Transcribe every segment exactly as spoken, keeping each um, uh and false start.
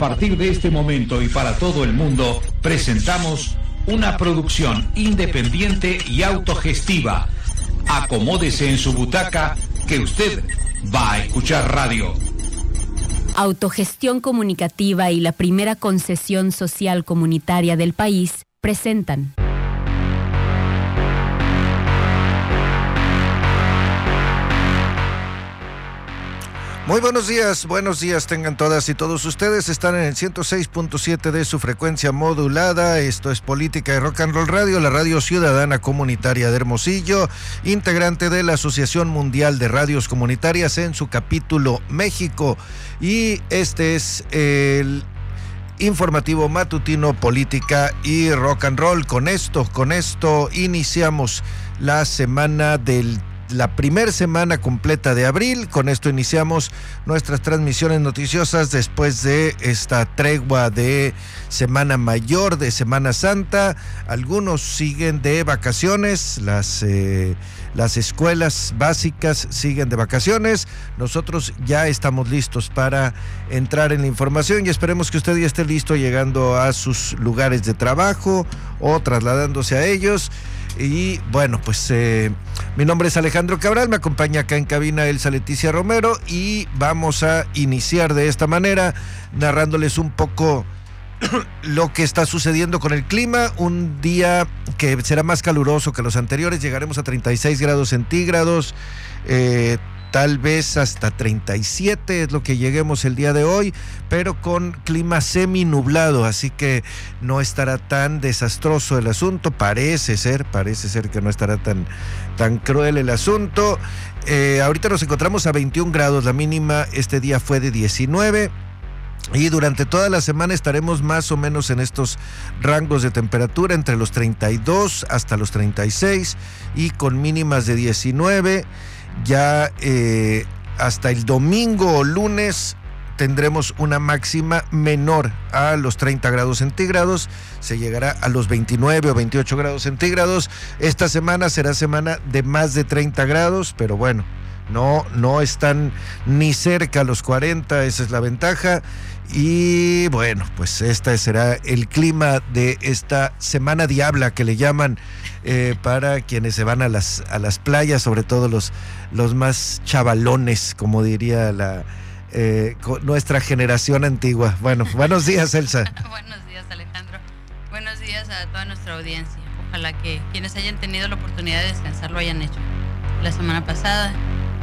partir de este momento y para todo el mundo, presentamos una producción independiente y autogestiva. Acomódese en su butaca, que usted va a escuchar radio. Autogestión Comunicativa y la primera concesión social comunitaria del país presentan. Muy buenos días, buenos días tengan todas y todos ustedes. Están en el ciento seis punto siete de su frecuencia modulada. Esto es Política y Rock and Roll Radio, la radio ciudadana comunitaria de Hermosillo, integrante de la Asociación Mundial de Radios Comunitarias en su capítulo México. Y este es el informativo matutino Política y Rock and Roll. Con esto, con esto iniciamos la semana del la primera semana completa de abril. Con esto iniciamos nuestras transmisiones noticiosas después de esta tregua de Semana Mayor, de Semana Santa. Algunos siguen de vacaciones, las, eh, las escuelas básicas siguen de vacaciones. Nosotros ya estamos listos para entrar en la información y esperemos que usted ya esté listo llegando a sus lugares de trabajo o trasladándose a ellos. Y bueno, pues eh, mi nombre es Alejandro Cabral, me acompaña acá en cabina Elsa Leticia Romero y vamos a iniciar de esta manera narrándoles un poco lo que está sucediendo con el clima. Un día que será más caluroso que los anteriores, llegaremos a treinta y seis grados centígrados, eh, tal vez hasta treinta y siete es lo que lleguemos el día de hoy, pero con clima semi-nublado, así que no estará tan desastroso el asunto, parece ser, parece ser que no estará tan, tan cruel el asunto. Eh, ahorita nos encontramos a veintiún grados, la mínima este día fue de diecinueve, y durante toda la semana estaremos más o menos en estos rangos de temperatura, entre los treinta y dos hasta los treinta y seis, y con mínimas de diecinueve. Ya eh, hasta el domingo o lunes tendremos una máxima menor a los treinta grados centígrados, se llegará a los veintinueve o veintiocho grados centígrados. Esta semana será semana de más de treinta grados, pero bueno, no, no están ni cerca a los cuarenta, esa es la ventaja. Y bueno, pues este será el clima de esta semana diabla que le llaman, eh, para quienes se van a las, a las playas, sobre todo los, los más chavalones, como diría la eh, nuestra generación antigua. Bueno, buenos días, Elsa. Buenos días, Alejandro. Buenos días a toda nuestra audiencia. Ojalá que quienes hayan tenido la oportunidad de descansar lo hayan hecho la semana pasada.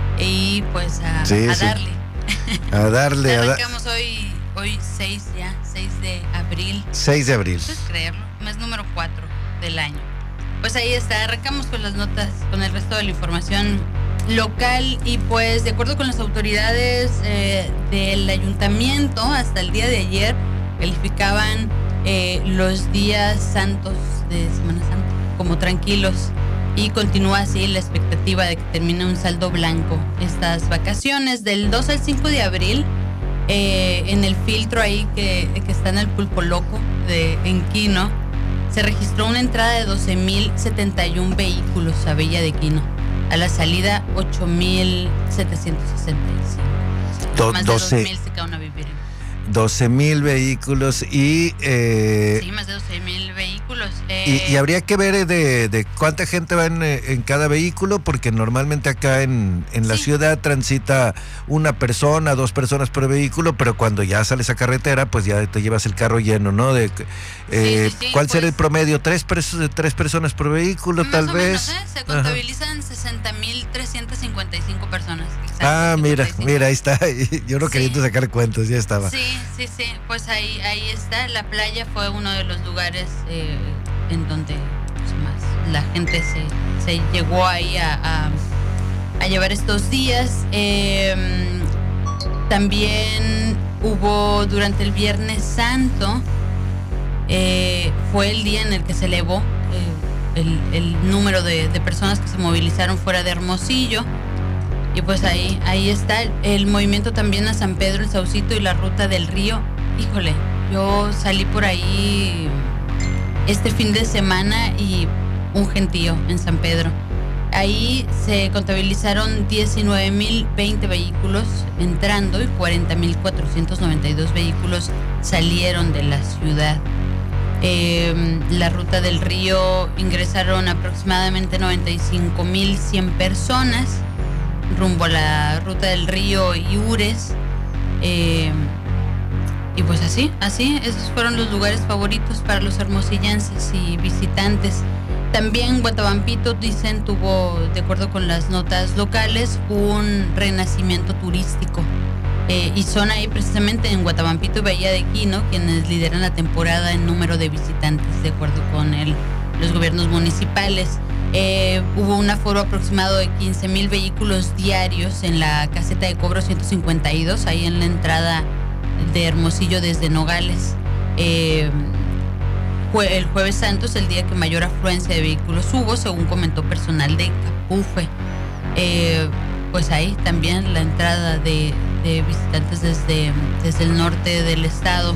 Y pues a, sí, a sí. darle. A darle. Arrancamos a da- hoy, hoy seis ya, seis de abril. seis de abril. ¿Puedes creerlo? Mes número cuatro del año. Pues ahí está, arrancamos con las notas, con el resto de la información local. Y pues de acuerdo con las autoridades eh, del ayuntamiento, hasta el día de ayer calificaban eh, los días santos de Semana Santa como tranquilos. Y continúa así la expectativa de que termine un saldo blanco estas vacaciones del dos al cinco de abril. Eh, en el filtro ahí que, que está en el Pulpo Loco de en Quino, se registró una entrada de doce mil setenta y uno vehículos a Villa de Quino. A la salida, ocho mil setecientos sesenta y cinco. Do- Más doce de dos mil se quedaron a vivir en doce mil vehículos y... Eh, sí, más de doce mil vehículos. Eh, y, y habría que ver de, de cuánta gente va en, en cada vehículo, porque normalmente acá en, en la sí. ciudad transita una persona, dos personas por vehículo, pero cuando ya sales a carretera, pues ya te llevas el carro lleno, ¿no? De, eh, sí, sí, sí, ¿Cuál pues, será el promedio? ¿Tres, perso- tres personas por vehículo, tal vez? Menos, ¿eh? Se contabilizan sesenta mil trescientas cincuenta y cinco personas. Ah, mira, mira, ahí está. Yo no sí. queriendo sacar cuentos, ya estaba. Sí, sí, sí, pues ahí, ahí está. La playa fue uno de los lugares eh, en donde pues, más la gente se, se llegó ahí a, a, a llevar estos días. Eh, también hubo durante el Viernes Santo, eh, fue el día en el que se elevó eh, el, el número de, de personas que se movilizaron fuera de Hermosillo. Y pues ahí, ahí está el, el movimiento también a San Pedro, el Saucito y la Ruta del Río. Híjole, yo salí por ahí este fin de semana y un gentío en San Pedro. Ahí se contabilizaron diecinueve mil veinte vehículos entrando y cuarenta mil cuatrocientos noventa y dos vehículos salieron de la ciudad. Eh, la ruta del río ingresaron aproximadamente noventa y cinco mil cien personas rumbo a la ruta del río Iures. Eh, y pues así, así, esos fueron los lugares favoritos para los hermosillenses y visitantes. También Guatabampito, dicen, tuvo, de acuerdo con las notas locales, un renacimiento turístico. Eh, y son ahí precisamente en Guatabampito y Bahía de Quino quienes lideran la temporada en número de visitantes, de acuerdo con el, los gobiernos municipales. Eh, hubo un aforo aproximado de quince mil vehículos diarios en la caseta de cobro ciento cincuenta y dos, ahí en la entrada de Hermosillo desde Nogales. Eh, fue el Jueves Santo es el día que mayor afluencia de vehículos hubo, según comentó personal de Capufe. Eh, pues ahí también la entrada de, de visitantes desde, desde el norte del estado.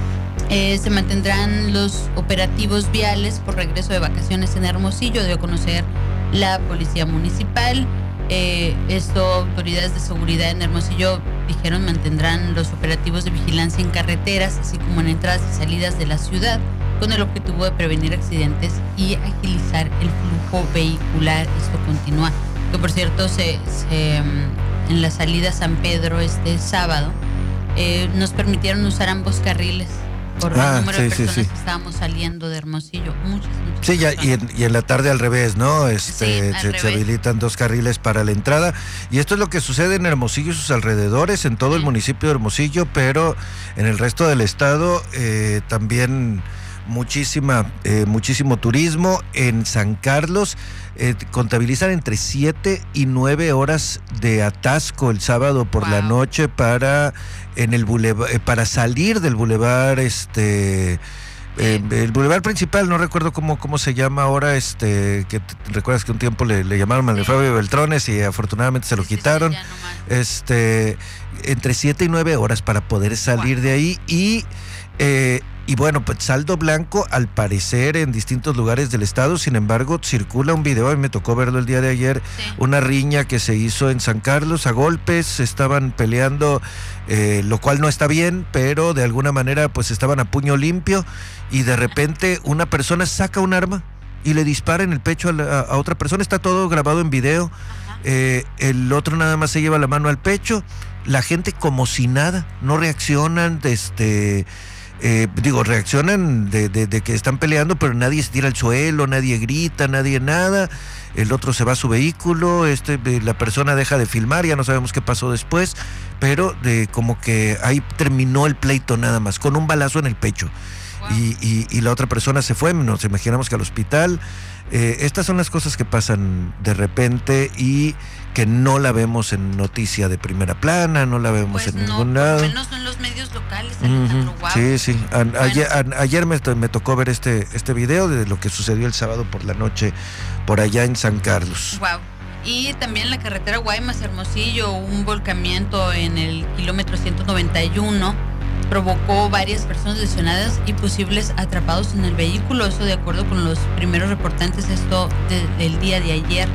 Eh, se mantendrán los operativos viales por regreso de vacaciones en Hermosillo, dio a conocer la policía municipal. Eh, esto, autoridades de seguridad en Hermosillo dijeron mantendrán los operativos de vigilancia en carreteras, así como en entradas y salidas de la ciudad, con el objetivo de prevenir accidentes y agilizar el flujo vehicular. Esto continúa. Que por cierto, se, se, en la salida a San Pedro este sábado, eh, nos permitieron usar ambos carriles por ah, el número sí, de personas sí, sí. que estábamos saliendo de Hermosillo. Muchas, muchas Sí, ya, y, en, y en la tarde al revés, ¿no? Este, sí, se, revés. se habilitan dos carriles para la entrada. Y esto es lo que sucede en Hermosillo y sus alrededores, en todo sí. el municipio de Hermosillo, pero en el resto del estado eh, también muchísima, eh, muchísimo turismo. En San Carlos eh, contabilizan entre siete y nueve horas de atasco el sábado por wow. la noche para en el bulevar, eh, para salir del bulevar este eh, el bulevar principal, no recuerdo cómo, cómo se llama ahora, este que te, recuerdas que un tiempo le, le llamaron Manuel Fabio Beltrones y afortunadamente se lo sí, quitaron. Sí, sí, este entre siete y nueve horas para poder salir wow. de ahí y eh, Y bueno, pues saldo blanco al parecer en distintos lugares del estado. Sin embargo, circula un video, a mí me tocó verlo el día de ayer, sí. una riña que se hizo en San Carlos a golpes, estaban peleando, eh, lo cual no está bien, pero de alguna manera pues estaban a puño limpio y de repente una persona saca un arma y le dispara en el pecho a, la, a otra persona. Está todo grabado en video. Eh, el otro nada más se lleva la mano al pecho. La gente como si nada, no reaccionan, este... Eh, digo, reaccionan de, de, de que están peleando, pero nadie se tira al suelo, nadie grita, nadie nada. El otro se va a su vehículo, este, la persona deja de filmar, ya no sabemos qué pasó después, pero de como que ahí terminó el pleito nada más, con un balazo en el pecho. Wow. Y, y, y la otra persona se fue, nos imaginamos que al hospital. Eh, estas son las cosas que pasan de repente y que no la vemos en noticia de primera plana, no la vemos pues en no, ningún lado. Por lo menos no en los medios locales, Alejandro. Uh-huh. Wow. Sí, sí. A, bueno. Ayer, a, ayer me, me tocó ver este, este video de lo que sucedió el sábado por la noche por allá en San Carlos. Wow. Y también la carretera Guaymas-Hermosillo, un volcamiento en el kilómetro ciento noventa y uno provocó varias personas lesionadas y posibles atrapados en el vehículo. Eso de acuerdo con los primeros reportantes, esto de, del día de ayer.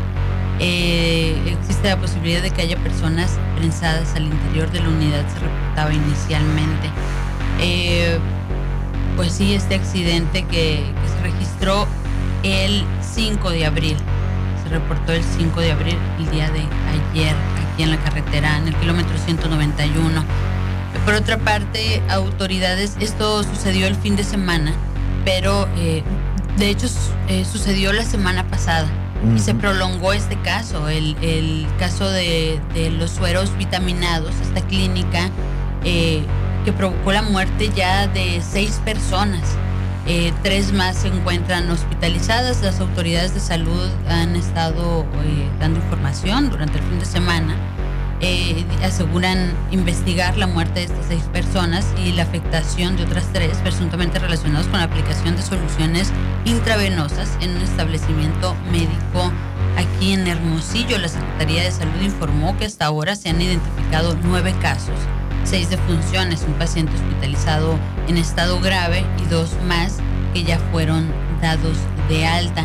Eh, existe la posibilidad de que haya personas prensadas al interior de la unidad, se reportaba inicialmente. Eh, pues sí, este accidente que, que se registró el cinco de abril, se reportó el cinco de abril, el día de ayer, aquí en la carretera, en el kilómetro ciento noventa y uno. Por otra parte, autoridades, esto sucedió el fin de semana, pero eh, de hecho eh, sucedió la semana pasada. Uh-huh. Y se prolongó este caso, el, el caso de, de los sueros vitaminados, esta clínica eh, que provocó la muerte ya de seis personas. Eh, tres más se encuentran hospitalizadas. Las autoridades de salud han estado eh, dando información durante el fin de semana. Eh, aseguran investigar la muerte de estas seis personas y la afectación de otras tres presuntamente relacionadas con la aplicación de soluciones intravenosas en un establecimiento médico aquí en Hermosillo. La Secretaría de Salud informó que hasta ahora se han identificado nueve casos, seis defunciones, un paciente hospitalizado en estado grave y dos más que ya fueron dados de alta.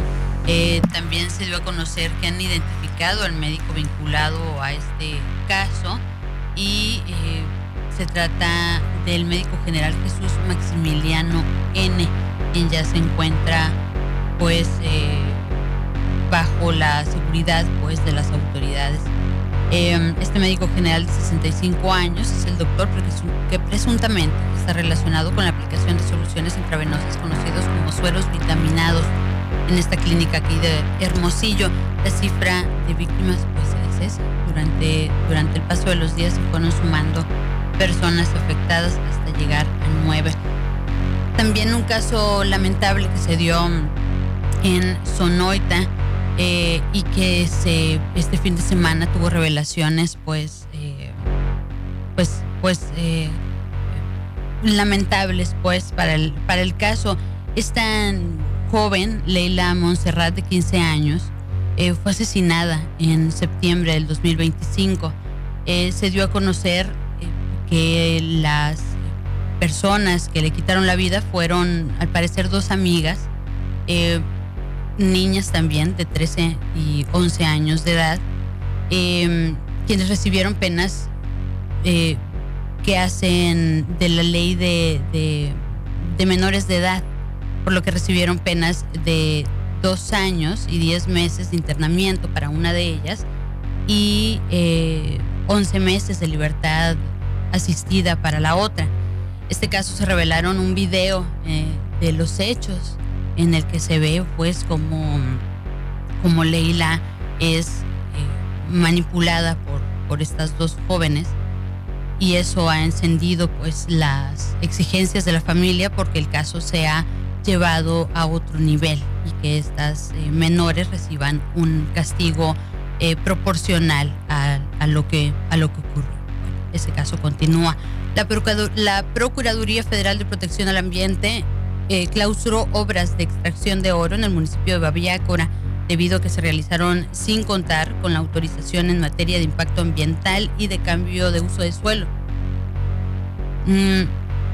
Eh, también se dio a conocer que han identificado al médico vinculado a este caso y eh, se trata del médico general Jesús Maximiliano N., quien ya se encuentra pues eh, bajo la seguridad pues de las autoridades. Eh, este médico general de sesenta y cinco años es el doctor que presuntamente está relacionado con la aplicación de soluciones intravenosas conocidos como sueros vitaminados en esta clínica aquí de Hermosillo. La cifra de víctimas pues es esa. Durante, durante el paso de los días se fueron sumando personas afectadas hasta llegar a nueve. También un caso lamentable que se dio en Sonoita eh, y que se este fin de semana tuvo revelaciones pues eh, pues pues eh, lamentables pues para el para el caso. Esta joven Leila Montserrat, de quince años, eh, fue asesinada en septiembre del dos mil veinticinco. Eh, se dio a conocer eh, que las personas que le quitaron la vida fueron, al parecer, dos amigas, eh, niñas también de trece y once años de edad, eh, quienes recibieron penas eh, que hacen de la ley de, de, de menores de edad, por lo que recibieron penas de dos años y diez meses de internamiento para una de ellas y eh, once meses de libertad asistida para la otra. Este caso se revelaron un video eh, de los hechos en el que se ve pues como, como Leila es eh, manipulada por, por estas dos jóvenes, y eso ha encendido pues las exigencias de la familia porque el caso sea llevado a otro nivel y que estas eh, menores reciban un castigo eh, proporcional a, a lo que a lo que ocurrió. Bueno, ese caso continúa. La, Procuradur- la Procuraduría Federal de Protección al Ambiente eh, clausuró obras de extracción de oro en el municipio de Babiácora debido a que se realizaron sin contar con la autorización en materia de impacto ambiental y de cambio de uso de suelo. Mm.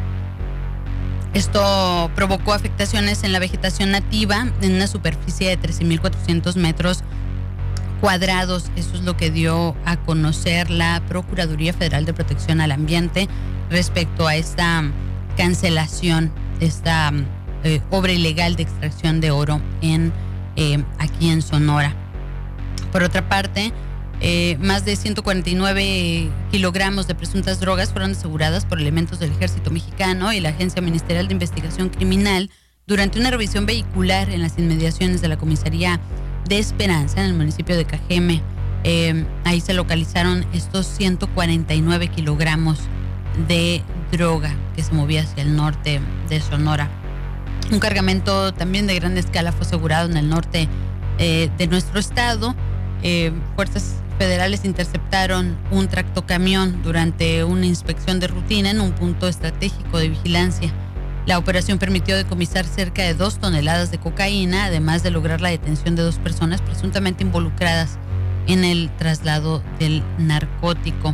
Esto provocó afectaciones en la vegetación nativa en una superficie de trece mil cuatrocientos metros cuadrados. Eso es lo que dio a conocer la Procuraduría Federal de Protección al Ambiente respecto a esta cancelación, esta eh, obra ilegal de extracción de oro en eh, aquí en Sonora. Por otra parte, Eh, más de ciento cuarenta y nueve kilogramos de presuntas drogas fueron aseguradas por elementos del Ejército Mexicano y la Agencia Ministerial de Investigación Criminal durante una revisión vehicular en las inmediaciones de la Comisaría de Esperanza en el municipio de Cajeme. Eh, ahí se localizaron estos ciento cuarenta y nueve kilogramos de droga que se movía hacia el norte de Sonora. Un cargamento también de gran escala fue asegurado en el norte eh, de nuestro estado. Eh, fuerzas federales interceptaron un tractocamión durante una inspección de rutina en un punto estratégico de vigilancia. La operación permitió decomisar cerca de dos toneladas de cocaína, además de lograr la detención de dos personas presuntamente involucradas en el traslado del narcótico.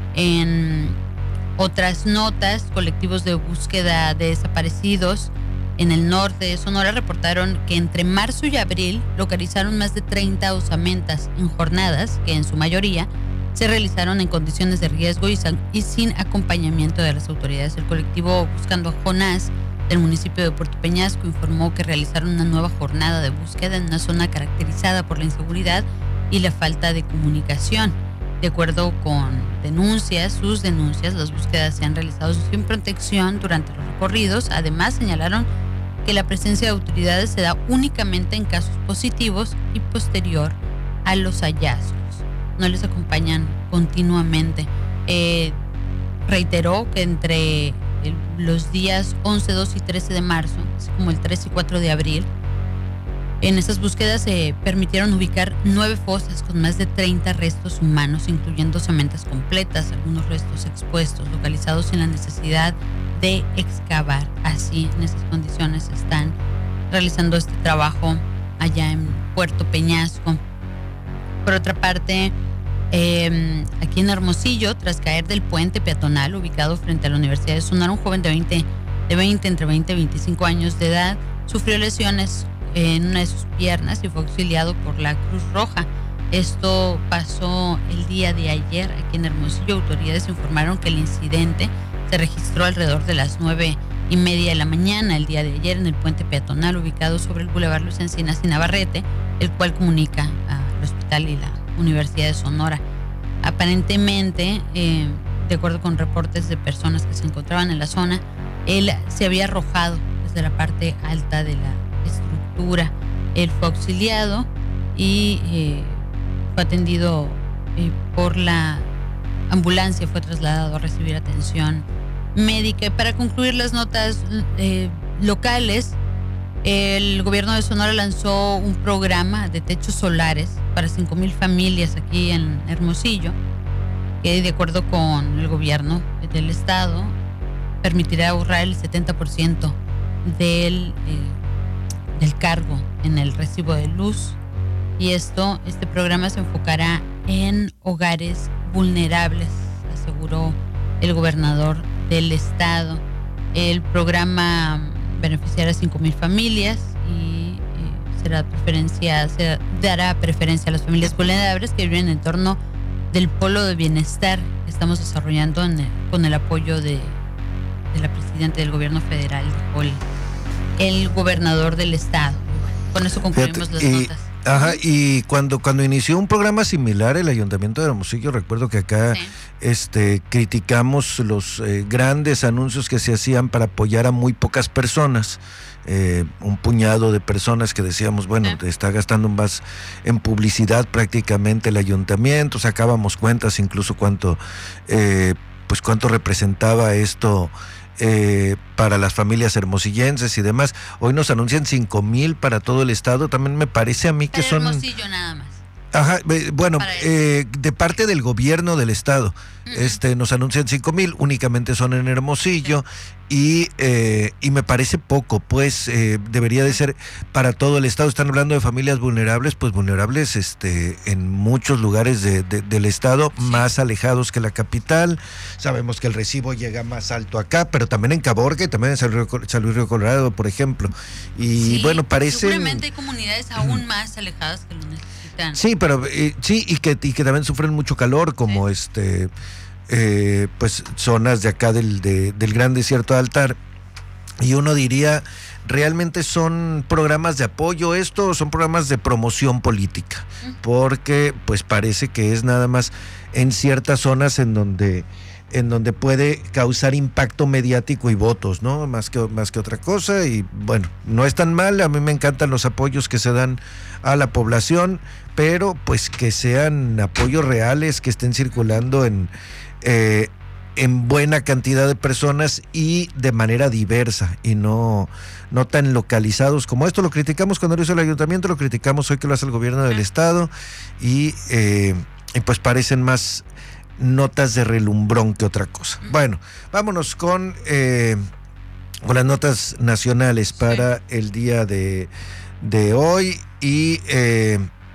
En otras notas, colectivos de búsqueda de desaparecidos en el norte de Sonora reportaron que entre marzo y abril localizaron más de treinta osamentas en jornadas que en su mayoría se realizaron en condiciones de riesgo y, y sin acompañamiento de las autoridades. El colectivo Buscando a Jonás del municipio de Puerto Peñasco informó que realizaron una nueva jornada de búsqueda en una zona caracterizada por la inseguridad y la falta de comunicación. De acuerdo con denuncias, sus denuncias, las búsquedas se han realizado sin protección durante los recorridos. Además, señalaron que la presencia de autoridades se da únicamente en casos positivos y posterior a los hallazgos. No les acompañan continuamente. Eh, reiteró que entre el, los días once, doce y trece de marzo, así como el tres y cuatro de abril, en esas búsquedas se permitieron ubicar nueve fosas con más de treinta restos humanos, incluyendo osamentas completas, algunos restos expuestos, localizados sin la necesidad de excavar. Así, en esas condiciones, están realizando este trabajo allá en Puerto Peñasco. Por otra parte, eh, aquí en Hermosillo, tras caer del puente peatonal ubicado frente a la Universidad de Sonora, un joven de veinte, de veinte entre veinte y veinticinco años de edad sufrió lesiones en una de sus piernas y fue auxiliado por la Cruz Roja. Esto pasó el día de ayer aquí en Hermosillo. Autoridades informaron que el incidente se registró alrededor de las nueve y media de la mañana el día de ayer en el puente peatonal ubicado sobre el Boulevard Luis Encinas y Navarrete, el cual comunica al hospital y la Universidad de Sonora. Aparentemente, eh, de acuerdo con reportes de personas que se encontraban en la zona, él se había arrojado desde la parte alta de la estructura. Él fue auxiliado y eh, fue atendido eh, por la ambulancia, fue trasladado a recibir atención médica. Y para concluir las notas eh, locales, el gobierno de Sonora lanzó un programa de techos solares para cinco mil familias aquí en Hermosillo, que de acuerdo con el gobierno del estado permitirá ahorrar el setenta por ciento del, eh, del cargo en el recibo de luz. Y esto, este programa se enfocará en hogares vulnerables, aseguró el gobernador del estado. El programa beneficiará a cinco mil familias y eh, será preferencia, se dará preferencia a las familias vulnerables que viven en el entorno del polo de bienestar que estamos desarrollando en el, con el apoyo de, de la presidenta del gobierno federal, dijo el, el gobernador del estado. Con eso concluimos Fíjate, las y, notas. Ajá, y cuando, cuando inició un programa similar el Ayuntamiento de Hermosillo, recuerdo que acá sí. este, criticamos los eh, grandes anuncios que se hacían para apoyar a muy pocas personas, eh, un puñado de personas que decíamos, bueno, sí. está gastando más en publicidad prácticamente el Ayuntamiento, sacábamos cuentas incluso cuánto, eh, pues cuánto representaba esto Eh, para las familias hermosillenses y demás. Hoy nos anuncian cinco mil para todo el estado. También me parece a mí que para son... Hermosillo nada más. Ajá, eh, bueno, eh, de parte del gobierno del estado, uh-huh. este, nos anuncian cinco mil, únicamente son en Hermosillo, sí. y, eh, y me parece poco, pues eh, debería de ser para todo el estado. Están hablando de familias vulnerables, pues vulnerables este, en muchos lugares de, de, del estado, sí. más alejados que la capital. Sabemos que el recibo llega más alto acá, pero también en Caborca y también en San Luis, San Luis Río Colorado, por ejemplo. Y sí, bueno, parece... Seguramente hay comunidades aún más alejadas que lo necesitan. Sí, pero eh, sí, y que, y que también sufren mucho calor, como sí. este, eh, pues zonas de acá del, de, del Gran Desierto de Altar. Y uno diría, ¿realmente son programas de apoyo esto o son programas de promoción política? Porque pues parece que es nada más en ciertas zonas en donde... en donde puede causar impacto mediático y votos, ¿no? Más que, más que otra cosa. Y bueno, no es tan mal, a mí me encantan los apoyos que se dan a la población, pero pues que sean apoyos reales, que estén circulando en, eh, en buena cantidad de personas y de manera diversa, y no, no tan localizados como esto. Lo criticamos cuando lo hizo el ayuntamiento, lo criticamos hoy que lo hace el gobierno del estado, y, eh, y pues parecen más notas de relumbrón que otra cosa. Bueno, vámonos con, eh, con las notas nacionales para sí. el día de, de hoy. Y eh,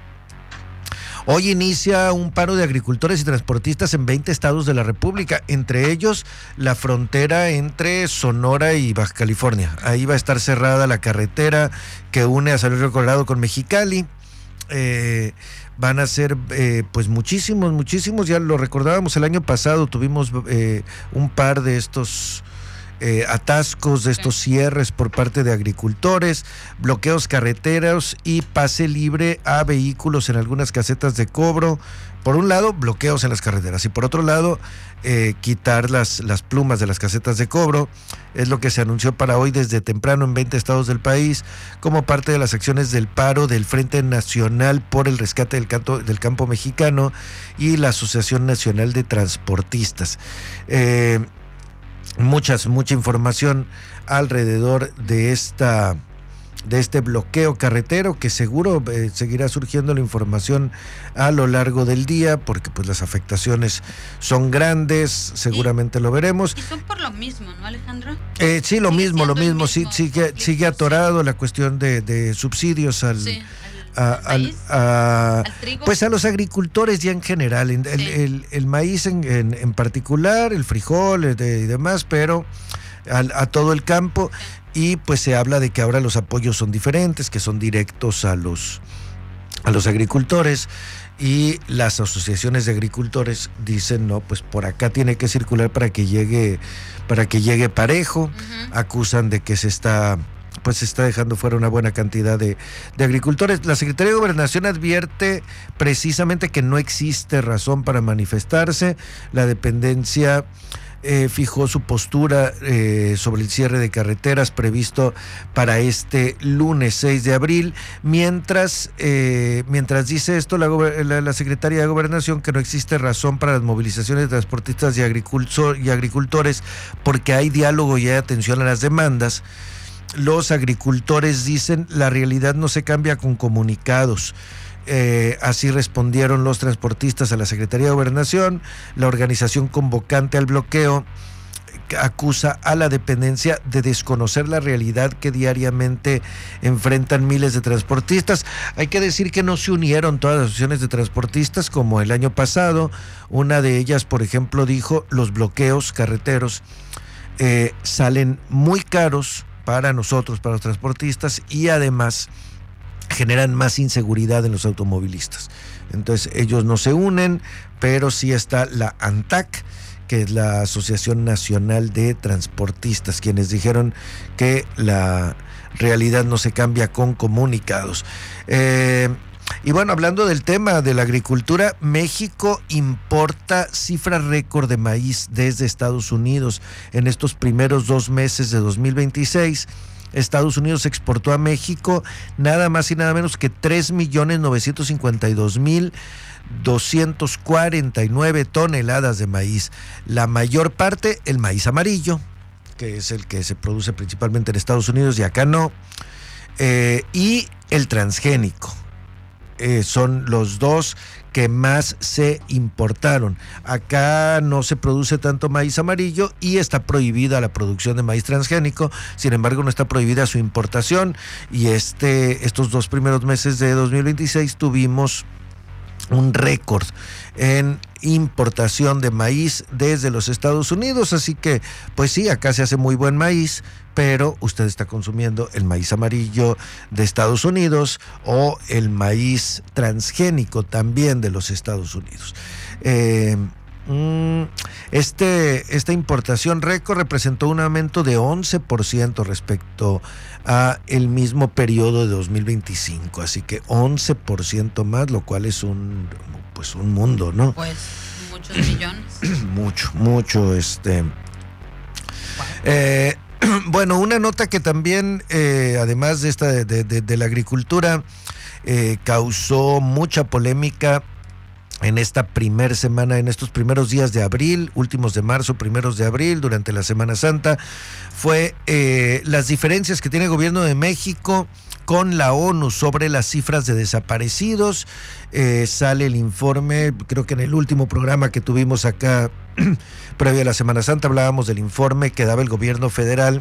hoy inicia un paro de agricultores y transportistas en veinte estados de la República, entre ellos la frontera entre Sonora y Baja California. Ahí va a estar cerrada la carretera que une a San Luis Río Colorado con Mexicali. Eh, van a ser eh, pues muchísimos, muchísimos, ya lo recordábamos el año pasado, tuvimos eh, un par de estos eh, atascos, de estos cierres por parte de agricultores, bloqueos carreteros y pase libre a vehículos en algunas casetas de cobro. Por un lado, bloqueos en las carreteras, y por otro lado, eh, quitar las, las plumas de las casetas de cobro. Es lo que se anunció para hoy desde temprano en veinte estados del país, como parte de las acciones del paro del Frente Nacional por el Rescate del, Canto, del Campo Mexicano y la Asociación Nacional de Transportistas. Eh, muchas, mucha información alrededor de esta... de este bloqueo carretero, que seguro eh, seguirá surgiendo la información a lo largo del día, porque pues las afectaciones son grandes, seguramente y, lo veremos. Y son por lo mismo, ¿no, Alejandro? Eh, sí, lo mismo, lo mismo, sí, sigue, sigue atorado la cuestión de, de subsidios al... Sí. A, al, a, ¿Al trigo? Pues a los agricultores ya en general, el, sí. el, el, el maíz en, en, en particular, el frijol y de, demás, pero a, a todo el campo. y pues se habla de que ahora los apoyos son diferentes, que son directos a los, a los agricultores, y las asociaciones de agricultores dicen, no, pues por acá tiene que circular para que llegue, para que llegue parejo. Uh-huh. Acusan de que se está, pues se está dejando fuera una buena cantidad de, de agricultores. La Secretaría de Gobernación advierte precisamente que no existe razón para manifestarse. La dependencia Eh, fijó su postura eh, sobre el cierre de carreteras previsto para este lunes seis de abril, mientras eh, mientras dice esto la, la, la Secretaría de Gobernación, que no existe razón para las movilizaciones de transportistas y, agricultor, y agricultores porque hay diálogo y hay atención a las demandas. Los agricultores dicen, la realidad no se cambia con comunicados. Eh, así respondieron los transportistas a la Secretaría de Gobernación. La organización convocante al bloqueo acusa a la dependencia de desconocer la realidad que diariamente enfrentan miles de transportistas. Hay que decir que no se unieron todas las asociaciones de transportistas como el año pasado. Una de ellas, por ejemplo, dijo: los bloqueos carreteros eh, salen muy caros para nosotros, para los transportistas, y además generan más inseguridad en los automovilistas. Entonces ellos no se unen, pero sí está la ANTAC, que es la Asociación Nacional de Transportistas, quienes dijeron que la realidad no se cambia con comunicados. Eh, y bueno, hablando del tema de la agricultura, México importa cifra récord de maíz desde Estados Unidos en estos primeros dos meses de dos mil veintiséis. Estados Unidos exportó a México nada más y nada menos que tres millones novecientos cincuenta y dos mil doscientas cuarenta y nueve toneladas de maíz. La mayor parte, el maíz amarillo, que es el que se produce principalmente en Estados Unidos y acá no, eh, y el transgénico. Eh, son los dos que más se importaron. Acá no se produce tanto maíz amarillo y está prohibida la producción de maíz transgénico. Sin embargo, no está prohibida su importación, y este estos dos primeros meses de dos mil veintiséis tuvimos un récord en importación de maíz desde los Estados Unidos. Así que, pues sí, acá se hace muy buen maíz, pero usted está consumiendo el maíz amarillo de Estados Unidos o el maíz transgénico también de los Estados Unidos. Eh, este, esta importación récord representó un aumento de once por ciento respecto a el mismo periodo de dos mil veinticinco, así que once por ciento más, lo cual es un, pues un mundo, ¿no? Pues muchos millones. mucho, mucho, este... Bueno. Eh, Bueno, una nota que también, eh, además de esta de, de, de la agricultura, eh, causó mucha polémica en esta primer semana, en estos primeros días de abril, últimos de marzo, primeros de abril, durante la Semana Santa, fue eh, las diferencias que tiene el gobierno de México con la ONU sobre las cifras de desaparecidos. Eh, sale el informe, creo que en el último programa que tuvimos acá previo a la Semana Santa hablábamos del informe que daba el gobierno federal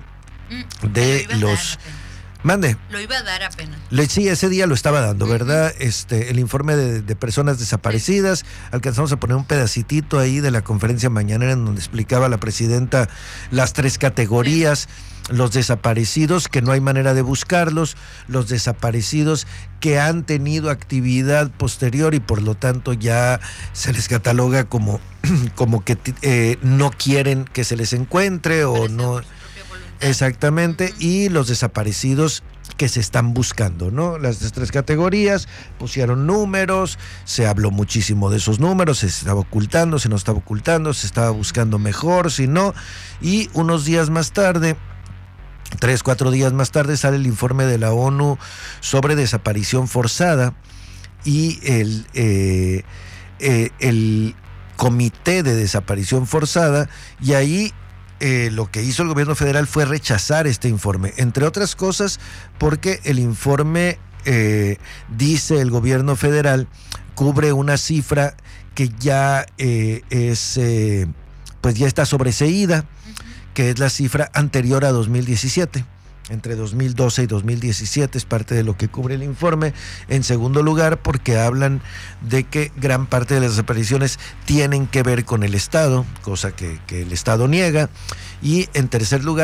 de los... Mande. Lo iba a dar apenas. Le, sí, ese día lo estaba dando, ¿verdad? Este, el informe de, de personas desaparecidas. Sí. Alcanzamos a poner un pedacitito ahí de la conferencia mañanera en donde explicaba la presidenta las tres categorías. Sí. Los desaparecidos que no hay manera de buscarlos, los desaparecidos que han tenido actividad posterior y por lo tanto ya se les cataloga como, como que eh, no quieren que se les encuentre o no... Exactamente, y los desaparecidos que se están buscando, ¿no? Las tres categorías pusieron números, se habló muchísimo de esos números, se estaba ocultando, se no estaba ocultando, se estaba buscando mejor, si no, y unos días más tarde, tres, cuatro días más tarde, sale el informe de la ONU sobre desaparición forzada, y el, eh, eh, el Comité de Desaparición Forzada, y ahí Eh, lo que hizo el gobierno federal fue rechazar este informe, entre otras cosas porque el informe, eh, dice el gobierno federal, cubre una cifra que ya eh, es, eh, pues ya está sobreseída, uh-huh. que es la cifra anterior a dos mil diecisiete. Entre dos mil doce y dos mil diecisiete es parte de lo que cubre el informe. En segundo lugar, porque hablan de que gran parte de las desapariciones tienen que ver con el Estado, cosa que, que el Estado niega. Y en tercer lugar,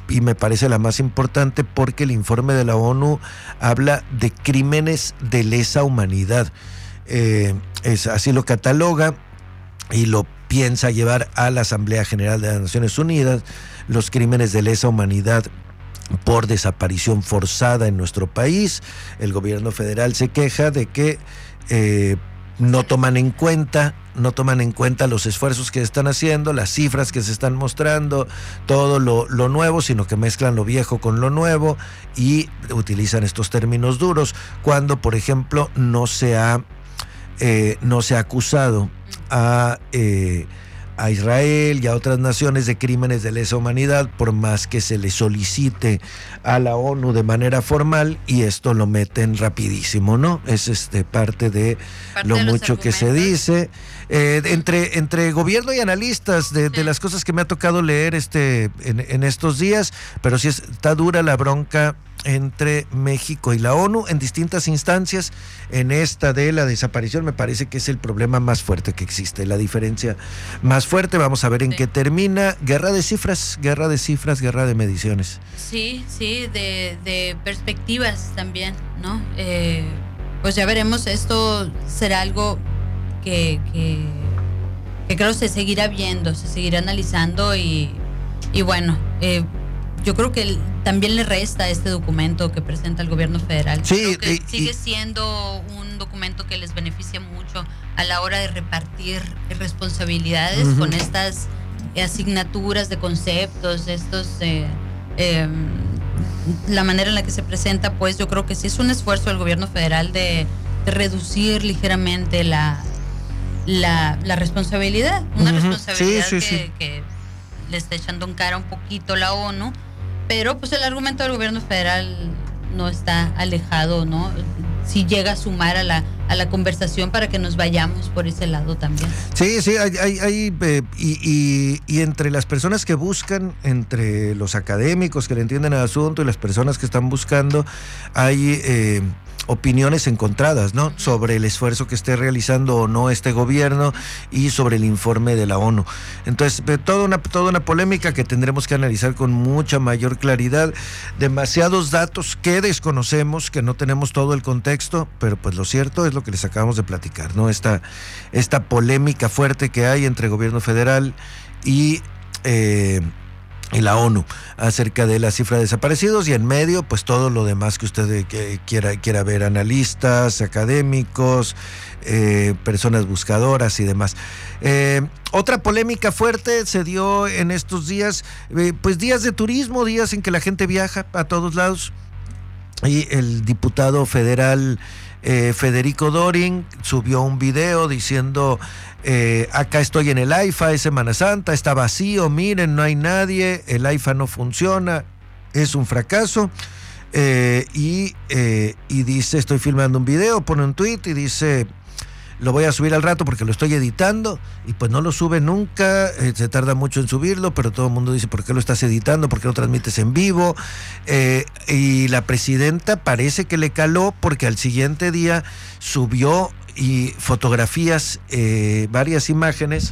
y me parece la más importante porque el informe de la ONU habla de crímenes de lesa humanidad. Eh, es, así lo cataloga y lo piensa llevar a la Asamblea General de las Naciones Unidas, los crímenes de lesa humanidad por desaparición forzada en nuestro país. El gobierno federal se queja de que eh, no toman en cuenta, no toman en cuenta los esfuerzos que están haciendo, las cifras que se están mostrando, todo lo, lo nuevo, sino que mezclan lo viejo con lo nuevo y utilizan estos términos duros, cuando, por ejemplo, no se ha, eh, no se ha acusado a... Eh, a Israel y a otras naciones de crímenes de lesa humanidad, por más que se le solicite a la ONU de manera formal, y esto lo meten rapidísimo, ¿no? Es este parte de parte lo de mucho que se dice. Eh, entre, entre gobierno y analistas de, de las cosas que me ha tocado leer este en, en estos días, pero sí está dura la bronca entre México y la ONU en distintas instancias. En esta de la desaparición me parece que es el problema más fuerte que existe, la diferencia más fuerte. Vamos a ver en sí. qué termina. Guerra de cifras, guerra de cifras, guerra de mediciones. Sí, sí, de, de perspectivas también, ¿no? Eh, pues ya veremos, esto será algo que, que, que creo se seguirá viendo, se seguirá analizando y, y bueno, eh, yo creo que el, también le resta este documento que presenta el gobierno federal. Sí, creo que y, sigue y, siendo un documento que les beneficia mucho a la hora de repartir responsabilidades uh-huh. con estas asignaturas de conceptos, estos eh, eh, la manera en la que se presenta, pues yo creo que sí es un esfuerzo del gobierno federal de, de reducir ligeramente la, la, la responsabilidad, una uh-huh. responsabilidad sí, sí, que, sí. que le está echando en cara un poquito la ONU. Pero pues el argumento del gobierno federal no está alejado, ¿no? Si llega a sumar a la a la conversación para que nos vayamos por ese lado también. Sí, sí, hay, hay, hay eh, y, y, y entre las personas que buscan, entre los académicos que le entienden al asunto y las personas que están buscando, hay eh, opiniones encontradas, ¿no? Sobre el esfuerzo que esté realizando o no este gobierno y sobre el informe de la ONU. Entonces, toda una, toda una polémica que tendremos que analizar con mucha mayor claridad, demasiados datos que desconocemos, que no tenemos todo el contexto, pero pues lo cierto es lo que les acabamos de platicar, ¿no? Esta, esta polémica fuerte que hay entre el gobierno federal y... Eh, y la ONU acerca de la cifra de desaparecidos, y en medio pues todo lo demás que usted que quiera, quiera ver, analistas, académicos, eh, personas buscadoras y demás. Eh, otra polémica fuerte se dio en estos días, eh, pues días de turismo, días en que la gente viaja a todos lados, y el diputado federal eh, Federico Dorin subió un video diciendo... Eh, acá estoy en el AIFA, es Semana Santa, está vacío, miren, no hay nadie, el AIFA no funciona, es un fracaso, eh, y, eh, y dice, estoy filmando un video, pone un tweet y dice, lo voy a subir al rato porque lo estoy editando, y pues no lo sube nunca, eh, se tarda mucho en subirlo, pero todo el mundo dice, ¿por qué lo estás editando? ¿Por qué lo transmites en vivo? Eh, y la presidenta parece que le caló porque al siguiente día subió y fotografías, eh, varias imágenes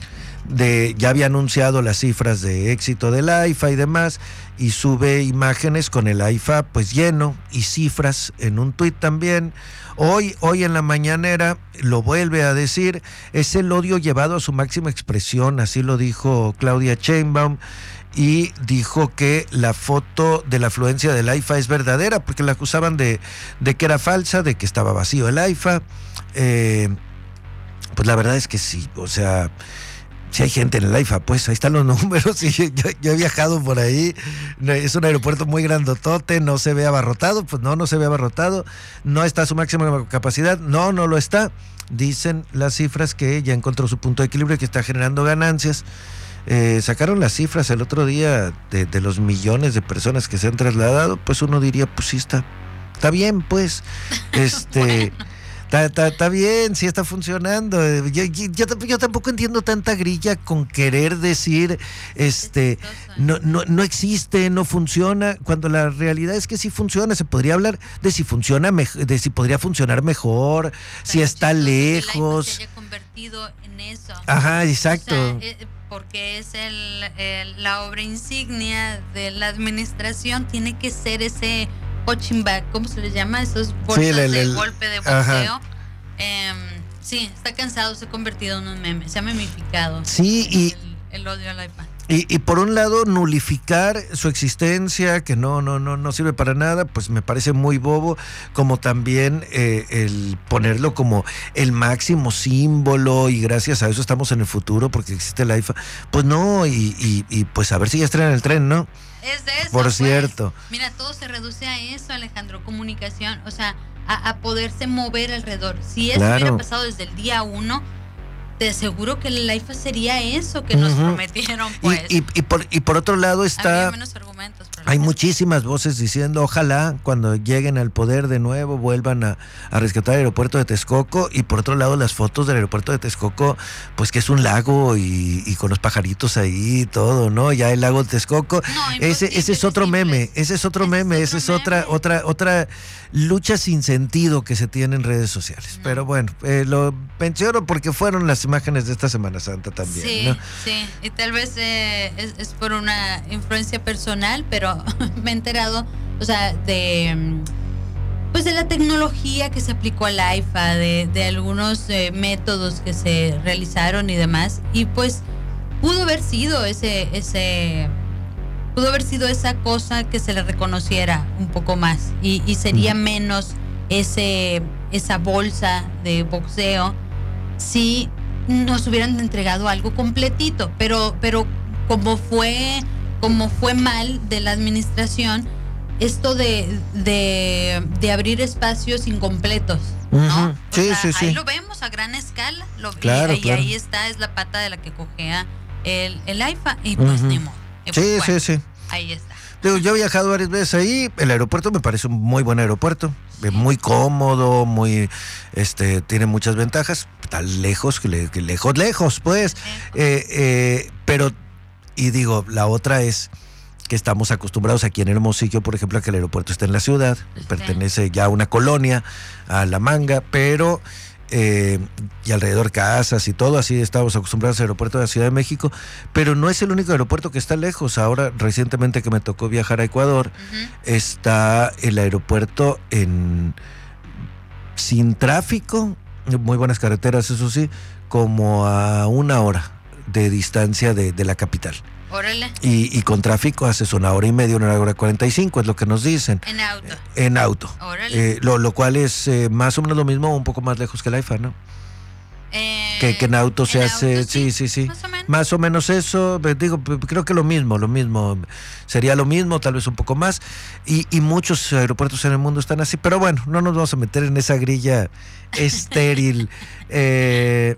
de, ya había anunciado las cifras de éxito del AIFA y demás, y sube imágenes con el AIFA pues lleno y cifras en un tuit también. Hoy, hoy en la mañanera lo vuelve a decir, es el odio llevado a su máxima expresión, así lo dijo Claudia Sheinbaum, y dijo que la foto de la afluencia del AIFA es verdadera, porque la acusaban de, de que era falsa, de que estaba vacío el AIFA. Eh, pues la verdad es que sí, o sea, si hay gente en el AIFA, pues ahí están los números, y yo, yo he viajado por ahí, es un aeropuerto muy grandotote, no se ve abarrotado, pues no, no se ve abarrotado, no está a su máxima capacidad, no, no lo está, dicen las cifras que ya encontró su punto de equilibrio y que está generando ganancias. Eh, sacaron las cifras el otro día de, de los millones de personas que se han trasladado, pues uno diría, pues sí está, está bien, pues, este... bueno. Está bien, sí está funcionando. Yo, yo, yo tampoco entiendo tanta grilla con querer decir, este, no, no, no existe, no funciona, cuando la realidad es que sí funciona. Se podría hablar de si funciona, de si podría funcionar mejor, pero si está lejos. Que se haya convertido en eso. Ajá, exacto. O sea, eh, porque es el, el la obra insignia de la administración, tiene que ser ese punching bag, ¿cómo se les llama? Esos bolsas sí, el, el, de el, golpe de boxeo. Eh, sí, está cansado, se ha convertido en un meme, se ha memificado. Sí, y el, el odio al iPad. Y, y por un lado, nulificar su existencia, que no, no, no, no sirve para nada, pues me parece muy bobo, como también eh, el ponerlo como el máximo símbolo, y gracias a eso estamos en el futuro, porque existe el iPhone. Pues no, y, y, y pues a ver si ya estrenan el tren, ¿no? Es de eso. Por pues, cierto. Mira, todo se reduce a eso, Alejandro, comunicación, o sea, a, a poderse mover alrededor. Si eso claro. hubiera pasado desde el día uno, te aseguro que el iPhone sería eso que nos uh-huh. prometieron, pues. Y, y, y, por, y por otro lado está... Había menos argumentos. Hay muchísimas voces diciendo, ojalá cuando lleguen al poder de nuevo vuelvan a, a rescatar el aeropuerto de Texcoco. Y por otro lado, las fotos del aeropuerto de Texcoco, pues que es un lago y, y con los pajaritos ahí y todo, ¿no? Ya el lago de Texcoco. No, ese, ese es otro meme, ese es otro ese meme, esa es otra, otra, otra lucha sin sentido que se tiene en redes sociales. No. Pero bueno, eh, lo menciono porque fueron las imágenes de esta Semana Santa también, sí, ¿no? Sí, y tal vez eh, es, es por una influencia personal, pero me he enterado, o sea, de pues de la tecnología que se aplicó al iPad, de, de algunos eh, métodos que se realizaron y demás, y pues pudo haber sido ese, ese, pudo haber sido esa cosa que se le reconociera un poco más, y, y sería menos ese, esa bolsa de boxeo si nos hubieran entregado algo completito, pero, pero como fue, como fue mal de la administración, esto de, de, de abrir espacios incompletos, ¿no? Uh-huh. Sí, o sea, sí, sí. Ahí lo vemos a gran escala, lo, claro, y, claro. y ahí está, es la pata de la que cojea el, el iPhone, y pues uh-huh. ni modo. Y sí, pues, bueno, sí, sí. Ahí está. Digo, yo he viajado varias veces ahí, el aeropuerto me parece un muy buen aeropuerto, muy cómodo, muy, este, tiene muchas ventajas, está lejos, que, le, que lejos, lejos, pues, eh, eh, pero, y digo, la otra es que estamos acostumbrados aquí en Hermosillo, por ejemplo, a que el aeropuerto está en la ciudad, sí. pertenece ya a una colonia, a La Manga, pero... Eh, y alrededor casas y todo, así estamos acostumbrados al aeropuerto de la Ciudad de México, pero no es el único aeropuerto que está lejos. Ahora, recientemente que me tocó viajar a Ecuador, uh-huh. está el aeropuerto en sin tráfico, muy buenas carreteras, eso sí, como a una hora de distancia de, de la capital. Órale. Y, y con tráfico haces una hora y media, una hora cuarenta y cinco, es lo que nos dicen. En auto. En auto. Órale. Eh, lo, lo cual es eh, más o menos lo mismo, un poco más lejos que el iPhone, ¿no? Eh, que, que en auto se en hace, auto, sí, sí, sí. Más o menos, más o menos eso, digo, creo que lo mismo, lo mismo. Sería lo mismo, tal vez un poco más. Y, y muchos aeropuertos en el mundo están así, pero bueno, no nos vamos a meter en esa grilla estéril. eh...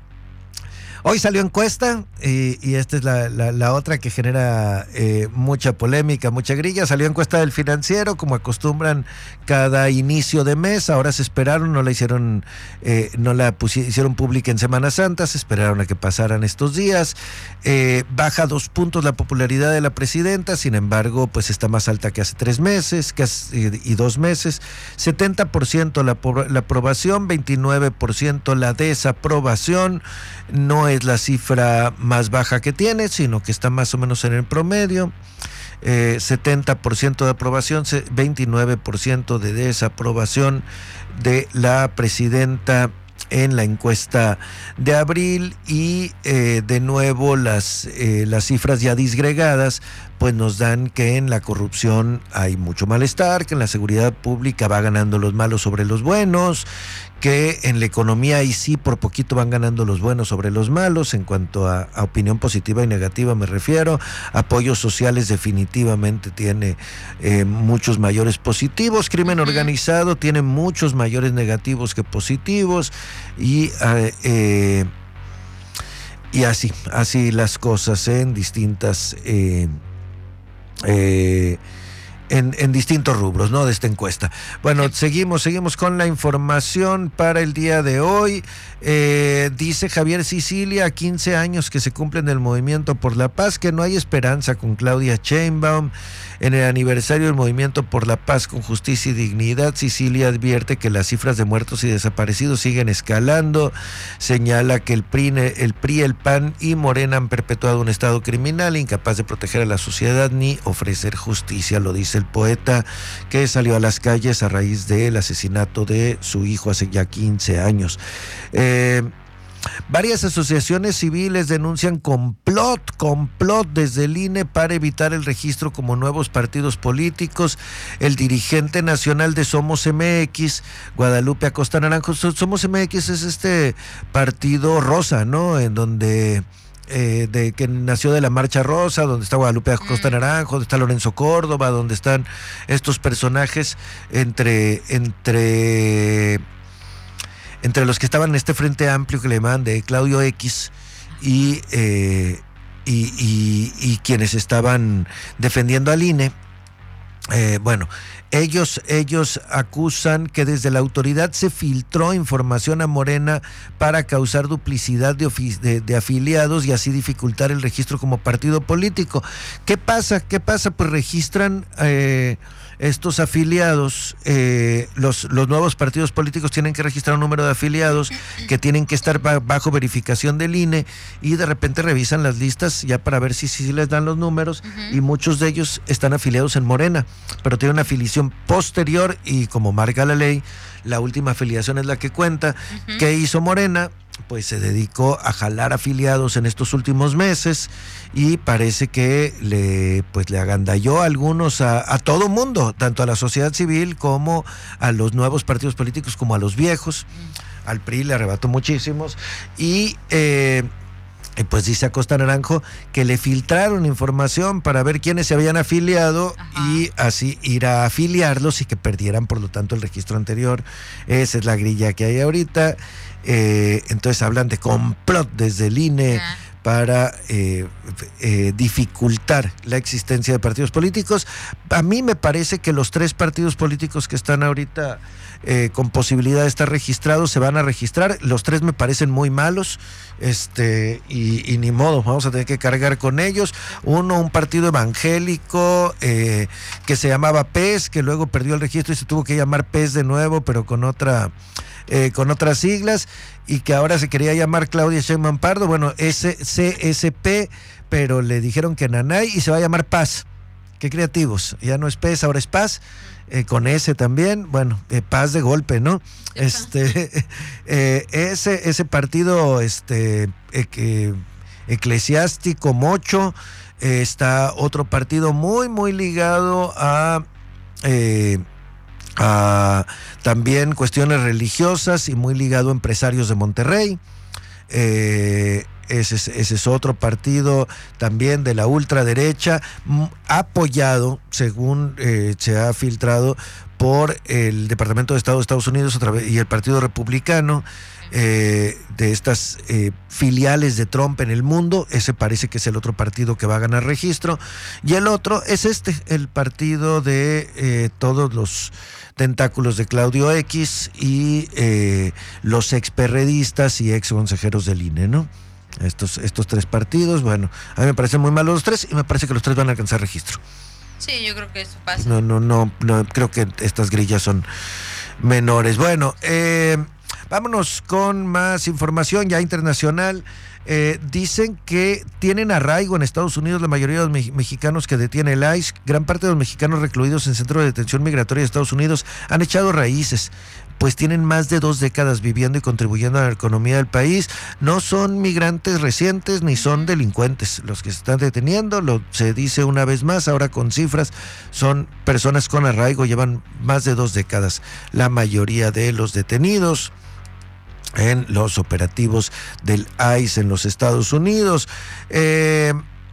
Hoy salió encuesta y, y esta es la, la, la otra que genera eh, mucha polémica, mucha grilla. Salió encuesta del Financiero, como acostumbran cada inicio de mes. Ahora se esperaron, no la hicieron, eh, no la pusi- hicieron pública en Semana Santa, se esperaron a que pasaran estos días. Eh, baja dos puntos la popularidad de la presidenta, sin embargo, pues está más alta que hace tres meses que hace, y, y dos meses. setenta por ciento la, la aprobación, veintinueve por ciento la desaprobación. No es la cifra más baja que tiene, sino que está más o menos en el promedio. Eh, setenta por ciento de aprobación, veintinueve por ciento de desaprobación de la presidenta en la encuesta de abril. Y eh, de nuevo las, eh, las cifras ya disgregadas pues nos dan que en la corrupción hay mucho malestar, que en la seguridad pública va ganando los malos sobre los buenos, que en la economía ahí sí por poquito van ganando los buenos sobre los malos. En cuanto a, a opinión positiva y negativa me refiero, apoyos sociales definitivamente tiene eh, muchos mayores positivos, crimen organizado tiene muchos mayores negativos que positivos, y eh, eh, y así, así las cosas en distintas eh, eh, En, en distintos rubros, ¿no? De esta encuesta. Bueno, seguimos, seguimos con la información para el día de hoy. Eh, dice Javier Sicilia, a quince años que se cumplen del Movimiento por la Paz, que no hay esperanza con Claudia Sheinbaum. En el aniversario del Movimiento por la Paz con Justicia y Dignidad, Sicilia advierte que las cifras de muertos y desaparecidos siguen escalando. Señala que el P R I, el P R I, el P A N y Morena han perpetuado un estado criminal, incapaz de proteger a la sociedad ni ofrecer justicia, lo dice el poeta, que salió a las calles a raíz del asesinato de su hijo hace ya quince años. Eh, Varias asociaciones civiles denuncian complot, complot desde el I N E para evitar el registro como nuevos partidos políticos. El dirigente nacional de Somos M X, Guadalupe Acosta Naranjo, Somos M X es este partido rosa, ¿no? En donde... Eh, de que nació de la Marcha Rosa, donde está Guadalupe Acosta Naranjo, donde está Lorenzo Córdoba, donde están estos personajes entre entre entre los que estaban en este Frente Amplio que le llaman de Claudio X y, eh, y, y, y quienes estaban defendiendo al I N E. Eh, bueno, ellos, ellos acusan que desde la autoridad se filtró información a Morena para causar duplicidad de, ofi- de, de afiliados y así dificultar el registro como partido político. ¿Qué pasa? ¿Qué pasa? Pues registran eh, estos afiliados, eh, los, los nuevos partidos políticos tienen que registrar un número de afiliados que tienen que estar ba- bajo verificación del I N E y de repente revisan las listas ya para ver si, si, si les dan los números uh-huh. y muchos de ellos están afiliados en Morena, pero tienen una afiliación posterior y como marca la ley, la última afiliación es la que cuenta. Uh-huh. ¿Qué hizo Morena? Pues se dedicó a jalar afiliados en estos últimos meses y parece que le pues le agandalló a algunos a, a todo mundo, tanto a la sociedad civil como a los nuevos partidos políticos como a los viejos. Uh-huh. Al P R I le arrebató muchísimos y eh, pues dice Acosta Naranjo que le filtraron información para ver quiénes se habían afiliado. Ajá. Y así ir a afiliarlos y que perdieran por lo tanto el registro anterior. Esa es la grilla que hay ahorita. Eh, entonces hablan de complot desde el I N E Ajá. para eh, eh, dificultar la existencia de partidos políticos. A mí me parece que los tres partidos políticos que están ahorita eh, con posibilidad de estar registrados se van a registrar. Los tres me parecen muy malos. Este y, y ni modo, vamos a tener que cargar con ellos. Uno, un partido evangélico eh, que se llamaba P E S, que luego perdió el registro y se tuvo que llamar P E S de nuevo, pero con otra eh, con otras siglas, y que ahora se quería llamar Claudia Sheinbaum Pardo, bueno, C S P, pero le dijeron que Nanay y se va a llamar Paz. Qué creativos, ya no es P E S, ahora es Paz. Eh, con ese también, bueno, eh, paz de golpe, ¿no? Este, eh, ese, ese partido este, eh, que, eclesiástico Mocho, eh, está otro partido muy, muy ligado a, eh, a también cuestiones religiosas y muy ligado a empresarios de Monterrey. Eh, Ese es, ese es otro partido también de la ultraderecha, apoyado, según eh, se ha filtrado, por el Departamento de Estado de Estados Unidos a través, y el Partido Republicano, eh, de estas eh, filiales de Trump en el mundo. Ese parece que es el otro partido que va a ganar registro. Y el otro es este, el partido de eh, todos los tentáculos de Claudio X y eh, los experredistas y ex consejeros del I N E, ¿no? Estos, estos tres partidos, bueno, a mí me parecen muy malos los tres y me parece que los tres van a alcanzar registro. Sí, yo creo que eso pasa. No, no, no, no creo que estas grillas son menores. Bueno, eh, vámonos con más información ya internacional. Eh, dicen que tienen arraigo en Estados Unidos la mayoría de los me- mexicanos que detiene el I C E. Gran parte de los mexicanos recluidos en centros de detención migratoria de Estados Unidos han echado raíces, pues tienen más de dos décadas viviendo y contribuyendo a la economía del país. No son migrantes recientes ni son delincuentes los que se están deteniendo, lo se dice una vez más, ahora con cifras, son personas con arraigo, llevan más de dos décadas la mayoría de los detenidos en los operativos del I C E en los Estados Unidos. Eh,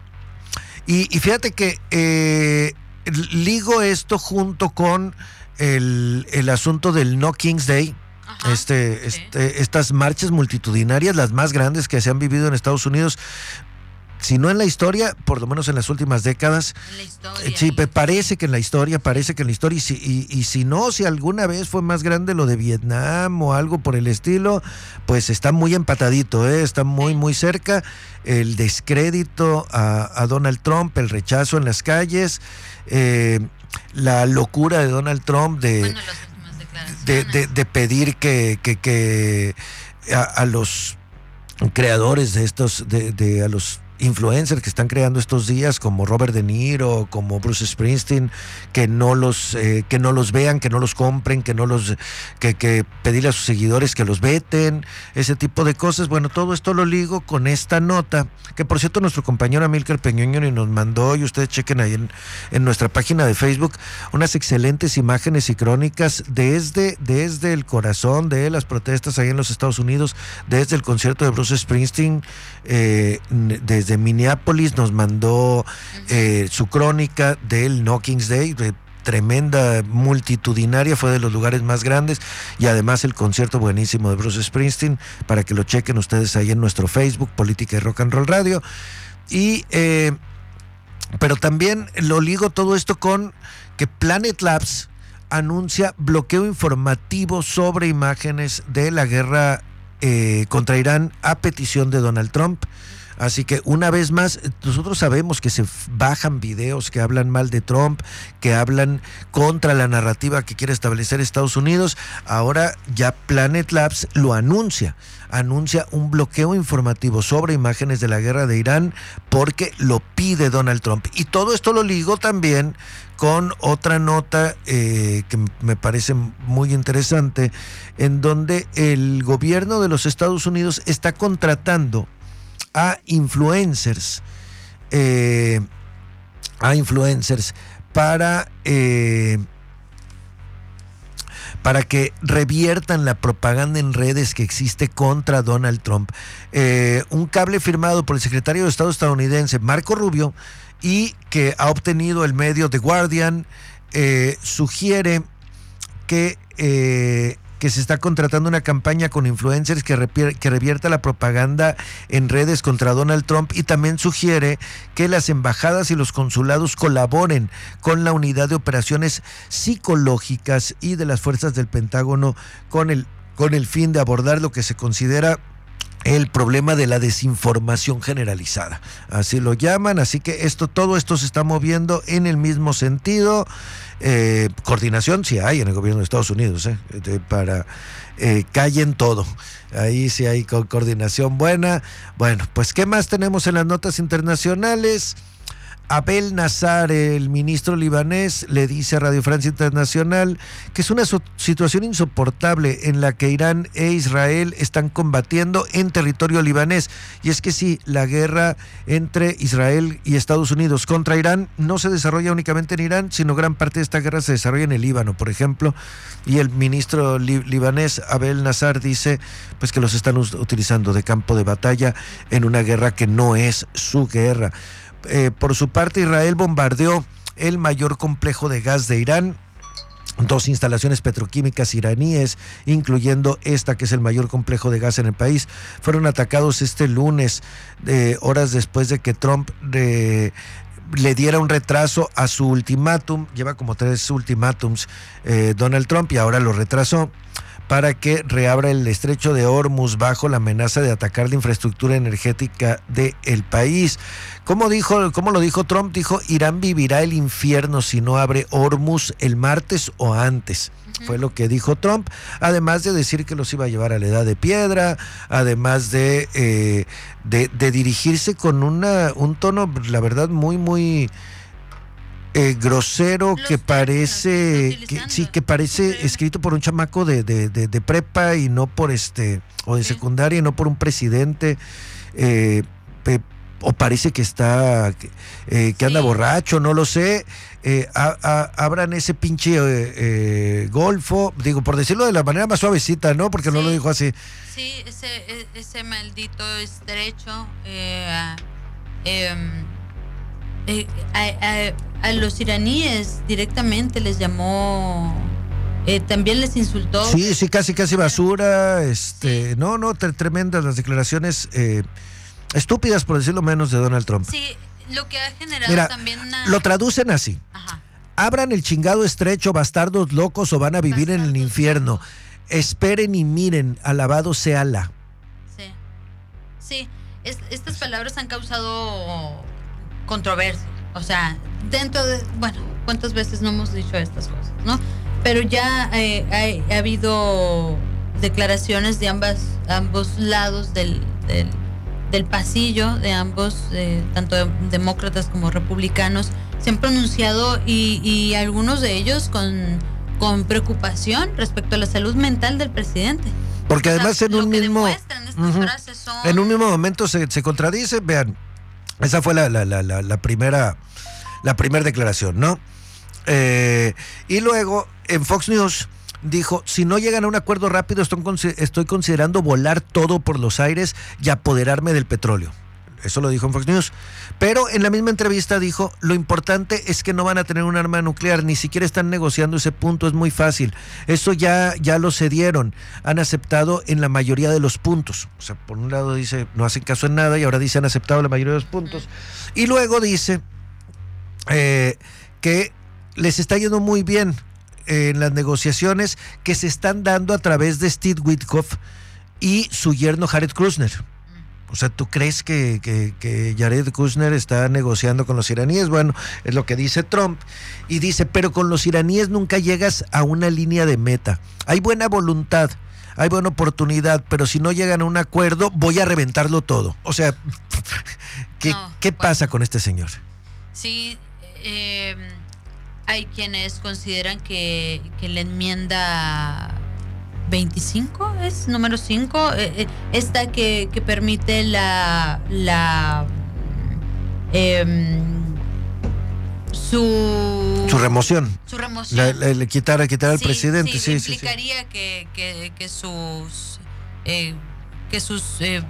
y, y fíjate que eh, ligo esto junto con el, el asunto del No King's Day. Ajá, este, sí. este, estas marchas multitudinarias, las más grandes que se han vivido en Estados Unidos, si no en la historia, por lo menos en las últimas décadas. En la historia. Sí, parece que en la historia, parece que en la historia, y si, y, y si no, si alguna vez fue más grande lo de Vietnam o algo por el estilo, pues está muy empatadito, ¿eh? Está muy, muy cerca. El descrédito a, a Donald Trump, el rechazo en las calles, eh, la locura de Donald Trump de, bueno, las últimas declaraciones. de, de, de pedir que, que, que a, a los creadores de estos, de, de a los influencers que están creando estos días, como Robert De Niro, como Bruce Springsteen, que no los eh, que no los vean, que no los compren, que no los que, que pedirle a sus seguidores que los veten, ese tipo de cosas. Bueno, todo esto lo ligo con esta nota, que por cierto nuestro compañero Amílcar Peñuño nos mandó, y ustedes chequen ahí en, en nuestra página de Facebook, unas excelentes imágenes y crónicas desde, desde el corazón de las protestas ahí en los Estados Unidos, desde el concierto de Bruce Springsteen, eh, desde Minneapolis. Nos mandó eh, su crónica del No King's Day, de tremenda, multitudinaria, fue de los lugares más grandes, y además el concierto buenísimo de Bruce Springsteen, para que lo chequen ustedes ahí en nuestro Facebook, Política y Rock and Roll Radio. Y eh, pero también lo ligo todo esto con que Planet Labs anuncia bloqueo informativo sobre imágenes de la guerra eh, contra Irán a petición de Donald Trump. Así que una vez más, nosotros sabemos que se bajan videos que hablan mal de Trump, que hablan contra la narrativa que quiere establecer Estados Unidos. Ahora ya Planet Labs lo anuncia, anuncia un bloqueo informativo sobre imágenes de la guerra de Irán porque lo pide Donald Trump. Y todo esto lo ligo también con otra nota eh, que me parece muy interesante, en donde el gobierno de los Estados Unidos está contratando a influencers, eh, a influencers para eh, para que reviertan la propaganda en redes que existe contra Donald Trump. Eh, un cable firmado por el secretario de Estado estadounidense Marco Rubio y que ha obtenido el medio The Guardian eh, sugiere que eh, que se está contratando una campaña con influencers que, repier- que revierta la propaganda en redes contra Donald Trump, y también sugiere que las embajadas y los consulados colaboren con la unidad de operaciones psicológicas y de las fuerzas del Pentágono con el, con el fin de abordar lo que se considera el problema de la desinformación generalizada, así lo llaman. Así que esto, todo esto se está moviendo en el mismo sentido. Eh, coordinación sí hay en el gobierno de Estados Unidos, eh, de, para eh, callen todo, ahí sí hay co- coordinación buena. Bueno, pues ¿qué más tenemos en las notas internacionales? Abel Nazar, el ministro libanés, le dice a Radio Francia Internacional que es una so- situación insoportable en la que Irán e Israel están combatiendo en territorio libanés. Y es que sí, la guerra entre Israel y Estados Unidos contra Irán no se desarrolla únicamente en Irán, sino gran parte de esta guerra se desarrolla en el Líbano, por ejemplo. Y el ministro li- libanés, Abel Nazar, dice pues que los están us- utilizando de campo de batalla en una guerra que no es su guerra. Eh, por su parte, Israel bombardeó el mayor complejo de gas de Irán, dos instalaciones petroquímicas iraníes, incluyendo esta que es el mayor complejo de gas en el país, fueron atacados este lunes, eh, horas después de que Trump eh, le diera un retraso a su ultimátum. Lleva como tres ultimátums eh, Donald Trump, y ahora lo retrasó para que reabra el estrecho de Hormuz bajo la amenaza de atacar la infraestructura energética del país. ¿Cómo dijo, cómo lo dijo Trump? Dijo: Irán vivirá el infierno si no abre Hormuz el martes o antes. Uh-huh. Fue lo que dijo Trump, además de decir que los iba a llevar a la edad de piedra, además de, eh, de, de dirigirse con una, un tono, la verdad, muy, muy... Eh, grosero, los que parece que, sí, que parece sí. escrito por un chamaco de, de, de, de prepa y no por este, o de sí. secundaria, y no por un presidente, eh, pe, o parece que está eh, que sí. anda borracho, no lo sé. Eh, a, a, abran ese pinche eh, eh, golfo, digo, por decirlo de la manera más suavecita, ¿no? Porque sí. no lo dijo así. Sí, ese, ese maldito estrecho eh, eh, Eh, a, a, a los iraníes directamente les llamó, eh, también les insultó. Sí, sí, casi, casi basura. Este, sí. No, no, tre- tremendas las declaraciones. Eh, estúpidas por decirlo menos, de Donald Trump. Sí, lo que ha generado Mira, también una... lo traducen así. Ajá. Abran el chingado estrecho, bastardos locos, o van a vivir bastardos en el infierno. Locos. Esperen y miren, alabado sea Alá. Sí, sí, es, estas palabras han causado controversia. O sea, dentro de, bueno, ¿cuántas veces no hemos dicho estas cosas, no? Pero ya eh, hay, ha habido declaraciones de ambas, ambos lados del, del, del pasillo, de ambos, eh, tanto de, demócratas como republicanos, se han pronunciado y, y algunos de ellos con, con preocupación respecto a la salud mental del presidente. Porque o sea, además en un mismo uh-huh, son... en un mismo momento se, se contradice. Vean, esa fue la, la, la, la, la primera la primera declaración, ¿no? Eh, y luego en Fox News dijo: si no llegan a un acuerdo rápido, estoy, estoy considerando volar todo por los aires y apoderarme del petróleo. Eso lo dijo en Fox News. Pero en la misma entrevista dijo: lo importante es que no van a tener un arma nuclear, ni siquiera están negociando ese punto, es muy fácil. Eso ya, ya lo cedieron, han aceptado en la mayoría de los puntos. O sea, por un lado dice, no hacen caso en nada, y ahora dice, han aceptado la mayoría de los puntos. Y luego dice eh, que les está yendo muy bien en las negociaciones que se están dando a través de Steve Witkoff y su yerno Jared Kushner. O sea, ¿tú crees que, que, que Jared Kushner está negociando con los iraníes? Bueno, es lo que dice Trump. Y dice, pero con los iraníes nunca llegas a una línea de meta. Hay buena voluntad, hay buena oportunidad, pero si no llegan a un acuerdo, voy a reventarlo todo. O sea, ¿qué, no, ¿qué bueno, pasa con este señor? Sí, eh, hay quienes consideran que, que la enmienda veinticinco es número cinco, eh, esta que, que permite la la eh, su su remoción su remoción la, la, la quitar, quitar al sí, presidente, sí, sí, implicaría sí, sí. Que, que, que sus eh, que sus eh,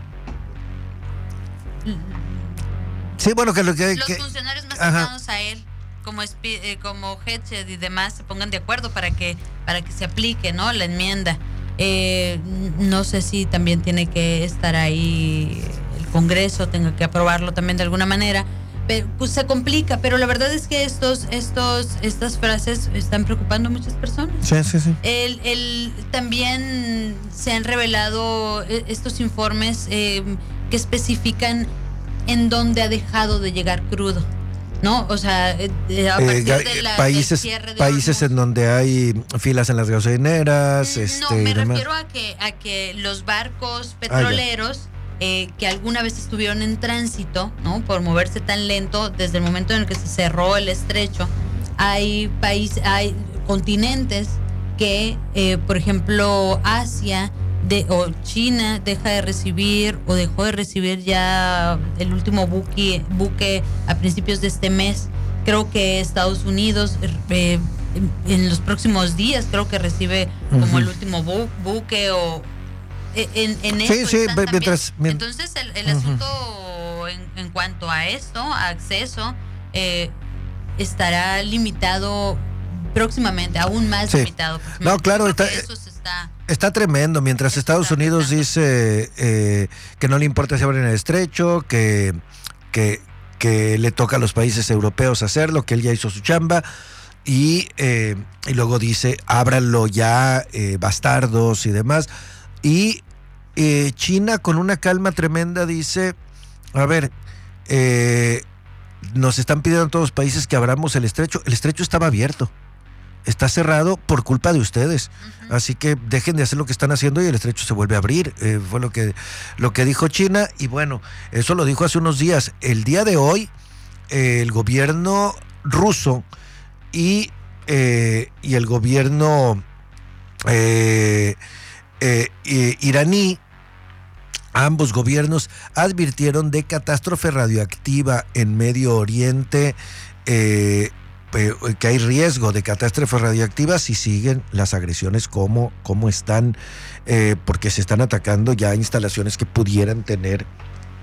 sí, bueno, que lo que los que, funcionarios más cercanos a él, como eh, como Hedges y demás, se pongan de acuerdo para que para que se aplique, ¿no?, la enmienda. Eh, no sé si también tiene que estar ahí el Congreso, tenga que aprobarlo también de alguna manera, pero pues se complica. Pero la verdad es que estos estos estas frases están preocupando a muchas personas. Sí, sí, sí. El, el también se han revelado estos informes eh, que especifican en dónde ha dejado de llegar crudo, ¿no? O sea, a partir eh, de la, países, del cierre de países hornos. En donde hay filas en las gasolineras. No, este, me y demás. refiero a que a que los barcos petroleros ah, eh, que alguna vez estuvieron en tránsito, ¿no?, por moverse tan lento, desde el momento en el que se cerró el estrecho, hay países, hay continentes que, eh, por ejemplo, Asia de, o China deja de recibir o dejó de recibir ya el último buque, buque a principios de este mes. Creo que Estados Unidos eh, en los próximos días creo que recibe como uh-huh. el último bu- buque o en, en sí, eso sí, mientras, mientras, entonces el, el uh-huh. asunto en, en cuanto a esto, a acceso, eh, estará limitado próximamente, aún más sí. limitado. No, claro, está, eso se está, está tremendo. Mientras Estados Unidos dice eh, que no le importa si abren el estrecho, que, que, que le toca a los países europeos hacerlo, que él ya hizo su chamba, y, eh, y luego dice, ábranlo ya, eh, bastardos y demás. Y eh, China, con una calma tremenda, dice, a ver, eh, nos están pidiendo a todos los países que abramos el estrecho. El estrecho estaba abierto. Está cerrado por culpa de ustedes. Uh-huh. Así que dejen de hacer lo que están haciendo y el estrecho se vuelve a abrir. Eh, fue lo que, lo que dijo China. Y bueno, eso lo dijo hace unos días. El día de hoy, eh, el gobierno ruso y, eh, y el gobierno eh, eh, eh, iraní, ambos gobiernos advirtieron de catástrofe radioactiva en Medio Oriente, eh, que hay riesgo de catástrofe radioactiva si siguen las agresiones como, como están, eh, porque se están atacando ya instalaciones que pudieran tener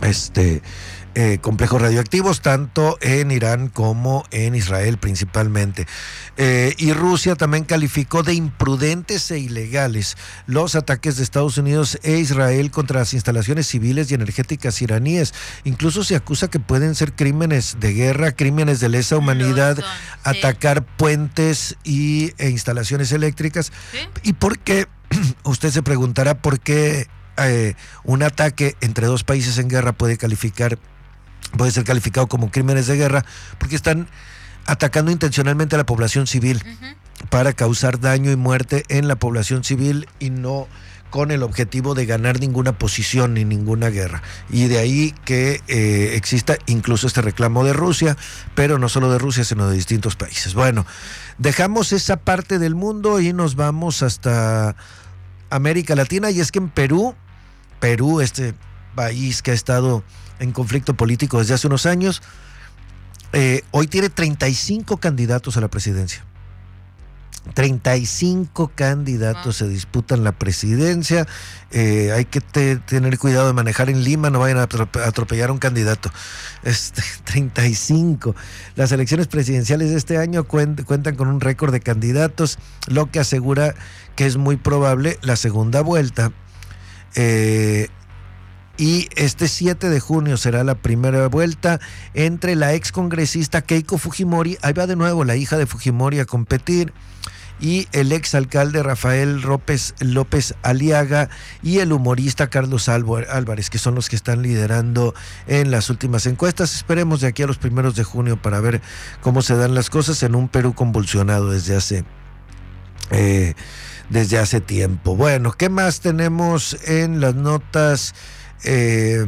este eh, complejos radioactivos, tanto en Irán como en Israel principalmente. Eh, y Rusia también calificó de imprudentes e ilegales los ataques de Estados Unidos e Israel contra las instalaciones civiles y energéticas iraníes. Incluso se acusa que pueden ser crímenes de guerra, crímenes de lesa humanidad, son, sí. atacar puentes y, e instalaciones eléctricas. ¿Sí? ¿Y por qué? Usted se preguntará por qué eh, un ataque entre dos países en guerra puede calificar, puede ser calificado como crímenes de guerra, porque están atacando intencionalmente a la población civil uh-huh. para causar daño y muerte en la población civil y no con el objetivo de ganar ninguna posición ni ninguna guerra. Y de ahí que eh, exista incluso este reclamo de Rusia, pero no solo de Rusia, sino de distintos países. Bueno, dejamos esa parte del mundo y nos vamos hasta América Latina, y es que en Perú, Perú, este país que ha estado en conflicto político desde hace unos años, eh, hoy tiene treinta y cinco candidatos a la presidencia. treinta y cinco candidatos se disputan la presidencia. Eh, hay que te, tener cuidado de manejar en Lima, no vayan a atropellar a un candidato. Este, treinta y cinco. Las elecciones presidenciales de este año cuen, cuentan con un récord de candidatos, lo que asegura que es muy probable la segunda vuelta. Eh, y este siete de junio será la primera vuelta entre la excongresista Keiko Fujimori, ahí va de nuevo la hija de Fujimori a competir, y el exalcalde Rafael López, López Aliaga y el humorista Carlos Álvarez, que son los que están liderando en las últimas encuestas. Esperemos de aquí a los primeros de junio para ver cómo se dan las cosas en un Perú convulsionado desde hace eh, desde hace tiempo. Bueno, ¿qué más tenemos en las notas eh,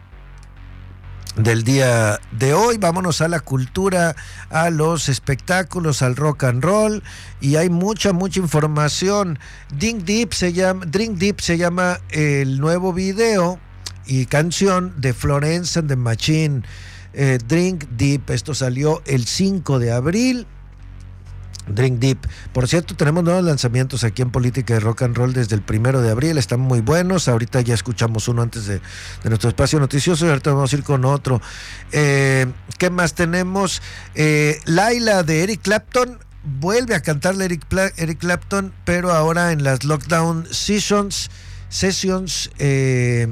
del día de hoy? Vámonos a la cultura, a los espectáculos, al rock and roll, y hay mucha, mucha información. Drink Deep se llama, Drink Deep se llama el nuevo video y canción de Florence and the Machine. Eh, Drink Deep, esto salió el cinco de abril. Drink Deep. Por cierto, tenemos nuevos lanzamientos aquí en Política de Rock and Roll desde el primero de abril, están muy buenos. Ahorita ya escuchamos uno antes de, de nuestro espacio noticioso y ahorita vamos a ir con otro. Eh, ¿Qué más tenemos? Eh, Laila de Eric Clapton, vuelve a cantarle Eric, Pla- Eric Clapton, pero ahora en las Lockdown Sessions. Sessions eh,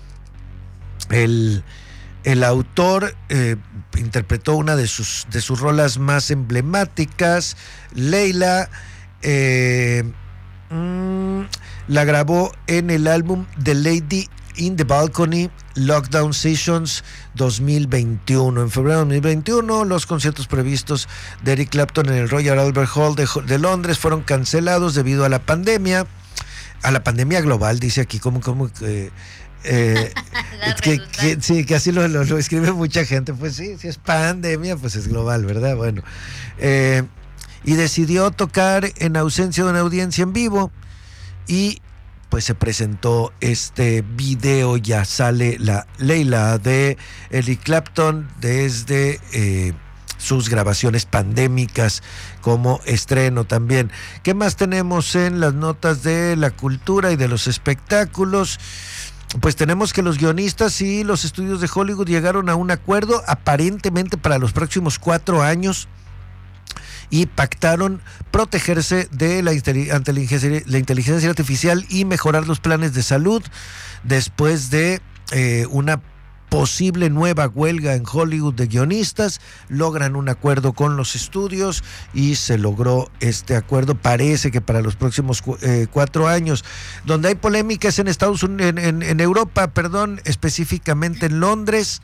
el El autor eh, interpretó una de sus, de sus rolas más emblemáticas. Leila eh, mmm, la grabó en el álbum The Lady in the Balcony Lockdown Sessions dos mil veintiuno. En febrero de dos mil veintiuno, los conciertos previstos de Eric Clapton en el Royal Albert Hall de, de Londres fueron cancelados debido a la pandemia, a la pandemia global, dice aquí, como, como eh, Eh, que, que, sí, que así lo, lo, lo escribe mucha gente. Pues sí, si es pandemia, pues es global, ¿verdad? Bueno, eh, y decidió tocar en ausencia de una audiencia en vivo, y pues se presentó este video. Ya sale la Leila de Eric Clapton desde eh, sus grabaciones pandémicas como estreno también. ¿Qué más tenemos en las notas de la cultura y de los espectáculos? Pues tenemos que los guionistas y los estudios de Hollywood llegaron a un acuerdo aparentemente para los próximos cuatro años y pactaron protegerse de la inteligencia, la inteligencia artificial y mejorar los planes de salud después de eh, una posible nueva huelga en Hollywood de guionistas. Logran un acuerdo con los estudios y se logró este acuerdo, parece que para los próximos eh, cuatro años. Donde hay polémicas en Estados Unidos, en, en, en Europa, perdón, específicamente en Londres,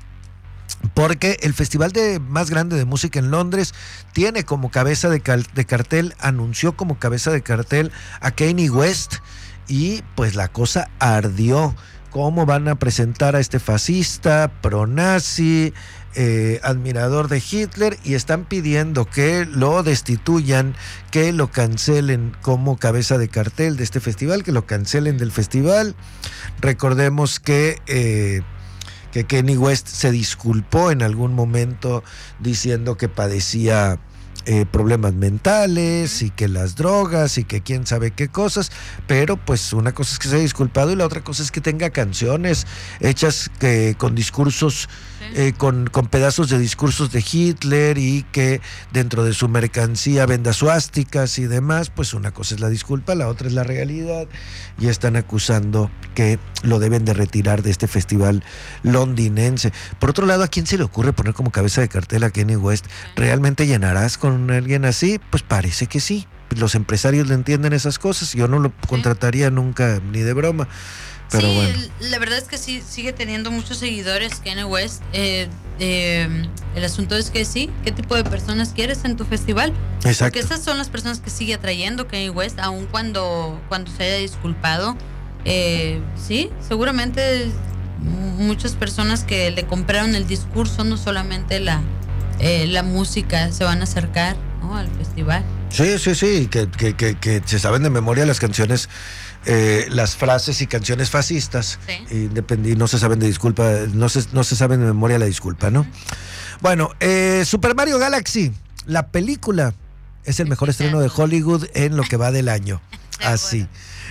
porque el festival de, más grande de música en Londres tiene como cabeza de, cal, de cartel, anunció como cabeza de cartel a Kanye West, y pues la cosa ardió. ¿Cómo van a presentar a este fascista, pronazi, eh, admirador de Hitler? Y están pidiendo que lo destituyan, que lo cancelen como cabeza de cartel de este festival, que lo cancelen del festival. Recordemos que, eh, que Kanye West se disculpó en algún momento diciendo que padecía eh, problemas mentales y que las drogas y que quién sabe qué cosas, pero pues una cosa es que se haya disculpado y la otra cosa es que tenga canciones hechas que, con discursos, eh, con, con pedazos de discursos de Hitler y que dentro de su mercancía venda suásticas y demás. Pues una cosa es la disculpa, la otra es la realidad, y están acusando que lo deben de retirar de este festival londinense. Por otro lado, ¿a quién se le ocurre poner como cabeza de cartel a Kanye West? ¿Realmente llenarás con alguien así? Pues parece que sí. Los empresarios le entienden esas cosas. Yo no lo contrataría nunca ni de broma. Pero sí, bueno. La verdad es que sí, sigue teniendo muchos seguidores Kanye West. Eh, eh, el asunto es que sí, ¿qué tipo de personas quieres en tu festival? Exacto. Porque esas son las personas que sigue atrayendo Kanye West, aun cuando, cuando se haya disculpado. Eh, sí, seguramente muchas personas que le compraron el discurso, no solamente la, eh, la música, se van a acercar, ¿no?, al festival. Sí, sí, sí, que, que, que, que se saben de memoria las canciones, eh, las frases y canciones fascistas, sí. y no se saben de disculpa, no se, no se saben de memoria la disculpa, ¿no? Uh-huh. Bueno, eh, Super Mario Galaxy, la película, es el mejor estreno de Hollywood en lo que va del año. Así.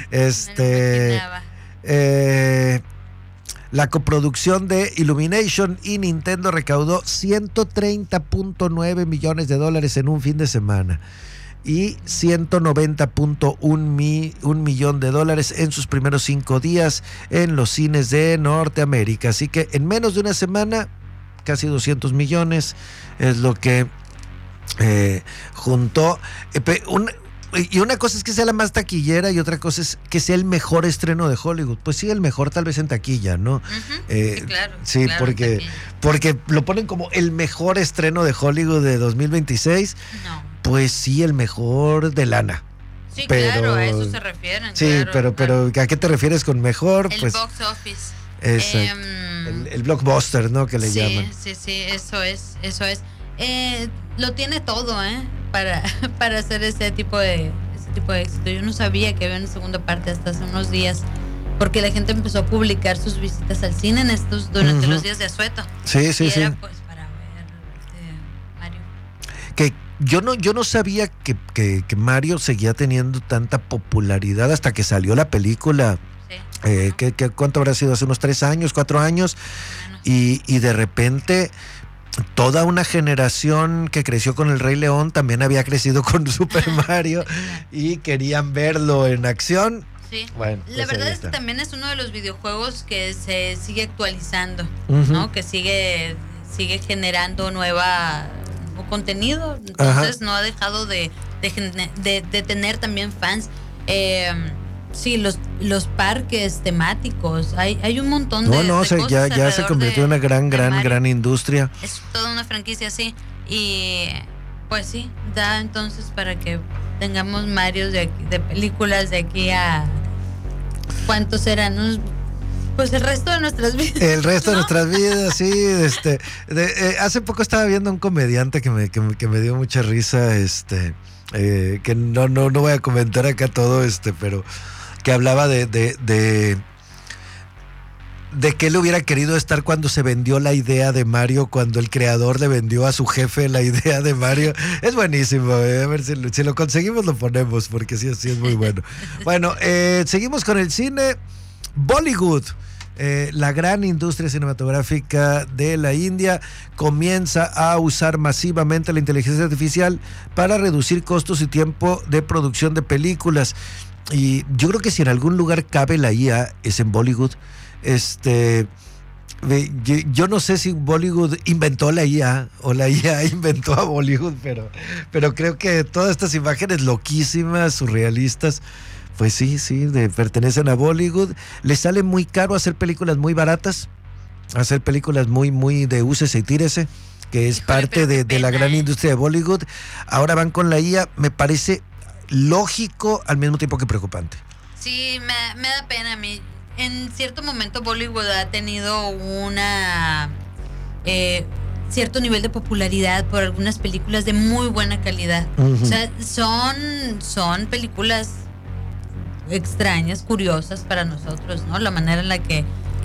Este. Eh, la coproducción de Illumination y Nintendo recaudó ciento treinta punto nueve millones de dólares en un fin de semana y ciento noventa punto uno mi, un millón de dólares en sus primeros cinco días en los cines de Norteamérica. Así que en menos de una semana, casi doscientos millones es lo que eh, juntó. Eh, un, Y una cosa es que sea la más taquillera y otra cosa es que sea el mejor estreno de Hollywood. Pues sí, el mejor tal vez en taquilla, ¿no? Uh-huh. Eh, sí, claro. Sí, claro, porque, porque lo ponen como el mejor estreno de Hollywood de dos mil veintiséis. No. Pues sí, el mejor de lana. Sí, pero, claro, a eso se refieren. Sí, claro, pero, claro. pero ¿a qué te refieres con mejor? El pues, box office. Exacto. Um, el, el blockbuster, ¿no? Que le sí, llaman. Sí, sí, eso es, eso es. Eh, lo tiene todo, ¿eh? Para, para hacer ese tipo de ese tipo de éxito. Yo no sabía que había una segunda parte hasta hace unos días, porque la gente empezó a publicar sus visitas al cine en estos durante uh-huh. los días de asueto. Sí, sí, y sí. Era pues para ver eh, Mario. Que yo no, yo no sabía que, que, que Mario seguía teniendo tanta popularidad hasta que salió la película. Sí. Eh, uh-huh. que, que, ¿Cuánto habrá sido? Hace unos tres años, cuatro años. Bueno. Y, y de repente toda una generación que creció con el Rey León también había crecido con Super Mario y querían verlo en acción. Sí, bueno, la pues verdad es que también es uno de los videojuegos que se sigue actualizando, uh-huh. ¿no? Que sigue sigue generando nueva nuevo contenido, entonces Ajá. no ha dejado de de, de, de tener también fans. Eh, Sí, los los parques temáticos, hay hay un montón de, no, no, de se, cosas ya, ya se convirtió en una gran, gran, Mario. gran industria. Es toda una franquicia, sí. Y pues sí, da entonces para que tengamos Marios de, aquí, de películas de aquí a... ¿Cuántos serán? Unos, pues el resto de nuestras vidas. El resto ¿no? de nuestras vidas, sí. este de, eh, Hace poco estaba viendo un comediante que me, que, que me dio mucha risa, este eh, que no, no, no voy a comentar acá todo, este pero... que hablaba de, de, de, de que él hubiera querido estar cuando se vendió la idea de Mario, cuando el creador le vendió a su jefe la idea de Mario. Es buenísimo, eh. A ver si, si lo conseguimos lo ponemos, porque sí, sí es muy bueno. Bueno, eh, seguimos con el cine. Bollywood, eh, la gran industria cinematográfica de la India, comienza a usar masivamente la inteligencia artificial para reducir costos y tiempo de producción de películas. Y yo creo que si en algún lugar cabe la I A es en Bollywood. Este, yo no sé si Bollywood inventó la I A o la I A inventó a Bollywood, pero, pero creo que todas estas imágenes loquísimas, surrealistas, pues sí, sí, de, pertenecen a Bollywood. Les sale muy caro hacer películas muy baratas, hacer películas muy, muy de úsese y tírese, que es Híjole, parte de, de la gran eh. industria de Bollywood. Ahora van con la I A, me parece lógico al mismo tiempo que preocupante. Sí, me, me da pena a mí. En cierto momento Bollywood ha tenido una eh, cierto nivel de popularidad por algunas películas de muy buena calidad. Uh-huh. O sea, son, son películas extrañas, curiosas para nosotros, ¿no? La manera en la que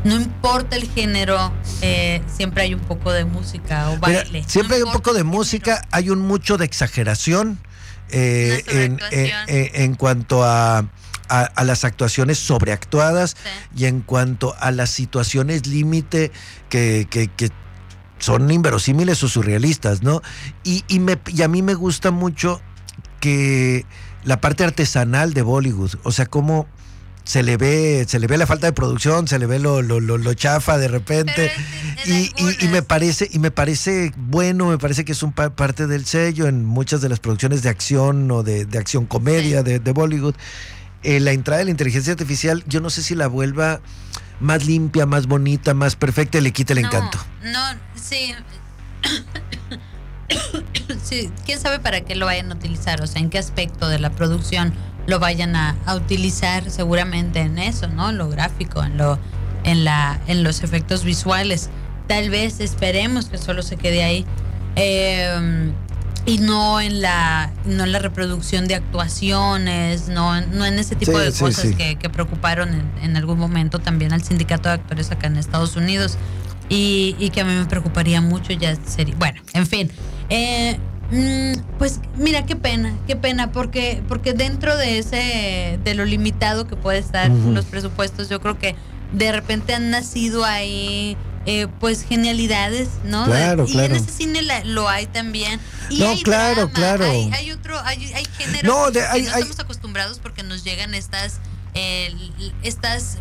no importa el género, eh, siempre hay un poco de música o baile. Mira, siempre no hay un poco de género. música, hay un mucho de exageración eh, en, en, en, en cuanto a, a, a las actuaciones sobreactuadas, sí. Y en cuanto a las situaciones límite que, que, que son inverosímiles o surrealistas, ¿no? Y, y, me, y a mí me gusta mucho que la parte artesanal de Bollywood, o sea, cómo se le ve, se le ve la falta de producción, se le ve lo, lo, lo, lo chafa de repente, y, y, y me parece, y me parece bueno, me parece que es un pa- parte del sello en muchas de las producciones de acción o de, de acción comedia, sí. de, de Bollywood. Eh, la entrada de la inteligencia artificial, yo no sé si la vuelva más limpia, más bonita, más perfecta, y le quita el no, encanto. No, sí. Sí, quién sabe para qué lo vayan a utilizar, o sea, en qué aspecto de la producción lo vayan a, a utilizar, seguramente en eso, ¿no? En lo gráfico, en lo, en la, en los efectos visuales. Tal vez esperemos que solo se quede ahí. Eh, y no en la, no en la reproducción de actuaciones, no, no en ese tipo sí, de sí, cosas sí. Que, que preocuparon en, en algún momento también al sindicato de actores acá en Estados Unidos. Y, y que a mí me preocuparía mucho ya sería, bueno, en fin. Eh, Pues mira, qué pena, qué pena, porque porque dentro de ese, de lo limitado que puede estar uh-huh. los presupuestos, yo creo que de repente han nacido ahí eh, pues genialidades, ¿no? Claro, y claro. en ese cine la, lo hay también. Y no, hay claro, drama, claro. Hay, hay otro, hay, hay géneros no, de, que hay, no hay... estamos acostumbrados porque nos llegan estas, eh, estas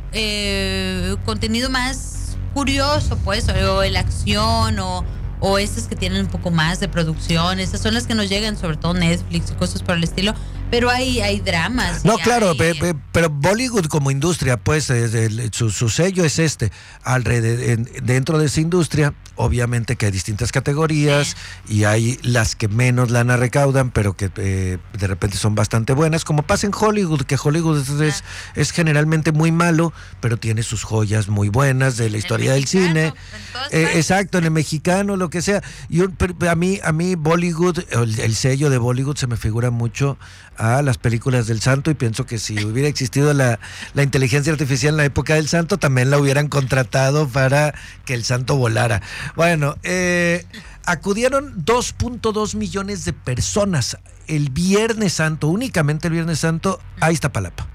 eh, contenido más curioso, pues, o la acción, o o estas que tienen un poco más de producción, esas son las que nos llegan, sobre todo Netflix y cosas por el estilo, pero hay, hay dramas. No, claro, hay... pe, pe, pero Bollywood como industria, pues eh, su, su sello es este, alrededor, en, dentro de esa industria, obviamente que hay distintas categorías, sí. Y hay las que menos lana recaudan, pero que eh, de repente son bastante buenas, como pasa en Hollywood, que Hollywood es, ah. es, es generalmente muy malo, pero tiene sus joyas muy buenas de la historia del cine. Eh, exacto, en el mexicano, lo que sea. Y un, a mí, a mí Bollywood, el, el sello de Bollywood se me figura mucho a las películas del Santo, y pienso que si hubiera existido la, la inteligencia artificial en la época del Santo, también la hubieran contratado para que el Santo volara. Bueno, eh, acudieron dos punto dos millones de personas el Viernes Santo, únicamente el Viernes Santo, a Iztapalapa.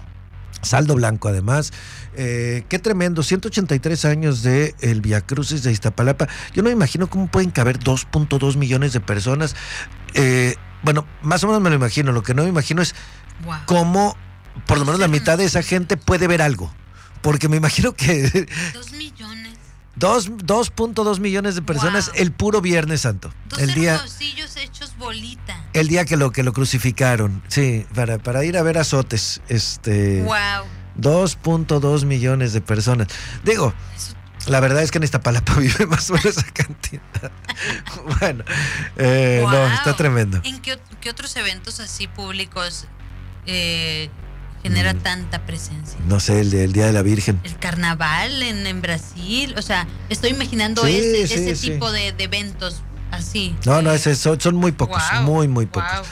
Saldo blanco, además. Eh, qué tremendo, ciento ochenta y tres años de el Viacrucis de Iztapalapa. Yo no me imagino cómo pueden caber dos punto dos millones de personas. Eh, bueno, más o menos me lo imagino. Lo que no me imagino es wow. cómo por lo menos la mitad de esa gente puede ver algo. Porque me imagino que... Dos millones. dos punto dos millones de personas wow. el puro Viernes Santo. Dos el día hermosillos hechos bolita. El día que lo que lo crucificaron. Sí, para, para ir a ver azotes. Este... Wow. dos punto dos millones de personas. Digo, eso... la verdad es que en Iztapalapa vive más o menos esa cantidad. Bueno, eh, wow. no, está tremendo. ¿En qué, qué otros eventos así públicos eh, genera mm. tanta presencia? No sé, el, de, el Día de la Virgen. El carnaval en, en Brasil. O sea, estoy imaginando sí, ese, sí, ese sí. tipo de, de eventos así. No, eh. no, ese, son, son muy pocos, wow. muy, muy pocos. Wow.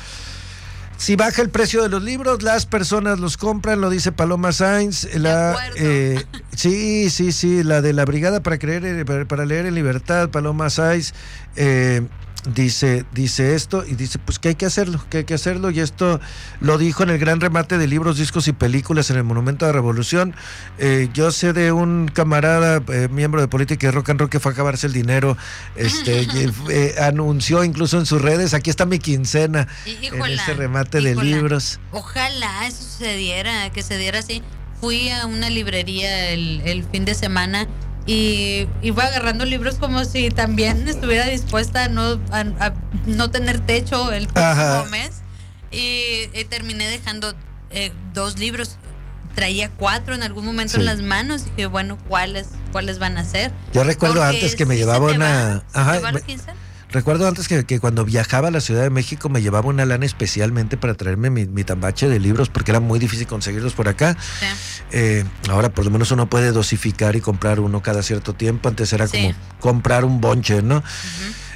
Si baja el precio de los libros, las personas los compran, lo dice Paloma Sainz. La, eh, sí, sí, sí, la de la Brigada para creer, para leer en libertad, Paloma Sainz, eh, dice, dice esto y dice pues que hay que hacerlo, que hay que hacerlo, y esto lo dijo en el gran remate de libros, discos y películas en el Monumento a la Revolución. Eh, yo sé de un camarada, eh, miembro de Política y Rock and Roll, que fue a acabarse el dinero, este, eh, eh, anunció incluso en sus redes, aquí está mi quincena, híjola, en ese remate híjola. de libros. Ojalá eso sucediera, que se diera así. Fui a una librería el, el fin de semana y iba agarrando libros como si también estuviera dispuesta a no, a, a no tener techo el próximo mes, y, y terminé dejando eh, dos libros. Traía cuatro en algún momento sí. en las manos, y dije, bueno, ¿cuáles cuáles van a ser? Yo recuerdo Porque antes que me si llevaba una... Va, Ajá, ¿se te va la quincena? Recuerdo antes que, que cuando viajaba a la Ciudad de México me llevaba una lana especialmente para traerme mi, mi tambache de libros, porque era muy difícil conseguirlos por acá. Sí. Eh, ahora por lo menos uno puede dosificar y comprar uno cada cierto tiempo. Antes era sí. como comprar un bonche, ¿no? Uh-huh.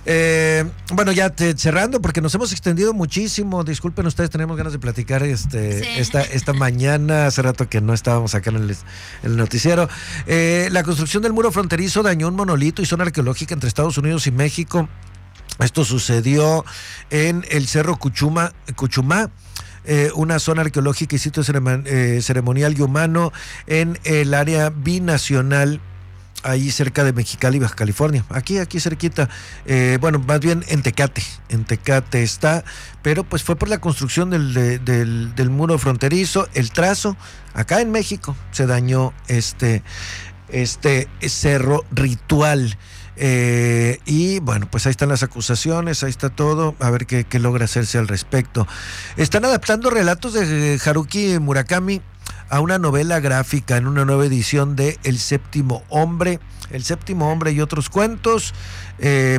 Eh, bueno, ya te, cerrando, porque nos hemos extendido muchísimo. Disculpen ustedes, tenemos ganas de platicar este, sí. esta, esta mañana. Hace rato que no estábamos acá en el, en el noticiero. Eh, la construcción del muro fronterizo dañó un monolito y zona arqueológica entre Estados Unidos y México. Esto sucedió en el Cerro Cuchuma, Cuchumá. Eh, una zona arqueológica y sitio ceremon, eh, ceremonial y humano en el área binacional, ahí cerca de Mexicali, Baja California, aquí, aquí cerquita, eh, bueno, más bien en Tecate, en Tecate está, pero pues fue por la construcción del, de, del, del muro fronterizo, el trazo, acá en México se dañó este, este cerro ritual. Eh, y bueno, pues ahí están las acusaciones, ahí está todo, a ver qué, qué logra hacerse al respecto. Están adaptando relatos de Haruki Murakami a una novela gráfica en una nueva edición de El Séptimo Hombre, El Séptimo Hombre y otros cuentos. eh,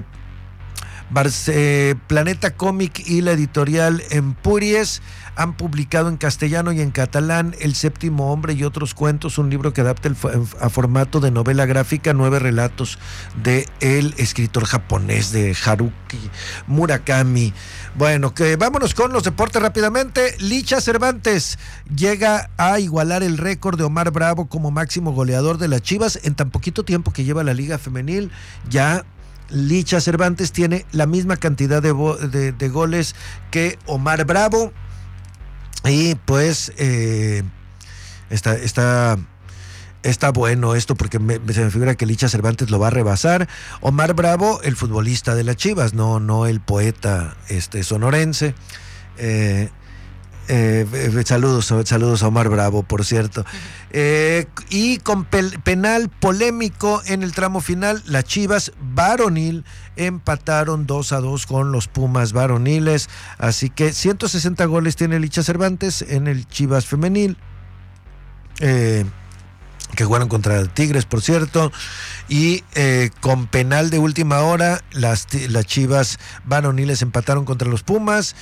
Barce, Planeta Cómic y la editorial Empuries han publicado en castellano y en catalán El Séptimo Hombre y otros cuentos, un libro que adapta el, a formato de novela gráfica nueve relatos de el escritor japonés de Haruki Murakami. Bueno, que vámonos con los deportes rápidamente. Licha Cervantes llega a igualar el récord de Omar Bravo como máximo goleador de las Chivas en tan poquito tiempo que lleva la Liga Femenil. Ya Licha Cervantes tiene la misma cantidad de, de, de goles que Omar Bravo. Y pues eh, está, está, está bueno esto porque me, se me figura que Licha Cervantes lo va a rebasar. Omar Bravo, el futbolista de las Chivas, no, no el poeta este, sonorense. Eh, Eh, saludos, saludos a Omar Bravo, por cierto. Eh, y con pel, penal polémico en el tramo final, las Chivas varonil empataron dos a dos con los Pumas varoniles. Así que ciento sesenta goles tiene Licha Cervantes en el Chivas femenil. Eh, que jugaron contra Tigres, por cierto, y eh, con penal de última hora, las, las Chivas varoniles empataron contra los Pumas.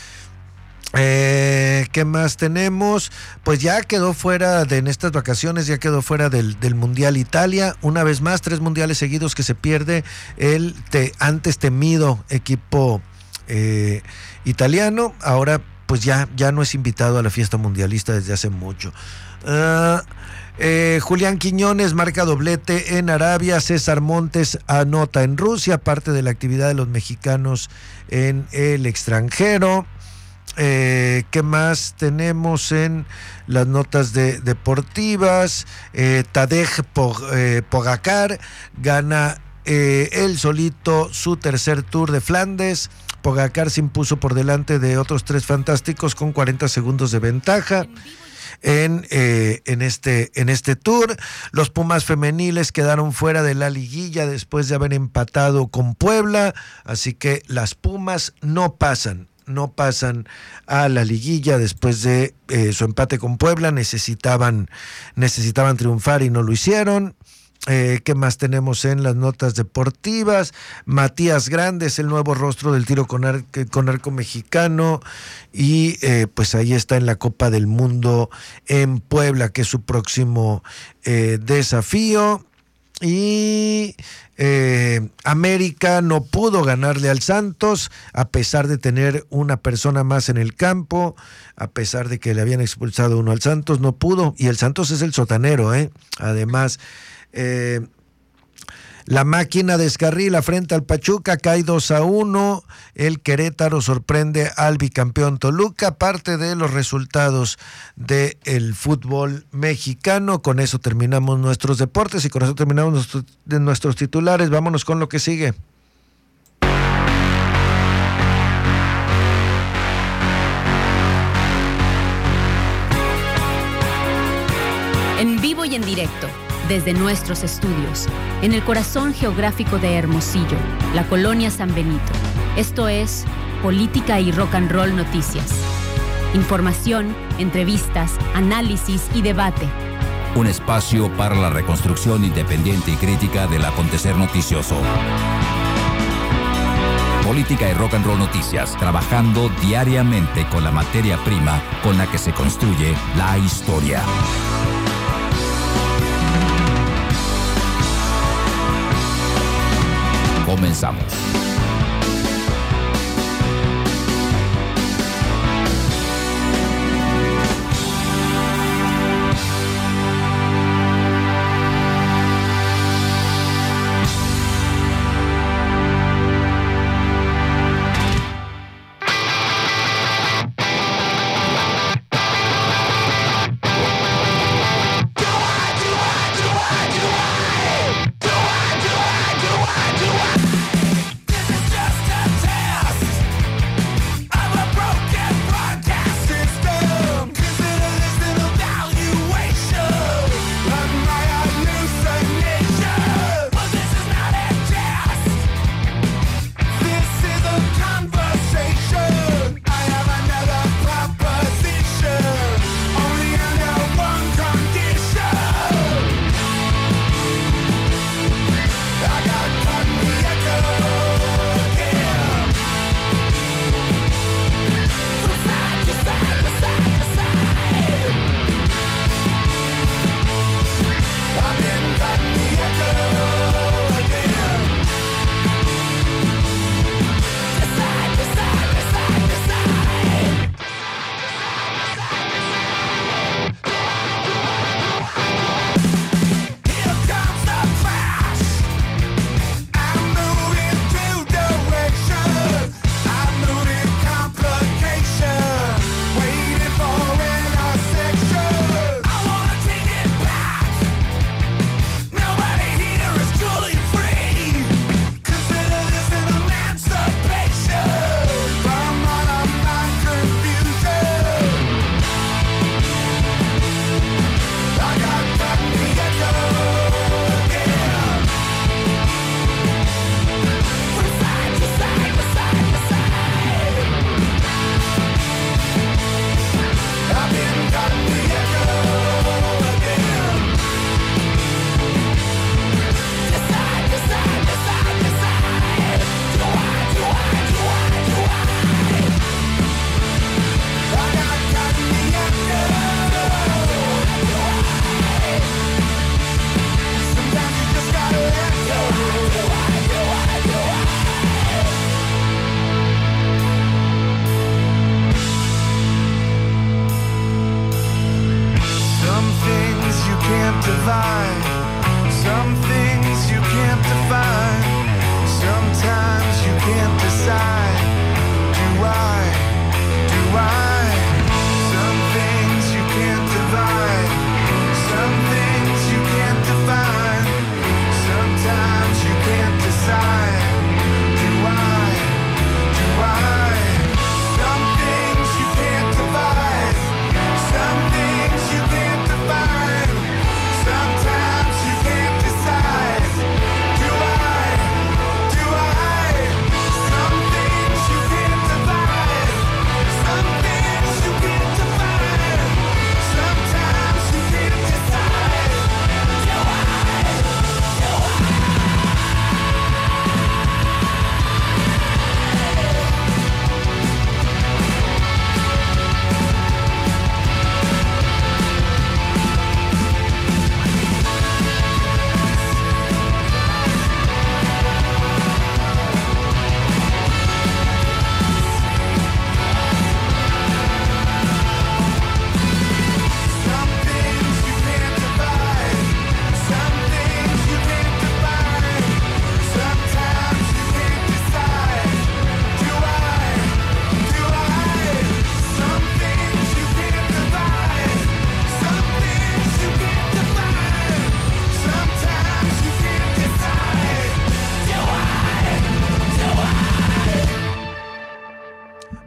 Eh, ¿Qué más tenemos? Pues ya quedó fuera de en estas vacaciones, ya quedó fuera del, del Mundial Italia, una vez más, tres mundiales seguidos que se pierde el te, antes temido equipo eh, italiano. Ahora pues ya, ya no es invitado a la fiesta mundialista desde hace mucho. Uh, eh, Julián Quiñones marca doblete en Arabia, César Montes anota en Rusia, parte de la actividad de los mexicanos en el extranjero. Eh, ¿Qué más tenemos en las notas de, deportivas? Eh, Tadej eh, Pogacar gana eh, él solito su tercer Tour de Flandes. Pogacar se impuso por delante de otros tres fantásticos con cuarenta segundos de ventaja. En, eh, en, este, en este tour, los Pumas femeniles quedaron fuera de la liguilla después de haber empatado con Puebla, así que las Pumas no pasan. no pasan a la liguilla después de eh, su empate con Puebla. Necesitaban, necesitaban triunfar y no lo hicieron. Eh, ¿Qué más tenemos en las notas deportivas? Matías Grandes, el nuevo rostro del tiro con, ar- con arco mexicano, y eh, pues ahí está en la Copa del Mundo en Puebla, que es su próximo eh, desafío. Y eh, América no pudo ganarle al Santos, a pesar de tener una persona más en el campo, a pesar de que le habían expulsado uno al Santos, no pudo, y el Santos es el sotanero, ¿eh? Además, eh, la máquina descarrila frente al Pachuca, cae dos a uno, el Querétaro sorprende al bicampeón Toluca, parte de los resultados del fútbol mexicano. Con eso terminamos nuestros deportes y con eso terminamos nuestros, de nuestros titulares. Vámonos con lo que sigue. En vivo y en directo, desde nuestros estudios, en el corazón geográfico de Hermosillo, la colonia San Benito. Esto es Política y Rock and Roll Noticias. Información, entrevistas, análisis y debate. Un espacio para la reconstrucción independiente y crítica del acontecer noticioso. Política y Rock and Roll Noticias, trabajando diariamente con la materia prima con la que se construye la historia. Comenzamos.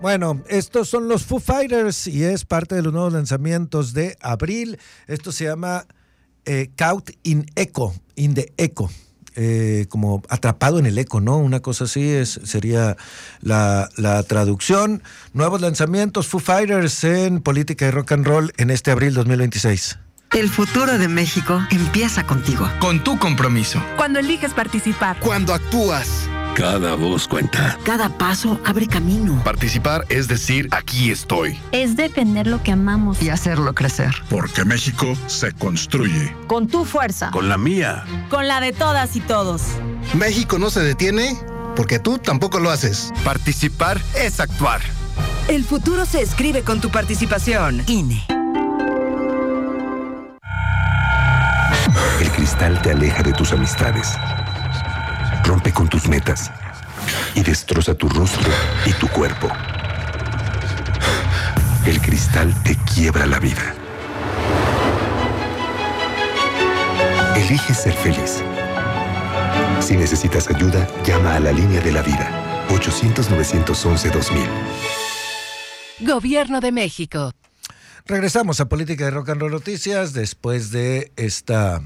Bueno, estos son los Foo Fighters y es parte de los nuevos lanzamientos de abril. Esto se llama eh, Caught in Echo, in the Echo. Eh, como atrapado en el eco, ¿no? Una cosa así es, sería la, la traducción. Nuevos lanzamientos, Foo Fighters en Política y Rock and Roll en este abril dos mil veintiséis. El futuro de México empieza contigo. Con tu compromiso. Cuando eliges participar. Cuando actúas. Cada voz cuenta. Cada paso abre camino. Participar es decir, aquí estoy. Es defender lo que amamos. Y hacerlo crecer. Porque México se construye. Con tu fuerza. Con la mía. Con la de todas y todos. México no se detiene porque tú tampoco lo haces. Participar es actuar. El futuro se escribe con tu participación. I N E. El cristal te aleja de tus amistades. Rompe con tus metas y destroza tu rostro y tu cuerpo. El cristal te quiebra la vida. Elige ser feliz. Si necesitas ayuda, llama a la línea de la vida. ochocientos, novecientos once, dos mil. Gobierno de México. Regresamos a Política de Rock and Roll Noticias después de esta...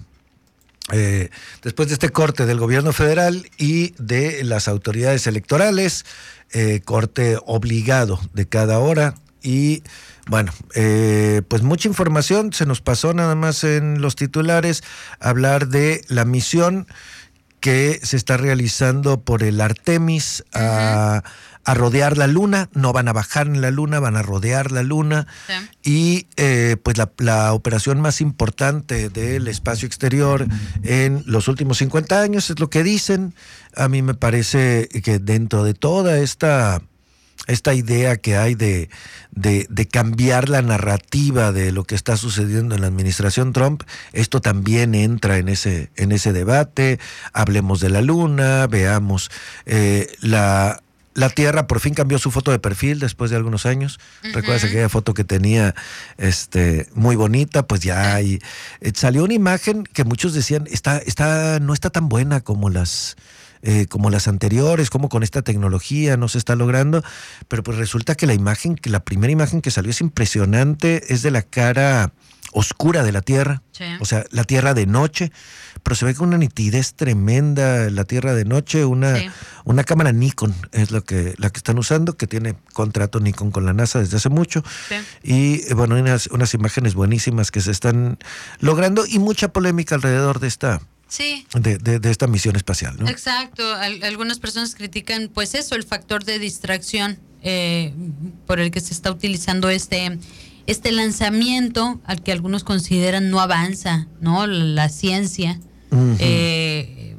Eh, después de este corte del gobierno federal y de las autoridades electorales, eh, corte obligado de cada hora y bueno, eh, pues mucha información, se nos pasó nada más en los titulares hablar de la misión que se está realizando por el Artemis a, a rodear la luna. No van a bajar en la luna, van a rodear la luna. Sí. Y eh, pues la, la operación más importante del espacio exterior en los últimos cincuenta años, es lo que dicen. A mí me parece que dentro de toda esta... esta idea que hay de, de, de cambiar la narrativa de lo que está sucediendo en la administración Trump, esto también entra en ese, en ese debate. Hablemos de la luna, veamos eh, la... La Tierra por fin cambió su foto de perfil después de algunos años. Uh-huh. ¿Recuerdas aquella foto que tenía este, muy bonita? Pues ya hay, eh, salió una imagen que muchos decían está, está, no está tan buena como las, eh, como las anteriores, como con esta tecnología no se está logrando. Pero pues resulta que la imagen, que la primera imagen que salió es impresionante, es de la cara oscura de la Tierra, sí. O sea, la Tierra de noche, pero se ve con una nitidez tremenda la Tierra de noche, una, sí. una cámara Nikon es lo que, la que están usando, que tiene contrato Nikon con la NASA desde hace mucho, sí. Y bueno, unas, unas imágenes buenísimas que se están logrando y mucha polémica alrededor de esta... Sí. De, de, de esta misión espacial, ¿no? Exacto. Al, algunas personas critican, pues eso, el factor de distracción eh, por el que se está utilizando este... este lanzamiento al que algunos consideran no avanza, ¿no? La ciencia, uh-huh. eh,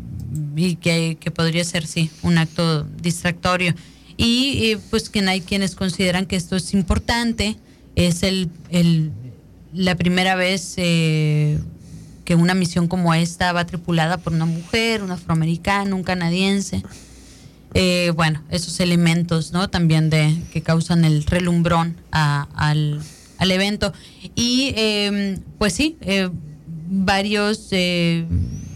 y que, que podría ser, sí, un acto distractorio. Y eh, pues que hay quienes consideran que esto es importante, es el, el la primera vez eh, que una misión como esta va tripulada por una mujer, un afroamericano, un canadiense. Eh, bueno, esos elementos, ¿no? También de que causan el relumbrón a, al, al evento. Y eh, pues sí, eh, varios eh,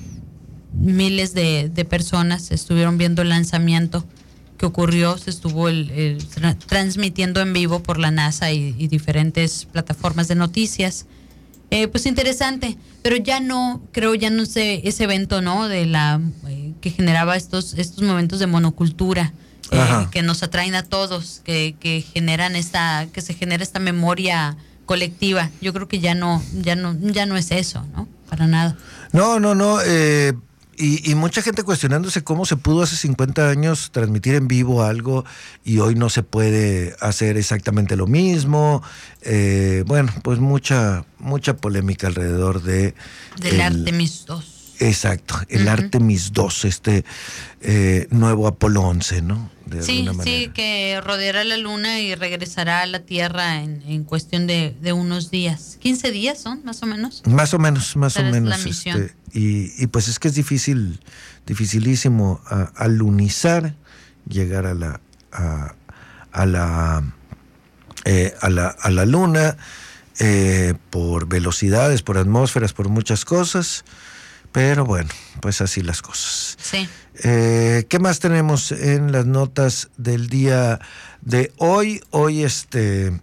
miles de, de personas estuvieron viendo el lanzamiento que ocurrió. Se estuvo el, el, tra- transmitiendo en vivo por la NASA y, y diferentes plataformas de noticias. Eh, pues interesante, pero ya no, creo ya no sé, ese evento, ¿no? De la eh, que generaba estos estos momentos de monocultura, eh, que nos atraen a todos, que, que generan esta, que se genera esta memoria colectiva. Yo creo que ya no, ya no, ya no es eso, ¿no? Para nada. No, no, no. Eh, y, y mucha gente cuestionándose cómo se pudo hace cincuenta años transmitir en vivo algo y hoy no se puede hacer exactamente lo mismo. Eh, bueno, pues mucha, mucha polémica alrededor de... Del el, Artemis dos. Exacto, el uh-huh. Artemis dos, este eh, nuevo Apolo once, ¿no? De sí, sí, que rodeará la luna y regresará a la Tierra en, en cuestión de, de unos días. ¿quince días son, más o menos? Más o menos, más Pero o menos. La misión. Este, y, y pues es que es difícil, dificilísimo a, alunizar, llegar a la, a, a la, eh, a la, a la luna, eh, por velocidades, por atmósferas, por muchas cosas. Pero bueno, pues así las cosas. Sí. Eh, ¿Qué más tenemos en las notas del día de hoy? Hoy este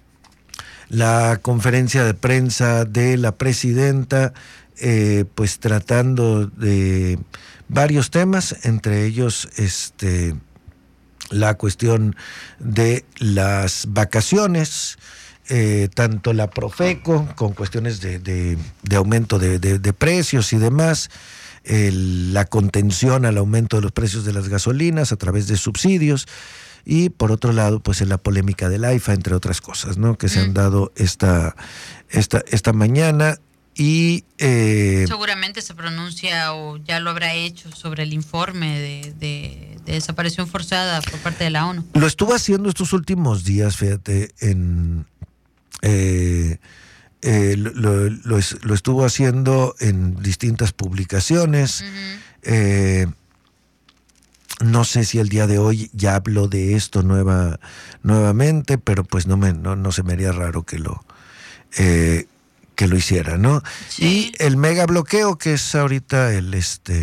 la conferencia de prensa de la presidenta, eh, pues tratando de varios temas, entre ellos este la cuestión de las vacaciones, eh, tanto la Profeco con cuestiones de, de, de aumento de, de, de precios y demás, el, la contención al aumento de los precios de las gasolinas a través de subsidios, y por otro lado pues en la polémica del AIFA, entre otras cosas, ¿no?, que se han dado esta, esta, esta mañana. Y eh, seguramente se pronuncia o ya lo habrá hecho sobre el informe de, de, de desaparición forzada por parte de la ONU. Lo estuvo haciendo estos últimos días, fíjate, en eh, eh, lo, lo, lo, lo estuvo haciendo en distintas publicaciones. Uh-huh. eh, no sé si el día de hoy ya habló de esto nueva, nuevamente, pero pues no, me, no, no se me haría raro que lo... Eh, que lo hiciera, ¿no? Sí. Y el mega bloqueo, que es ahorita el este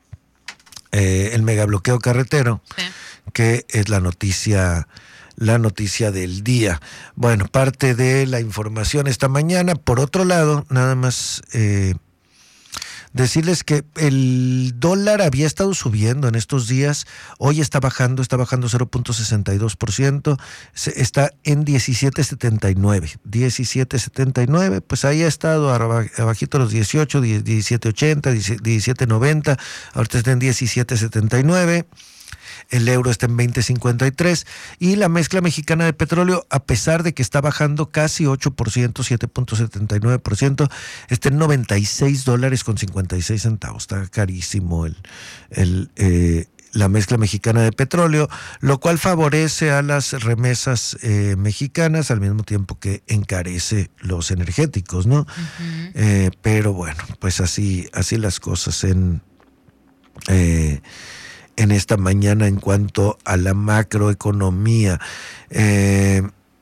eh, el mega bloqueo carretero, sí, que es la noticia la noticia del día. Bueno, parte de la información esta mañana. Por otro lado, nada más eh, decirles que el dólar había estado subiendo en estos días, hoy está bajando, está bajando cero punto sesenta y dos por ciento, está en diecisiete setenta y nueve, diecisiete setenta y nueve, pues ahí ha estado abajito los dieciocho, diecisiete ochenta, diecisiete noventa, ahorita está en diecisiete setenta y nueve. El euro está en veinte cincuenta y tres, y la mezcla mexicana de petróleo, a pesar de que está bajando casi ocho por ciento, siete punto setenta y nueve por ciento, está en noventa y seis dólares con cincuenta y seis centavos. Está carísimo el, el, eh, la mezcla mexicana de petróleo, lo cual favorece a las remesas eh, mexicanas, al mismo tiempo que encarece los energéticos, ¿no? Uh-huh. Eh, pero bueno, pues así, así las cosas en... Eh, en esta mañana en cuanto a la macroeconomía. Eh,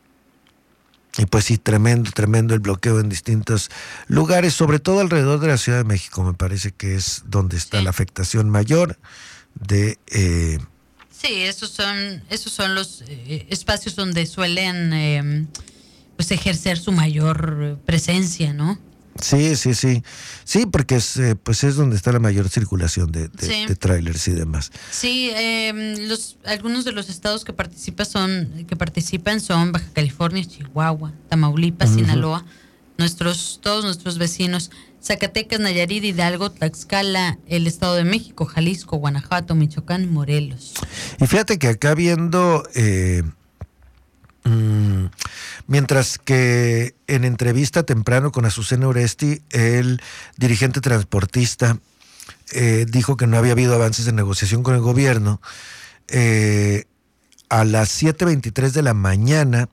y pues sí, tremendo, tremendo el bloqueo en distintos lugares, sobre todo alrededor de la Ciudad de México, me parece que es donde está sí. la afectación mayor de... Eh, sí, esos son, esos son los eh, espacios donde suelen eh, pues ejercer su mayor presencia, ¿no? Sí, sí, sí. Sí, porque es, eh, pues es donde está la mayor circulación de, de, sí. de trailers y demás. Sí, eh, los, algunos de los estados que participan son, que participan son Baja California, Chihuahua, Tamaulipas, uh-huh. Sinaloa, nuestros, todos nuestros vecinos, Zacatecas, Nayarit, Hidalgo, Tlaxcala, el Estado de México, Jalisco, Guanajuato, Michoacán y Morelos. Y fíjate que acá viendo... Eh, Mm, mientras que en entrevista temprano con Azucena Oresti, el dirigente transportista eh, dijo que no había habido avances en negociación con el gobierno, eh, a las siete veintitrés de la mañana,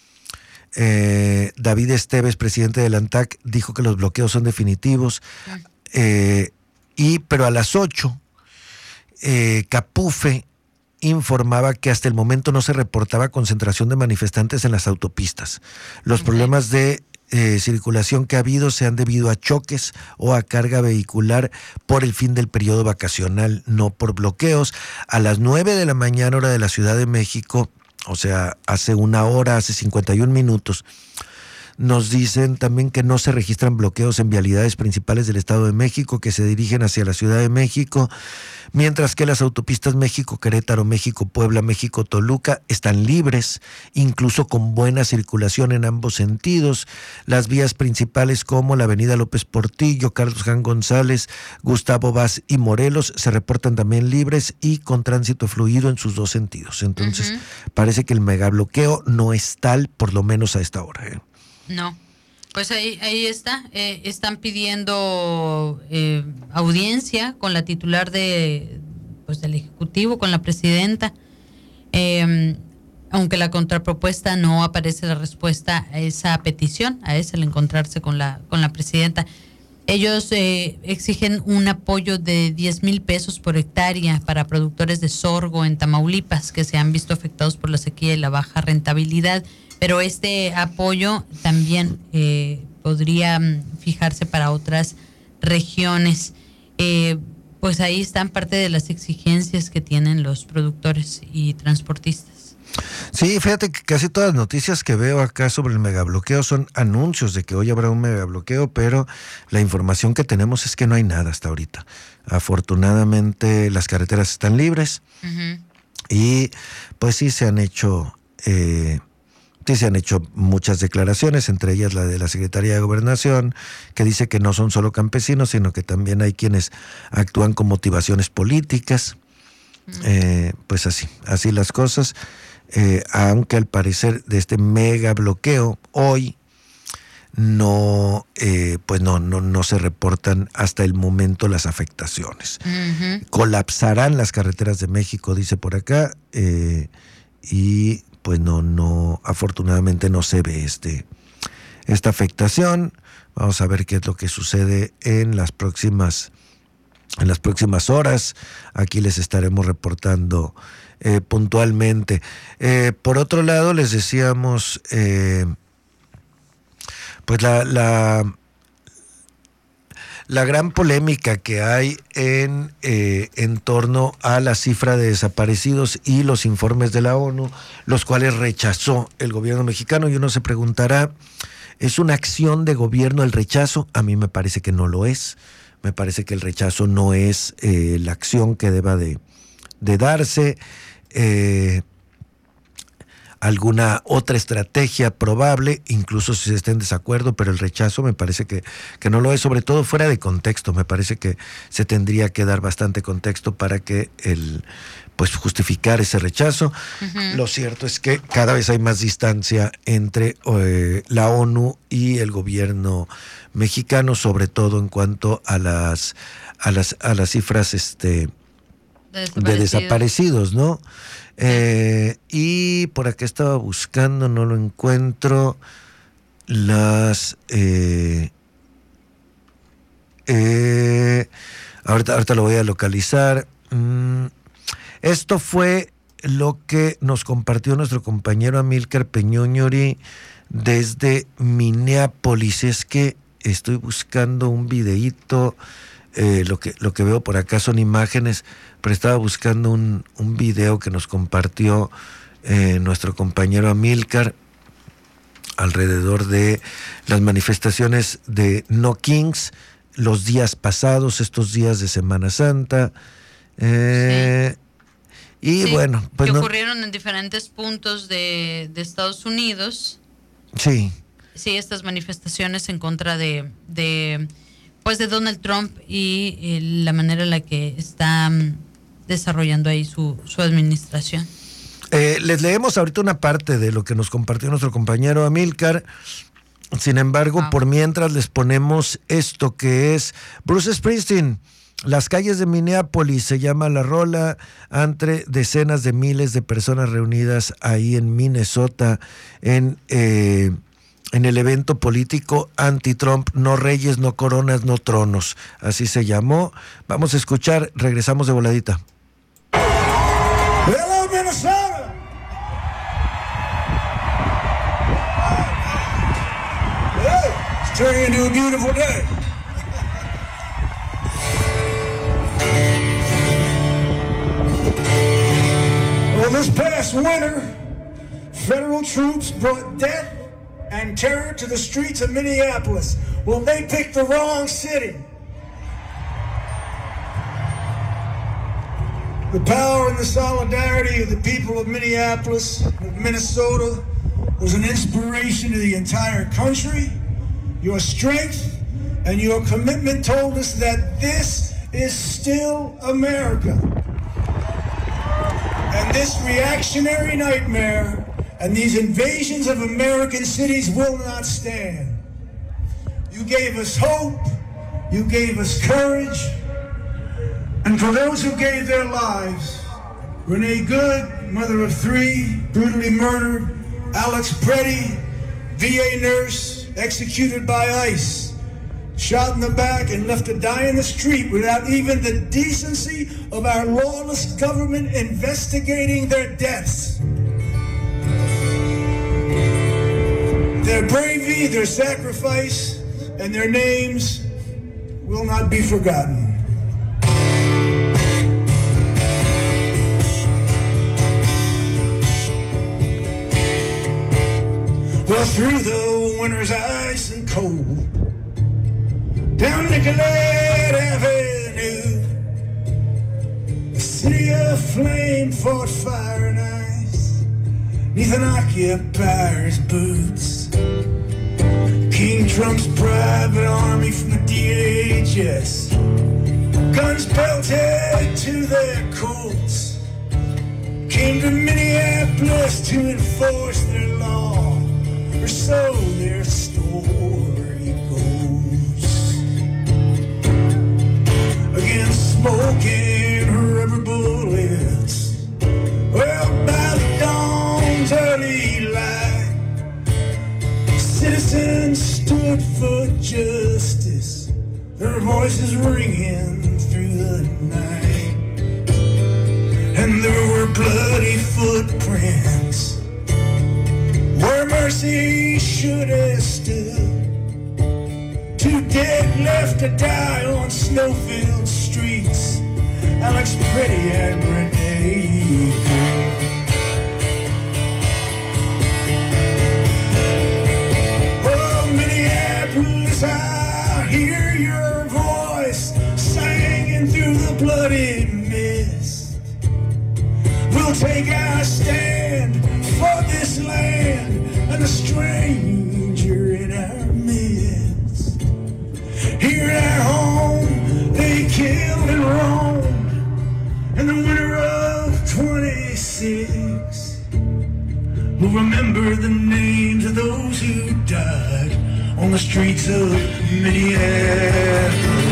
eh, David Esteves, presidente del ANTAC, dijo que los bloqueos son definitivos, eh, y pero a las ocho, eh, Capufe informaba que hasta el momento no se reportaba concentración de manifestantes en las autopistas. Los okay. problemas de eh, circulación que ha habido se han debido a choques o a carga vehicular por el fin del periodo vacacional, no por bloqueos. A las nueve de la mañana, hora de la Ciudad de México, o sea, hace una hora, hace cincuenta y un minutos, nos dicen también que no se registran bloqueos en vialidades principales del Estado de México que se dirigen hacia la Ciudad de México, mientras que las autopistas México-Querétaro, México-Puebla, México-Toluca están libres, incluso con buena circulación en ambos sentidos. Las vías principales como la avenida López Portillo, Carlos Jan González, Gustavo Vaz y Morelos se reportan también libres y con tránsito fluido en sus dos sentidos. Entonces, uh-huh. parece que el megabloqueo no es tal, por lo menos a esta hora, ¿eh? No, pues ahí ahí está, eh, están pidiendo eh, audiencia con la titular de pues del Ejecutivo, con la presidenta, eh, aunque la contrapropuesta no aparece la respuesta a esa petición, a ese el encontrarse con la con la presidenta. Ellos eh, exigen un apoyo de diez mil pesos por hectárea para productores de sorgo en Tamaulipas que se han visto afectados por la sequía y la baja rentabilidad. Pero este apoyo también eh, podría fijarse para otras regiones. Eh, pues ahí están parte de las exigencias que tienen los productores y transportistas. Sí, fíjate que casi todas las noticias que veo acá sobre el megabloqueo son anuncios de que hoy habrá un megabloqueo, pero la información que tenemos es que no hay nada hasta ahorita. Afortunadamente las carreteras están libres. Uh-huh. Y pues sí se han hecho eh, sí se han hecho muchas declaraciones, entre ellas la de la Secretaría de Gobernación, que dice que no son solo campesinos, sino que también hay quienes actúan con motivaciones políticas. Uh-huh. Eh, pues así, así las cosas. Eh, aunque al parecer de este mega bloqueo hoy no eh, pues no, no, no se reportan hasta el momento las afectaciones. Uh-huh. Colapsarán las carreteras de México, dice por acá, eh, y pues no, no, afortunadamente no se ve este, esta afectación. Vamos a ver qué es lo que sucede en las próximas, en las próximas horas. Aquí les estaremos reportando Eh, puntualmente. Eh, por otro lado, les decíamos, eh, pues la, la, la gran polémica que hay en, eh, en torno a la cifra de desaparecidos y los informes de la ONU, los cuales rechazó el gobierno mexicano, y uno se preguntará, ¿es una acción de gobierno el rechazo? A mí me parece que no lo es. Me parece que el rechazo no es eh, la acción que deba de, de darse. Eh, alguna otra estrategia probable, incluso si se está en desacuerdo, pero el rechazo me parece que, que no lo es, sobre todo fuera de contexto. Me parece que se tendría que dar bastante contexto para que el, pues justificar ese rechazo. Uh-huh. Lo cierto es que cada vez hay más distancia entre eh, la ONU y el gobierno mexicano, sobre todo en cuanto a las a las a las cifras este de desaparecidos, de desaparecidos ¿no? Eh, y por acá estaba buscando, no lo encuentro, las eh, eh, ahorita, ahorita lo voy a localizar. Mm, esto fue lo que nos compartió nuestro compañero Amílcar Peñoñori desde Minneapolis. Es que estoy buscando un videíto. Eh, lo que lo que veo por acá son imágenes, pero estaba buscando un, un video que nos compartió eh, nuestro compañero Amílcar alrededor de las manifestaciones de No Kings los días pasados, estos días de Semana Santa. Eh, sí. Y sí, bueno, pues que no, ocurrieron en diferentes puntos de, de Estados Unidos. Sí. Sí, estas manifestaciones en contra de... de pues de Donald Trump y eh, la manera en la que está um, desarrollando ahí su, su administración. Eh, les leemos ahorita una parte de lo que nos compartió nuestro compañero Amílcar. Sin embargo, wow. por mientras les ponemos esto que es Bruce Springsteen. Las calles de Minneapolis, se llama la rola, entre decenas de miles de personas reunidas ahí en Minnesota en... Eh, en el evento político anti-Trump, no reyes, no coronas, no tronos. Así se llamó. Vamos a escuchar, regresamos de voladita. Hello, Minnesota. Hey, it's turning into a beautiful day. Well, this past winter, federal troops brought death and terror to the streets of Minneapolis. Well, they picked the wrong city. The power and the solidarity of the people of Minneapolis, of Minnesota, was an inspiration to the entire country. Your strength and your commitment told us that this is still America. And this reactionary nightmare and these invasions of American cities will not stand. You gave us hope, you gave us courage, and for those who gave their lives, Renee Good, mother of three, brutally murdered, Alex Preddy, V A nurse, executed by ICE, shot in the back and left to die in the street without even the decency of our lawless government investigating their deaths. Their bravery, their sacrifice, and their names will not be forgotten. through the winter's ice and cold, down Nicollet Avenue, the city of flame fought fire and ice, neath an occupier's boots. King Trump's private army from the D H S, guns belted to their coats, came to Minneapolis to enforce their law, or so their story goes. Against smoking rubber bullets, well, by the dawn's early light, citizens stood for justice, their voices ringing through the night. And there were bloody footprints where mercy should have stood. Two dead left to die on snow-filled streets, Alex Pretty and Renee Good. Oh, Minneapolis, I hear your voice singing through the bloody mist. We'll take our stand for this land and the stranger in our midst. Here at home, they killed and roamed in the winter of twenty-six. We'll remember the names of those who died on the streets of Minneapolis.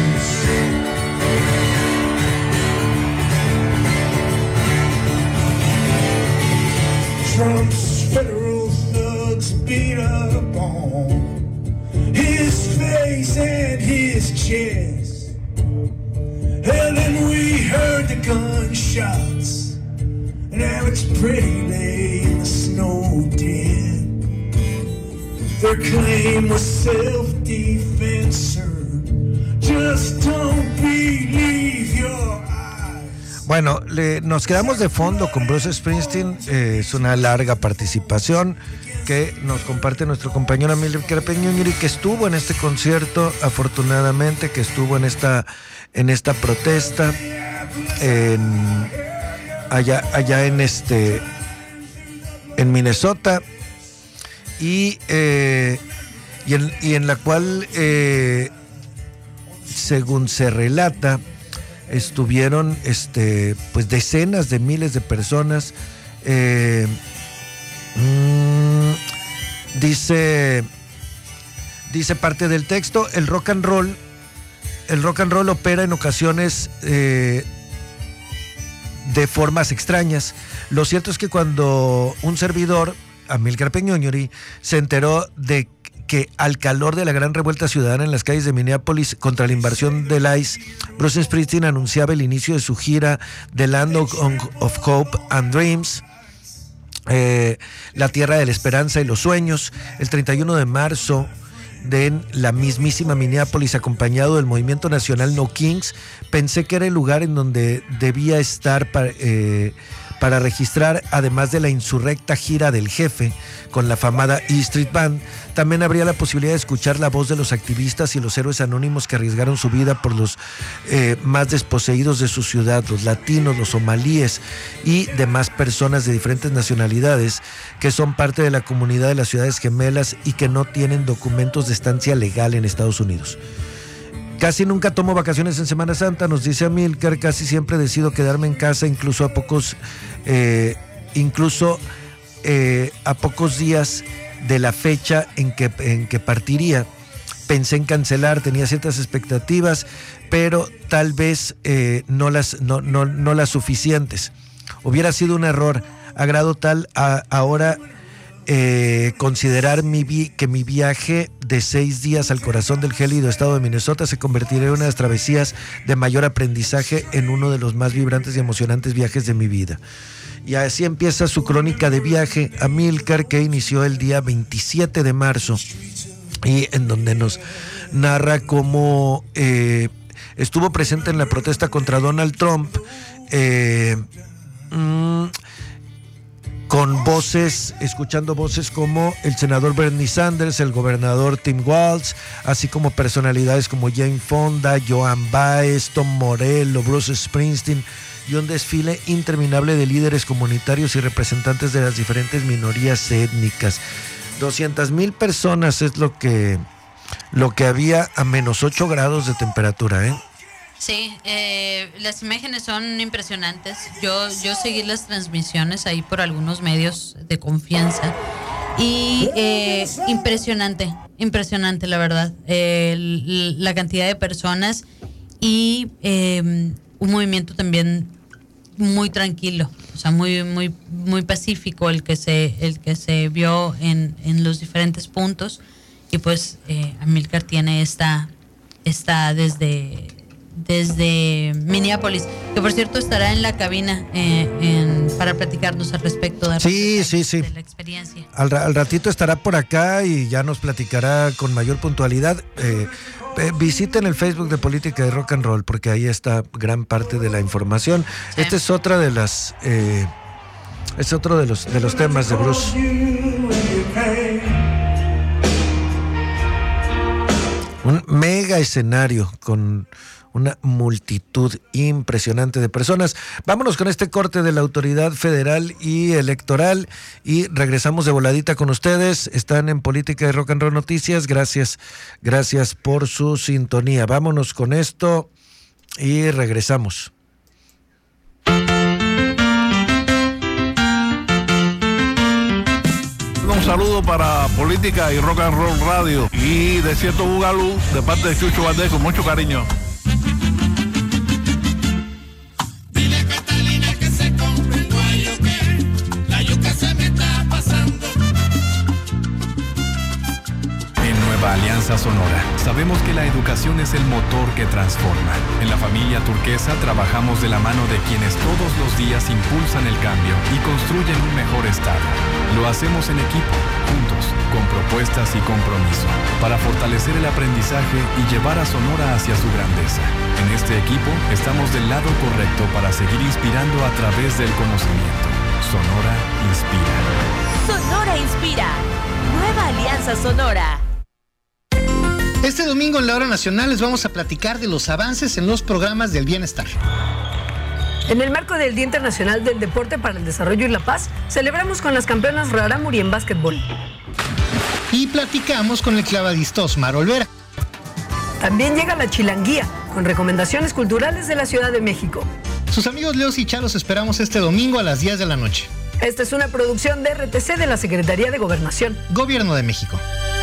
Trump's federal thugs beat up on his face and his chest. And then we heard the gunshots, and Alex Pretty lay in the snow dead. Their claim was self-defense, sir. Just don't believe your eyes. Bueno, le, nos quedamos de fondo con Bruce Springsteen. Eh, es una larga participación que nos comparte nuestro compañero Amílcar Peñuñuri, que estuvo en este concierto, afortunadamente, que estuvo en esta, en esta protesta en, allá, allá en este en Minnesota, y, eh, y, en, y en la cual, eh, según se relata, estuvieron este, pues decenas de miles de personas. Eh, mmm, dice, dice parte del texto: el rock and roll, el rock and roll opera en ocasiones eh, de formas extrañas. Lo cierto es que cuando un servidor, Amílcar Peñuñuri, se enteró de que al calor de la gran revuelta ciudadana en las calles de Minneapolis contra la invasión del ICE, Bruce Springsteen anunciaba el inicio de su gira The Land of, of Hope and Dreams, eh, la tierra de la esperanza y los sueños, el treinta y uno de marzo, de la mismísima Minneapolis, acompañado del movimiento nacional No Kings. Pensé que era el lugar en donde debía estar para, eh, para registrar, además de la insurrecta gira del jefe con la famada E Street Band, también habría la posibilidad de escuchar la voz de los activistas y los héroes anónimos que arriesgaron su vida por los eh, más desposeídos de su ciudad, los latinos, los somalíes y demás personas de diferentes nacionalidades que son parte de la comunidad de las ciudades gemelas y que no tienen documentos de estancia legal en Estados Unidos. Casi nunca tomo vacaciones en Semana Santa, nos dice Amílcar. Casi siempre decido quedarme en casa, incluso a pocos, eh, incluso eh, a pocos días de la fecha en que, en que partiría. Pensé en cancelar, tenía ciertas expectativas, pero tal vez eh, no las, no, no, no las suficientes. Hubiera sido un error, a grado tal a, ahora eh, considerar mi vi, que mi viaje de seis días al corazón del gélido estado de Minnesota se convertirá en una de las travesías de mayor aprendizaje en uno de los más vibrantes y emocionantes viajes de mi vida. Y así empieza su crónica de viaje, Amílcar, que inició el día veintisiete de marzo y en donde nos narra cómo eh, estuvo presente en la protesta contra Donald Trump, eh, mmm, con voces, escuchando voces como el senador Bernie Sanders, el gobernador Tim Walz, así como personalidades como Jane Fonda, Joan Baez, Tom Morello, Bruce Springsteen, y un desfile interminable de líderes comunitarios y representantes de las diferentes minorías étnicas. doscientas mil personas es lo que, lo que había a menos ocho grados de temperatura, ¿eh? Sí, eh, las imágenes son impresionantes. Yo, yo seguí las transmisiones ahí por algunos medios de confianza y eh, impresionante, impresionante la verdad. Eh, la cantidad de personas y eh, un movimiento también muy tranquilo, o sea, muy, muy, muy pacífico el que se, el que se vio en, en los diferentes puntos. Y pues eh, Amílcar tiene esta, esta desde desde Minneapolis, que por cierto estará en la cabina eh, en, para platicarnos al respecto de, sí, sí, sí. de la experiencia. Al, al ratito estará por acá y ya nos platicará con mayor puntualidad. Eh, eh, visiten el Facebook de Política y Rock and Roll, porque ahí está gran parte de la información. Sí. Esta es otra de las eh, es otro de los de los temas de Bruce. Un mega escenario con una multitud impresionante de personas. Vámonos con este corte de la Autoridad Federal y Electoral y regresamos de voladita con ustedes. Están en Política y Rock and Roll Noticias. Gracias, gracias por su sintonía. Vámonos con esto y regresamos. Un saludo para Política y Rock and Roll Radio y Desierto Bugalú de parte de Chucho Valdés con mucho cariño. Dile Catalina que se compre un guayo que la yuca se me está pasando. En Nueva Alianza Sonora, sabemos que la educación es el motor que transforma. En la familia Turquesa trabajamos de la mano de quienes todos los días impulsan el cambio y construyen un mejor estado. Lo hacemos en equipo, juntos, con propuestas y compromiso, para fortalecer el aprendizaje y llevar a Sonora hacia su grandeza. En este equipo estamos del lado correcto para seguir inspirando a través del conocimiento. Sonora inspira. Sonora inspira. Nueva Alianza Sonora. Este domingo en la Hora Nacional les vamos a platicar de los avances en los programas del bienestar. En el marco del Día Internacional del Deporte para el Desarrollo y la Paz, celebramos con las campeonas Rarámuri en básquetbol. Y platicamos con el clavadista Osmar Olvera. También llega la Chilanguía, con recomendaciones culturales de la Ciudad de México. Sus amigos Leos y Chalos esperamos este domingo a las diez de la noche. Esta es una producción de R T C de la Secretaría de Gobernación. Gobierno de México.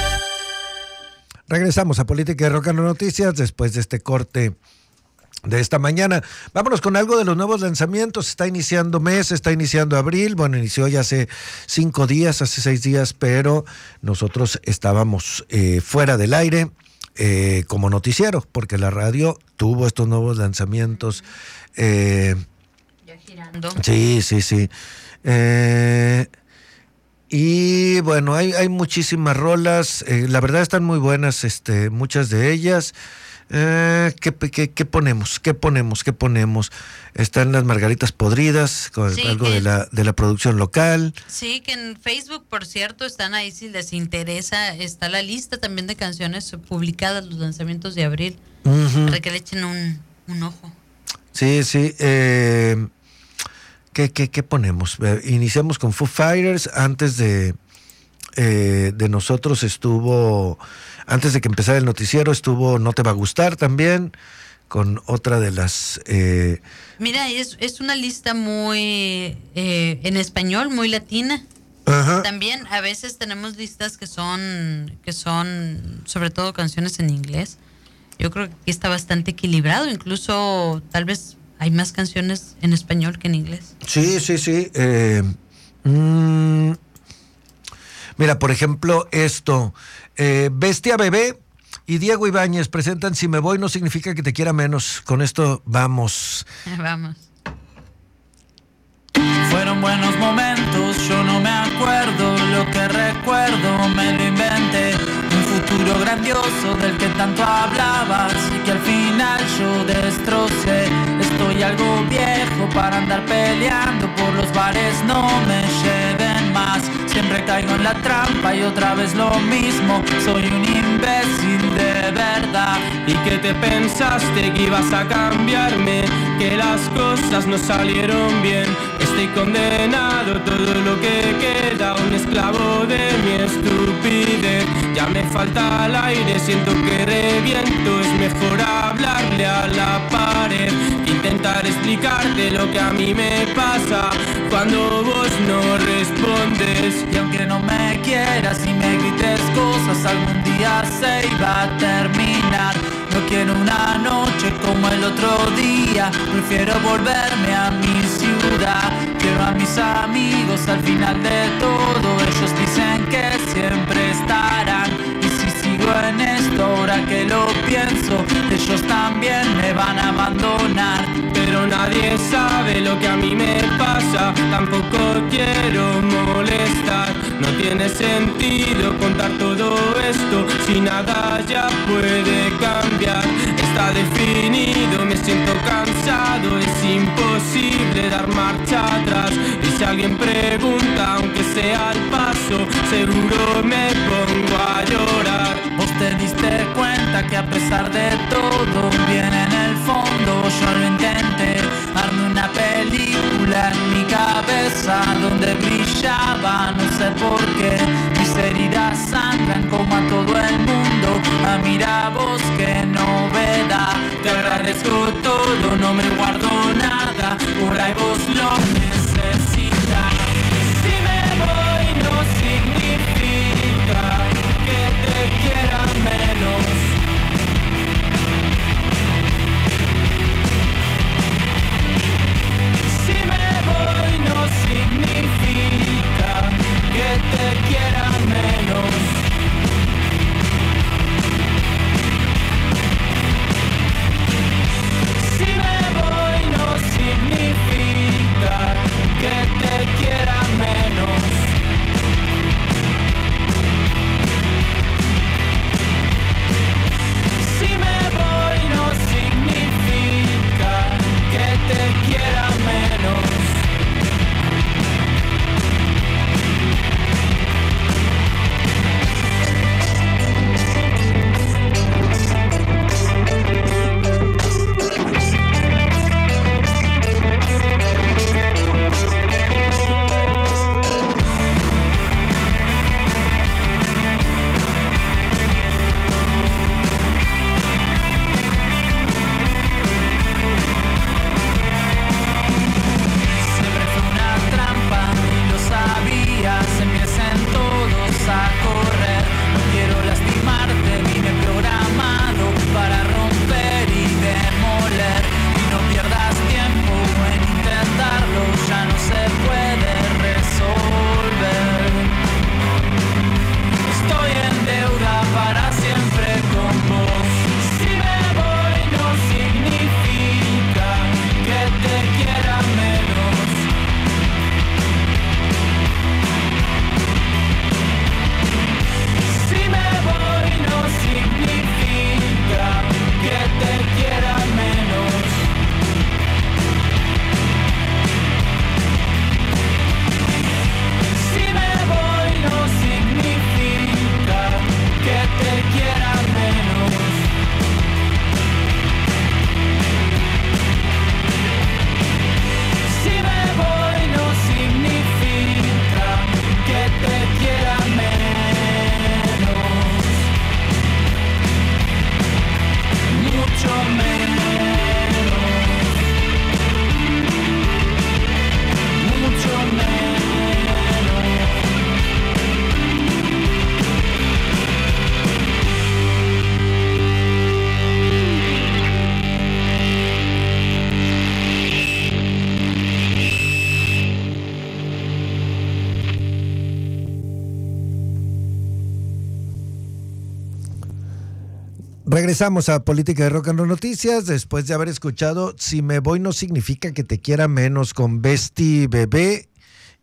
Regresamos a Política y Rock and Roll Noticias después de este corte de esta mañana. Vámonos con algo de los nuevos lanzamientos. Está iniciando mes, está iniciando abril. Bueno, inició ya hace cinco días, hace seis días, pero nosotros estábamos eh, fuera del aire eh, como noticiero, porque la radio tuvo estos nuevos lanzamientos. Eh, ya girando. Sí, sí, sí. Eh, y bueno, hay, hay muchísimas rolas. Eh, la verdad están muy buenas, este, muchas de ellas. Eh, ¿qué, qué, ¿Qué ponemos? ¿Qué ponemos? ¿Qué ponemos? Están las Margaritas Podridas, con sí, algo que, de la de la producción local. Sí, que en Facebook, por cierto, están ahí si les interesa. Está la lista también de canciones publicadas, los lanzamientos de abril, uh-huh. para que le echen un, un ojo. Sí, sí. Eh, ¿qué, qué, ¿Qué ponemos? Eh, iniciamos con Foo Fighters. Antes de, eh, de nosotros estuvo... Antes de que empezara el noticiero estuvo No Te Va a Gustar también, con otra de las... Eh... Mira, es, es una lista muy eh, en español, muy latina. Ajá. También a veces tenemos listas que son, que son sobre todo canciones en inglés. Yo creo que aquí está bastante equilibrado, incluso tal vez hay más canciones en español que en inglés. Sí, sí, sí. Eh, mmm, mira, por ejemplo, esto... Eh, Bestia Bebé y Diego Ibáñez presentan Si me voy no significa que te quiera menos. Con esto vamos. Vamos. Fueron buenos momentos, yo no me acuerdo. Lo que recuerdo me lo inventé. Un futuro grandioso del que tanto hablabas y que al final yo destrocé. Estoy algo viejo para andar peleando por los bares, no me lleven. caigo en la trampa y otra vez lo mismo. Soy un imbécil de verdad. ¿Y que te pensaste que ibas a cambiarme? Que las cosas no salieron bien. Estoy condenado, todo lo que queda, un esclavo de mi estupidez. Ya me falta el aire, siento que reviento. Es mejor hablarle a la pared que intentar explicarte lo que a mí me pasa cuando vos no respondes. Y aunque no me quieras y me grites cosas, algún día se iba a terminar. No quiero una noche como el otro día, prefiero volverme a mi ciudad. Quiero a mis amigos al final de todo, ellos dicen que siempre estarán. Y si sigo en esto ahora que lo pienso, ellos también me van a abandonar. Pero nadie sabe lo que a mí me pasa, tampoco quiero molestar. No tiene sentido contar todo esto si nada ya puede cambiar. Está definido, me siento cansado, es imposible dar marcha atrás. Y si alguien pregunta, aunque sea al paso, seguro me pongo a llorar. Vos te diste cuenta que a pesar de todo, bien en el fondo yo lo intenté. Armé una película en mi cabeza donde brillaba, no sé por qué. Mis heridas sangran como a todo el mundo. Ah, mira vos qué novedad. Te agradezco todo, no me guardo nada. Por ahí vos lo necesitas. Si me voy no significa que te quiera menos. Si me voy no significa que te quiera menos. Si me voy no significa que te quiera menos. Si me voy no significa que te quiera menos. Regresamos a Política de Rock and Roll Noticias después de haber escuchado Si me voy no significa que te quiera menos con Besti Bebé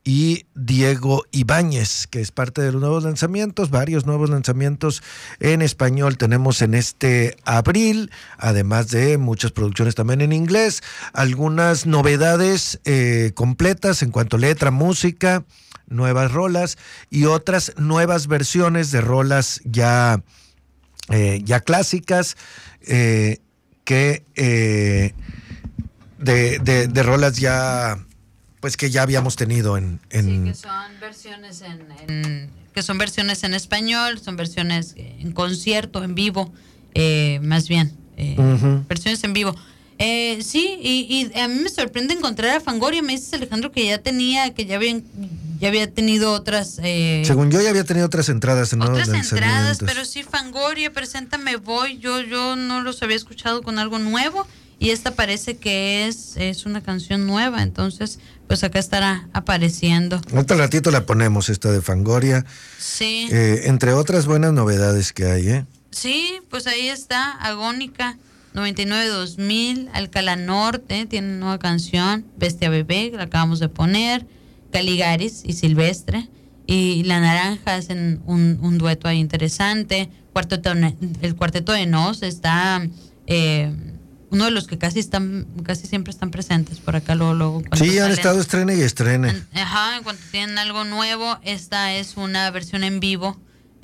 y Diego Ibáñez, que es parte de los nuevos lanzamientos, varios nuevos lanzamientos en español tenemos en este abril, además de muchas producciones también en inglés, algunas novedades eh, completas en cuanto a letra, música, nuevas rolas y otras nuevas versiones de rolas ya, eh, ya clásicas, eh, que eh, de, de, de rolas ya pues que ya habíamos tenido en, en... Sí, que son versiones en, en que son versiones en español, son versiones en concierto, en vivo, eh, más bien eh, uh-huh. versiones en vivo. Eh, sí, y, y a mí me sorprende encontrar a Fangoria. Me dices, Alejandro, que ya tenía, que ya habían, ya había tenido otras. Eh, Según yo, ya había tenido otras entradas en otras entradas, pero sí, Fangoria, Preséntame Voy. Yo, yo no los había escuchado con algo nuevo. Y esta parece que es, es una canción nueva, entonces pues acá estará apareciendo. Otro ratito la ponemos, esta de Fangoria. Sí. Eh, entre otras buenas novedades que hay, ¿eh? Sí, pues ahí está, Agónica, noventa y nueve dos mil, Alcalá Norte, tiene una nueva canción, Bestia Bebé, que la acabamos de poner, Caligaris y Silvestre, y La Naranja hacen un, un dueto ahí interesante, Cuarteto, el Cuarteto de Nos está... Eh, uno de los que casi están, casi siempre están presentes por acá luego, luego sí, han salen, estado estrene y estrene. En, ajá, en cuanto tienen algo nuevo, esta es una versión en vivo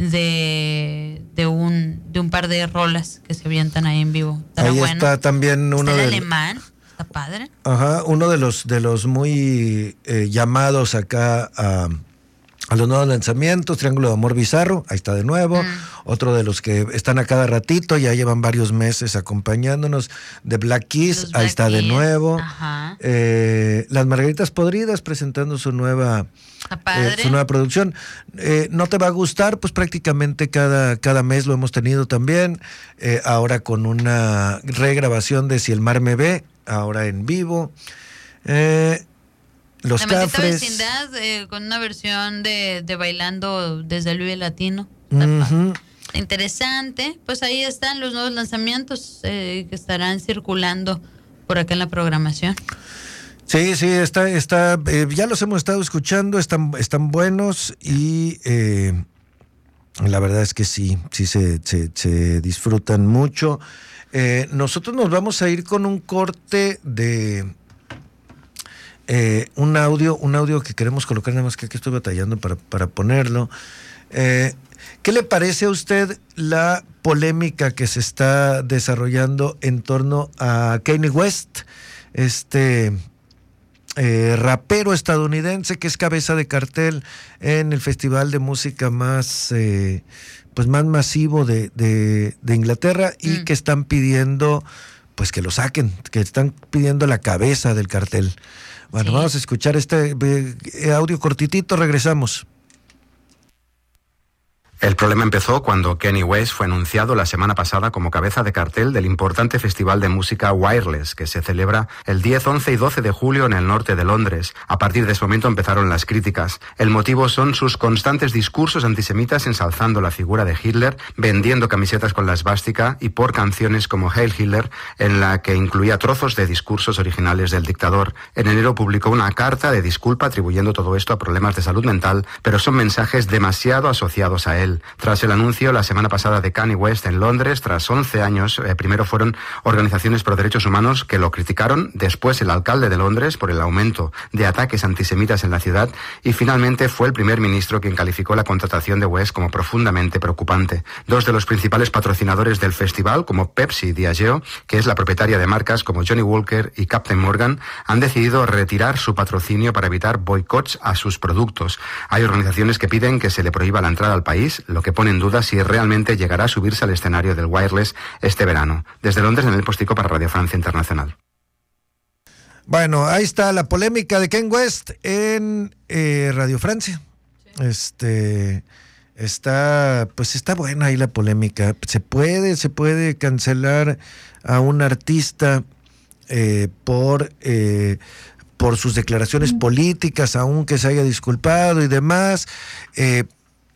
de, de un de un par de rolas que se avientan ahí en vivo. Estará ahí bueno. Está también uno está el de alemán, está padre. Ajá, uno de los de los muy eh, llamados acá a A los nuevos lanzamientos, Triángulo de Amor Bizarro, ahí está de nuevo. Mm. Otro de los que están a cada ratito, ya llevan varios meses acompañándonos, de Black Keys, ahí Black está Keys. De nuevo. Eh, Las Margaritas Podridas presentando su nueva, eh, su nueva producción. Eh, ¿No te va a gustar? Pues prácticamente cada, cada mes lo hemos tenido también. Eh, ahora con una regrabación de Si el mar me ve, ahora en vivo. Eh... Los La Cafres. Vecindad, eh, con una versión de, de Bailando desde el Vive Latino. Uh-huh. Interesante. Pues ahí están los nuevos lanzamientos eh, que estarán circulando por acá en la programación. Sí, sí, está, está, eh, ya los hemos estado escuchando, están, están buenos y eh, la verdad es que sí, sí se, se, se disfrutan mucho. Eh, nosotros nos vamos a ir con un corte de... Eh, un audio, un audio que queremos colocar, nada más que aquí estoy batallando para, para ponerlo. Eh, ¿Qué le parece a usted la polémica que se está desarrollando en torno a Kanye West, este eh, rapero estadounidense que es cabeza de cartel en el festival de música más, eh, pues más masivo de, de, de Inglaterra y mm. que están pidiendo, pues que lo saquen, que están pidiendo la cabeza del cartel? Bueno, sí. Vamos a escuchar este eh, audio cortitito, regresamos. El problema empezó cuando Kanye West fue anunciado la semana pasada como cabeza de cartel del importante festival de música Wireless, que se celebra el diez, once y doce de julio en el norte de Londres. A partir de ese momento empezaron las críticas. El motivo son sus constantes discursos antisemitas ensalzando la figura de Hitler, vendiendo camisetas con la esvástica y por canciones como Hail Hitler, en la que incluía trozos de discursos originales del dictador. En enero publicó una carta de disculpa atribuyendo todo esto a problemas de salud mental, pero son mensajes demasiado asociados a él. Tras el anuncio la semana pasada de Kanye West en Londres, tras once años, eh, primero fueron organizaciones pro derechos humanos que lo criticaron, después el alcalde de Londres por el aumento de ataques antisemitas en la ciudad y finalmente fue el primer ministro quien calificó la contratación de West como profundamente preocupante. Dos de los principales patrocinadores del festival, como Pepsi y Diageo, que es la propietaria de marcas como Johnny Walker y Captain Morgan, han decidido retirar su patrocinio para evitar boicots a sus productos. Hay organizaciones que piden que se le prohíba la entrada al país, lo que pone en duda si realmente llegará a subirse al escenario del Wireless este verano. Desde Londres, en el Postigo para Radio Francia Internacional. Bueno, ahí está la polémica de Kanye West en eh, Radio Francia. Sí. Este está, pues está buena ahí la polémica. Se puede, se puede cancelar a un artista eh, por eh, por sus declaraciones políticas, aunque se haya disculpado y demás. Eh,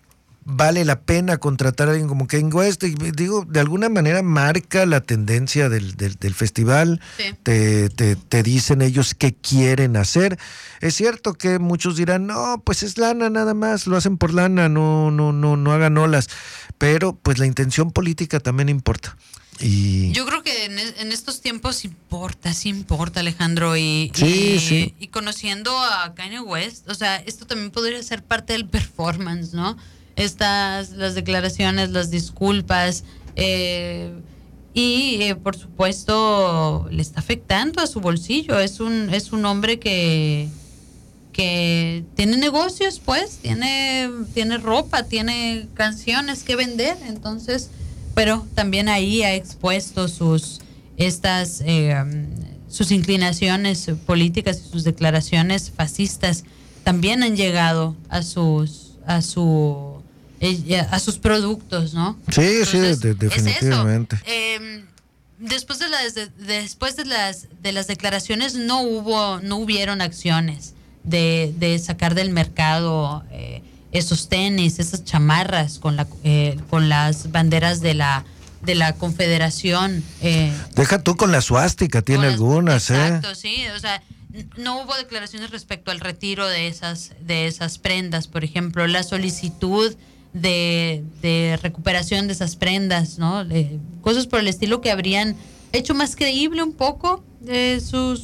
vale la pena contratar a alguien como Kanye West. Y digo, de alguna manera marca la tendencia del, del, del festival, sí. te, te, te dicen ellos qué quieren hacer. Es cierto que muchos dirán, no, pues es lana nada más, lo hacen por lana, no, no, no, no hagan olas, pero pues la intención política también importa. Y yo creo que en, en estos tiempos importa, sí importa, Alejandro, y, sí, y, sí. y conociendo a Kanye West, o sea, esto también podría ser parte del performance, ¿no? Estas, las declaraciones, las disculpas, eh, y eh, por supuesto le está afectando a su bolsillo. Es un, es un hombre que, que tiene negocios, pues, tiene, tiene ropa, tiene canciones que vender, entonces... pero también ahí ha expuesto sus estas eh, sus inclinaciones políticas y sus declaraciones fascistas también han llegado a sus a su eh, a sus productos, ¿no? Sí, entonces, sí, de, de, definitivamente. Es eso. Eh, después de las de, después de las de las declaraciones no hubo no hubieron acciones de, de sacar del mercado eh, esos tenis, esas chamarras con la eh, con las banderas de la de la Confederación. Eh, Deja tú con la suástica, tiene las, algunas, exacto, ¿eh? sí, o sea, no hubo declaraciones respecto al retiro de esas de esas prendas, por ejemplo, la solicitud de, de recuperación de esas prendas, ¿no? De, cosas por el estilo que habrían hecho más creíble un poco eh, su,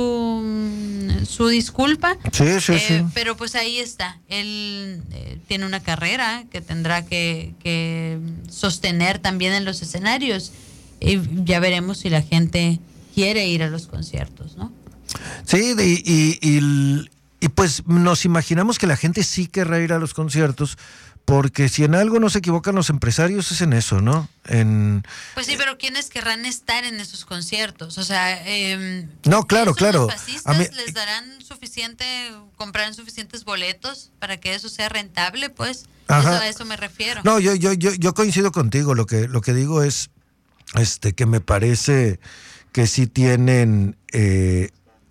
su su disculpa. Sí, sí, eh, sí. Pero pues ahí está. Él eh, tiene una carrera que tendrá que, que sostener también en los escenarios. Y ya veremos si la gente quiere ir a los conciertos, ¿no? Sí, y, y, y, y pues nos imaginamos que la gente sí querrá ir a los conciertos, porque si en algo no se equivocan los empresarios es en eso, ¿no? En pues sí, pero ¿quiénes querrán estar en esos conciertos? O sea, eh, no, claro, claro. ¿Los fascistas a mí, les darán suficiente, comprarán suficientes boletos para que eso sea rentable? Pues eso, a eso me refiero. No, yo, yo, yo, yo coincido contigo. Lo que, lo que digo es, este, que me parece que sí tienen, eh,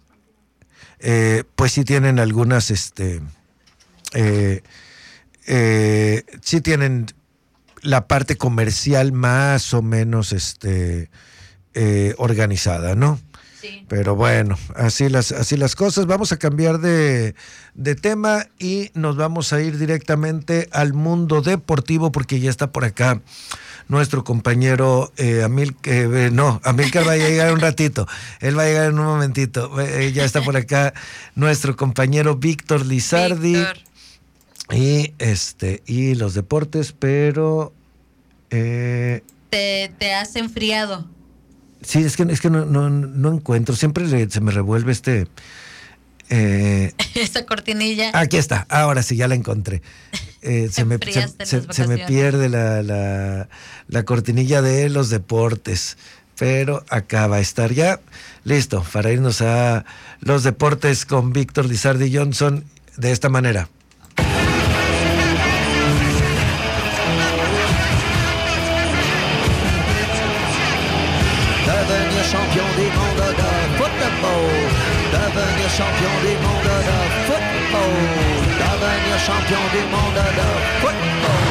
eh, pues sí tienen algunas, este, eh, Eh, sí tienen la parte comercial más o menos este eh, organizada, ¿no? Sí. Pero bueno, así las, así las cosas. Vamos a cambiar de, de tema y nos vamos a ir directamente al mundo deportivo, porque ya está por acá nuestro compañero eh, Amil, eh, no, Amilcar va a llegar un ratito, él va a llegar en un momentito. Eh, ya está por acá nuestro compañero Víctor Lizardi. Víctor. Y este y los deportes, pero eh, te, te has enfriado. Sí, es que es que no, no, no encuentro, siempre le, se me revuelve este eh, esta cortinilla. Aquí está, ahora sí ya la encontré. Eh, se, me, se, se, se me pierde la, la, la cortinilla de los deportes, pero acá va a estar ya listo para irnos a los deportes con Víctor Lizardi Johnson de esta manera. Champion du monde de football, devenir champion du monde de football, devenir champion du monde de football.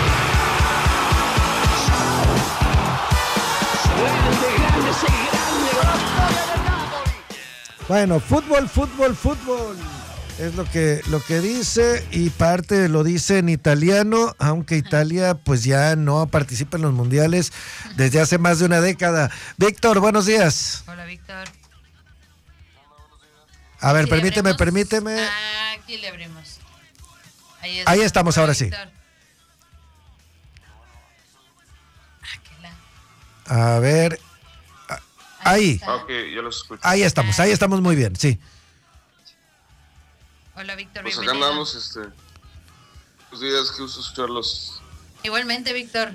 Bueno, fútbol, fútbol, fútbol. Es lo que, lo que dice, y parte lo dice en italiano, aunque Italia pues ya no participa en los mundiales desde hace más de una década. Víctor, buenos días. Hola, Víctor. A ver, ¿Sí permíteme, abrimos? permíteme. Ah, aquí le abrimos. Ahí, Ahí estamos, ahora sí. A ver. Ahí. Okay, yo los escucho. Ahí estamos, ahí estamos muy bien, sí. Hola, Víctor, pues bienvenido. Acá andamos, este, los días que uso escucharlos. Igualmente, Víctor.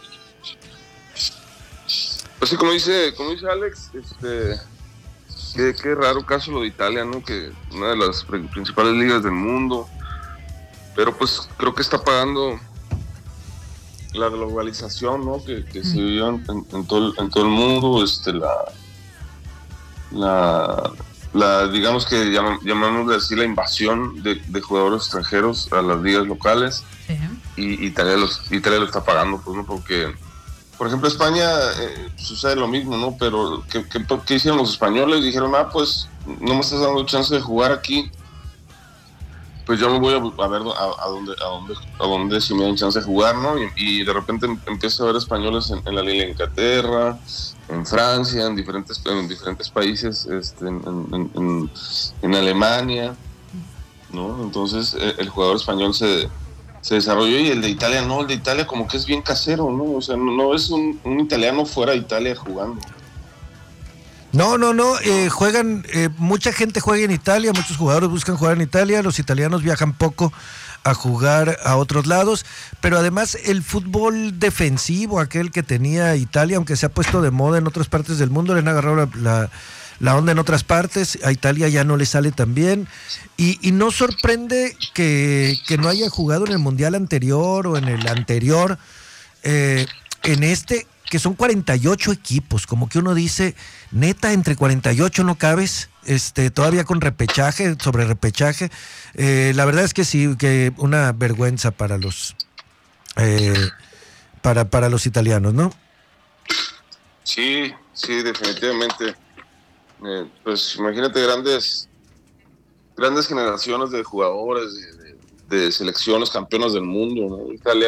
Pues sí, como dice, como dice Alex, este, qué, qué raro caso lo de Italia, ¿no? Que una de las principales ligas del mundo, pero pues creo que está pagando la globalización, ¿no? Que, que mm. se vivió en, en, todo el, en todo el mundo, este, la, la La, digamos que llam, llamamos así la invasión de, de jugadores extranjeros a las ligas locales. Sí. y Italia, los, Italia lo está pagando, pues, ¿no? Porque, por ejemplo, España eh, sucede lo mismo, ¿no? Pero, ¿qué, qué, qué hicieron los españoles? Dijeron, ah, pues, no me estás dando chance de jugar aquí, pues yo me voy a, a ver a, a, dónde, a, dónde, a dónde si me dan chance de jugar, ¿no? Y, y de repente empiezo a ver españoles en, en la Liga de Inglaterra, en Francia, en diferentes, en diferentes países, este, en, en, en, en Alemania, ¿no? Entonces el, el jugador español se, se desarrolló, y el de Italia no, el de Italia como que es bien casero, ¿no? O sea, no, no es un, un italiano fuera de Italia jugando. No, no, no, eh, juegan, eh, mucha gente juega en Italia, muchos jugadores buscan jugar en Italia, los italianos viajan poco a jugar a otros lados, pero además el fútbol defensivo, aquel que tenía Italia, aunque se ha puesto de moda en otras partes del mundo, le han agarrado la, la, la onda en otras partes, a Italia ya no le sale tan bien, y, y no sorprende que, que no haya jugado en el Mundial anterior o en el anterior, eh, en este, que son cuarenta y ocho equipos, como que uno dice, neta, entre cuarenta y ocho no cabes, este, todavía con repechaje, sobre repechaje, eh, la verdad es que sí, que una vergüenza para los eh, para, para los italianos, ¿no? Sí, sí, definitivamente. Eh, pues imagínate grandes grandes generaciones de jugadores, de, de, de selecciones, campeones del mundo, ¿no? Italia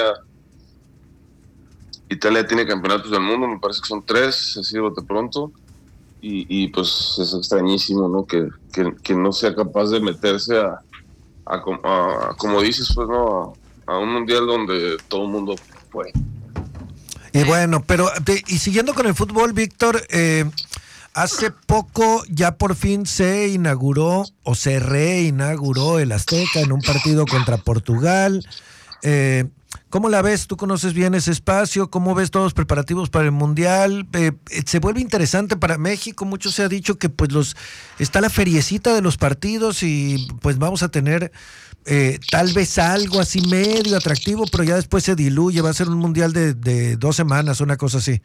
Italia tiene campeonatos del mundo, me parece que son tres, así de bote pronto, y, y pues es extrañísimo, ¿no? Que, que, que no sea capaz de meterse a, a, a, a como dices, pues, ¿no? A, a un mundial donde todo el mundo fue. Y bueno, pero, y siguiendo con el fútbol, Víctor, eh, hace poco ya por fin se inauguró, o se reinauguró el Azteca en un partido contra Portugal. eh, ¿Cómo la ves? Tú conoces bien ese espacio, ¿cómo ves todos los preparativos para el Mundial? Eh, se vuelve interesante para México, mucho se ha dicho que pues los está la feriecita de los partidos y pues vamos a tener eh, tal vez algo así medio atractivo, pero ya después se diluye, va a ser un Mundial de, de dos semanas, una cosa así.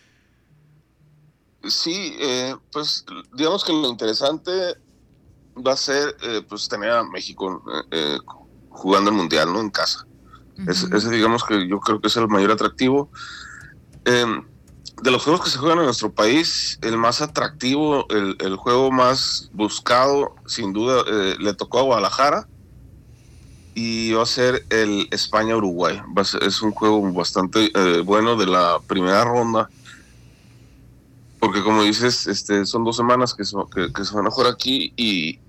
Sí, eh, pues digamos que lo interesante va a ser eh, pues tener a México eh, jugando el Mundial, ¿no? En casa. Ese, ese digamos que yo creo que es el mayor atractivo. Eh, de los juegos que se juegan en nuestro país, el más atractivo, el, el juego más buscado, sin duda, eh, le tocó a Guadalajara, y va a ser el España-Uruguay. Va a ser, es un juego bastante eh, bueno de la primera ronda, porque como dices, este, son dos semanas que, so, que, que se van a jugar aquí, y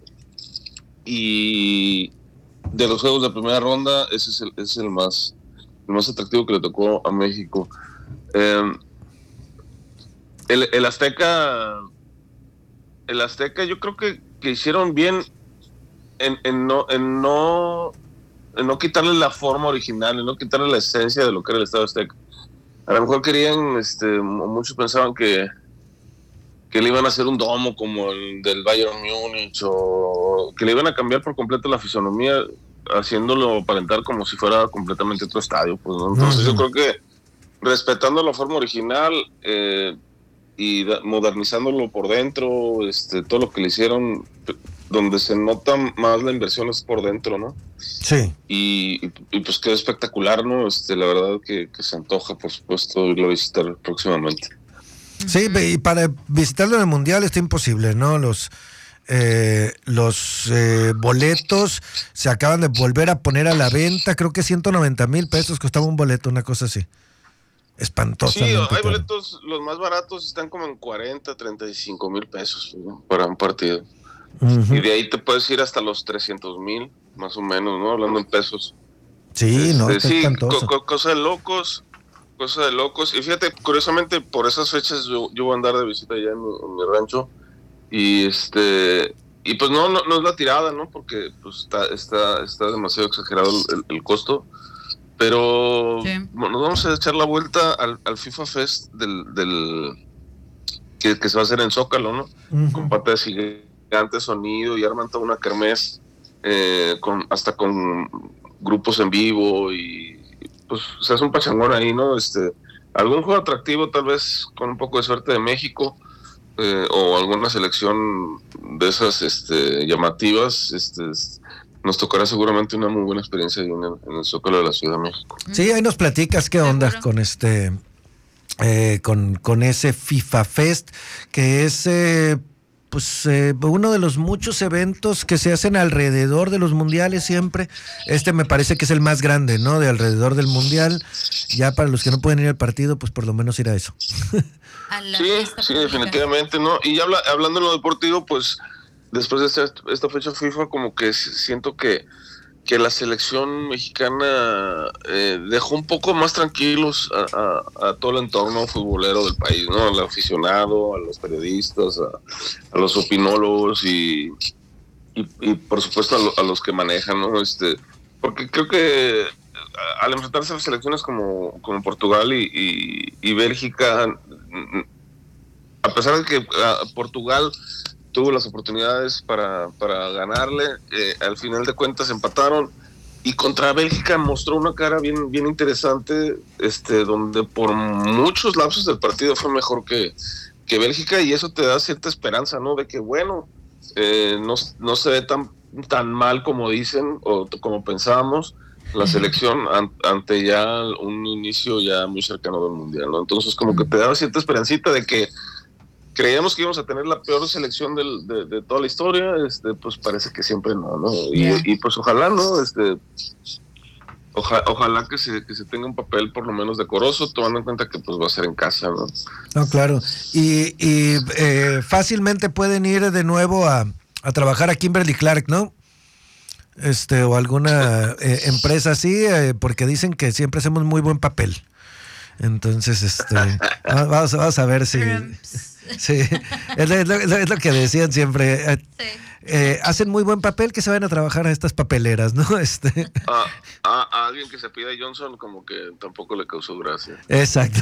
y de los juegos de primera ronda, ese es el, ese es el más el más atractivo que le tocó a México. Eh, el, el Azteca el Azteca yo creo que, que hicieron bien en, en no en no en no quitarle la forma original, en no quitarle la esencia de lo que era el Estadio Azteca. A lo mejor querían, este, muchos pensaban que que le iban a hacer un domo como el del Bayern Múnich, o que le iban a cambiar por completo la fisonomía, haciéndolo aparentar como si fuera completamente otro estadio, pues, ¿no? Entonces uh-huh. yo creo que respetando la forma original eh, y da, modernizándolo por dentro, este, todo lo que le hicieron, donde se nota más la inversión es por dentro, ¿no? Sí. Y, y, y pues quedó espectacular, ¿no? Este, la verdad que, que se antoja, por supuesto, irlo a visitar próximamente. Sí, y para visitarlo en el Mundial está imposible, ¿no? Los eh, los eh, boletos se acaban de volver a poner a la venta, creo que ciento noventa mil pesos costaba un boleto, una cosa así. Espantosamente. Sí, hay boletos, los más baratos están como en cuarenta, treinta y cinco mil pesos, ¿no? Para un partido. Uh-huh. Y de ahí te puedes ir hasta los trescientos mil, más o menos, ¿no? Hablando en pesos. Sí, este, no, está sí, espantoso. Co- co- cosa de locos. Cosa de locos. Y fíjate, curiosamente, por esas fechas yo, yo voy a andar de visita allá en mi, en mi rancho. Y este y pues no, no, no es la tirada, ¿no? Porque pues está está, está demasiado exagerado el, el costo. Pero sí. Bueno, nos vamos a echar la vuelta al, al FIFA Fest del, del que, que se va a hacer en Zócalo, ¿no? Uh-huh. Con patas gigantes, sonido, y arman toda una kermés, eh, con, hasta con grupos en vivo, y pues se hace un pachangón ahí, ¿no? Este, algún juego atractivo, tal vez con un poco de suerte de México, eh, o alguna selección de esas este, llamativas, este, nos tocará seguramente una muy buena experiencia en el, en el Zócalo de la Ciudad de México. Sí, ahí nos platicas qué onda con este, eh, con, con ese FIFA Fest, que es eh, pues eh, uno de los muchos eventos que se hacen alrededor de los mundiales siempre. Este me parece que es el más grande, ¿no? De alrededor del mundial. Ya para los que no pueden ir al partido, pues por lo menos ir a eso. Sí, sí, definitivamente, ¿no? Y habla, hablando en lo deportivo, pues después de esta, esta fecha FIFA, como que siento que, que la selección mexicana eh, dejó un poco más tranquilos a, a, a todo el entorno futbolero del país, ¿no? Al aficionado, a los periodistas, a, a los opinólogos y, y, y por supuesto a, lo, a los que manejan, ¿no? Este, porque creo que al enfrentarse a selecciones como, como Portugal y, y, y Bélgica, a pesar de que uh, Portugal tuvo las oportunidades para, para ganarle, eh, al final de cuentas empataron, y contra Bélgica mostró una cara bien, bien interesante, este, donde por muchos lapsos del partido fue mejor que, que Bélgica, y eso te da cierta esperanza, ¿no? De que bueno, eh, no, no se ve tan, tan mal como dicen o como pensábamos la selección an, ante ya un inicio ya muy cercano del mundial, ¿no? Entonces como que te daba cierta esperancita de que creíamos que íbamos a tener la peor selección del, de, de toda la historia, este, pues parece que siempre no, ¿no? Y, yeah. y pues ojalá, ¿no? Este, oja, ojalá que se, que se tenga un papel por lo menos decoroso, tomando en cuenta que pues va a ser en casa, ¿no? No, claro. Y, y eh, fácilmente pueden ir de nuevo a, a trabajar a Kimberly-Clark, ¿no? Este, o alguna eh, empresa así, eh, porque dicen que siempre hacemos muy buen papel. Entonces, este, vamos, vamos a ver si... Sí, es lo, es, lo, es lo que decían siempre. Eh, sí. eh, hacen muy buen papel, que se vayan a trabajar a estas papeleras, ¿no? Este. A, a, a alguien que se pida Johnson, como que tampoco le causó gracia. Exacto.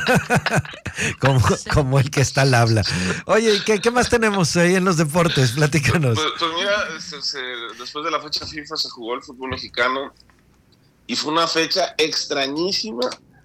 como, como el que está al habla. Oye, ¿qué, qué más tenemos ahí en los deportes? Platícanos. Pues, pues mira, se, se, después de la fecha FIFA se jugó el fútbol mexicano y fue una fecha extrañísima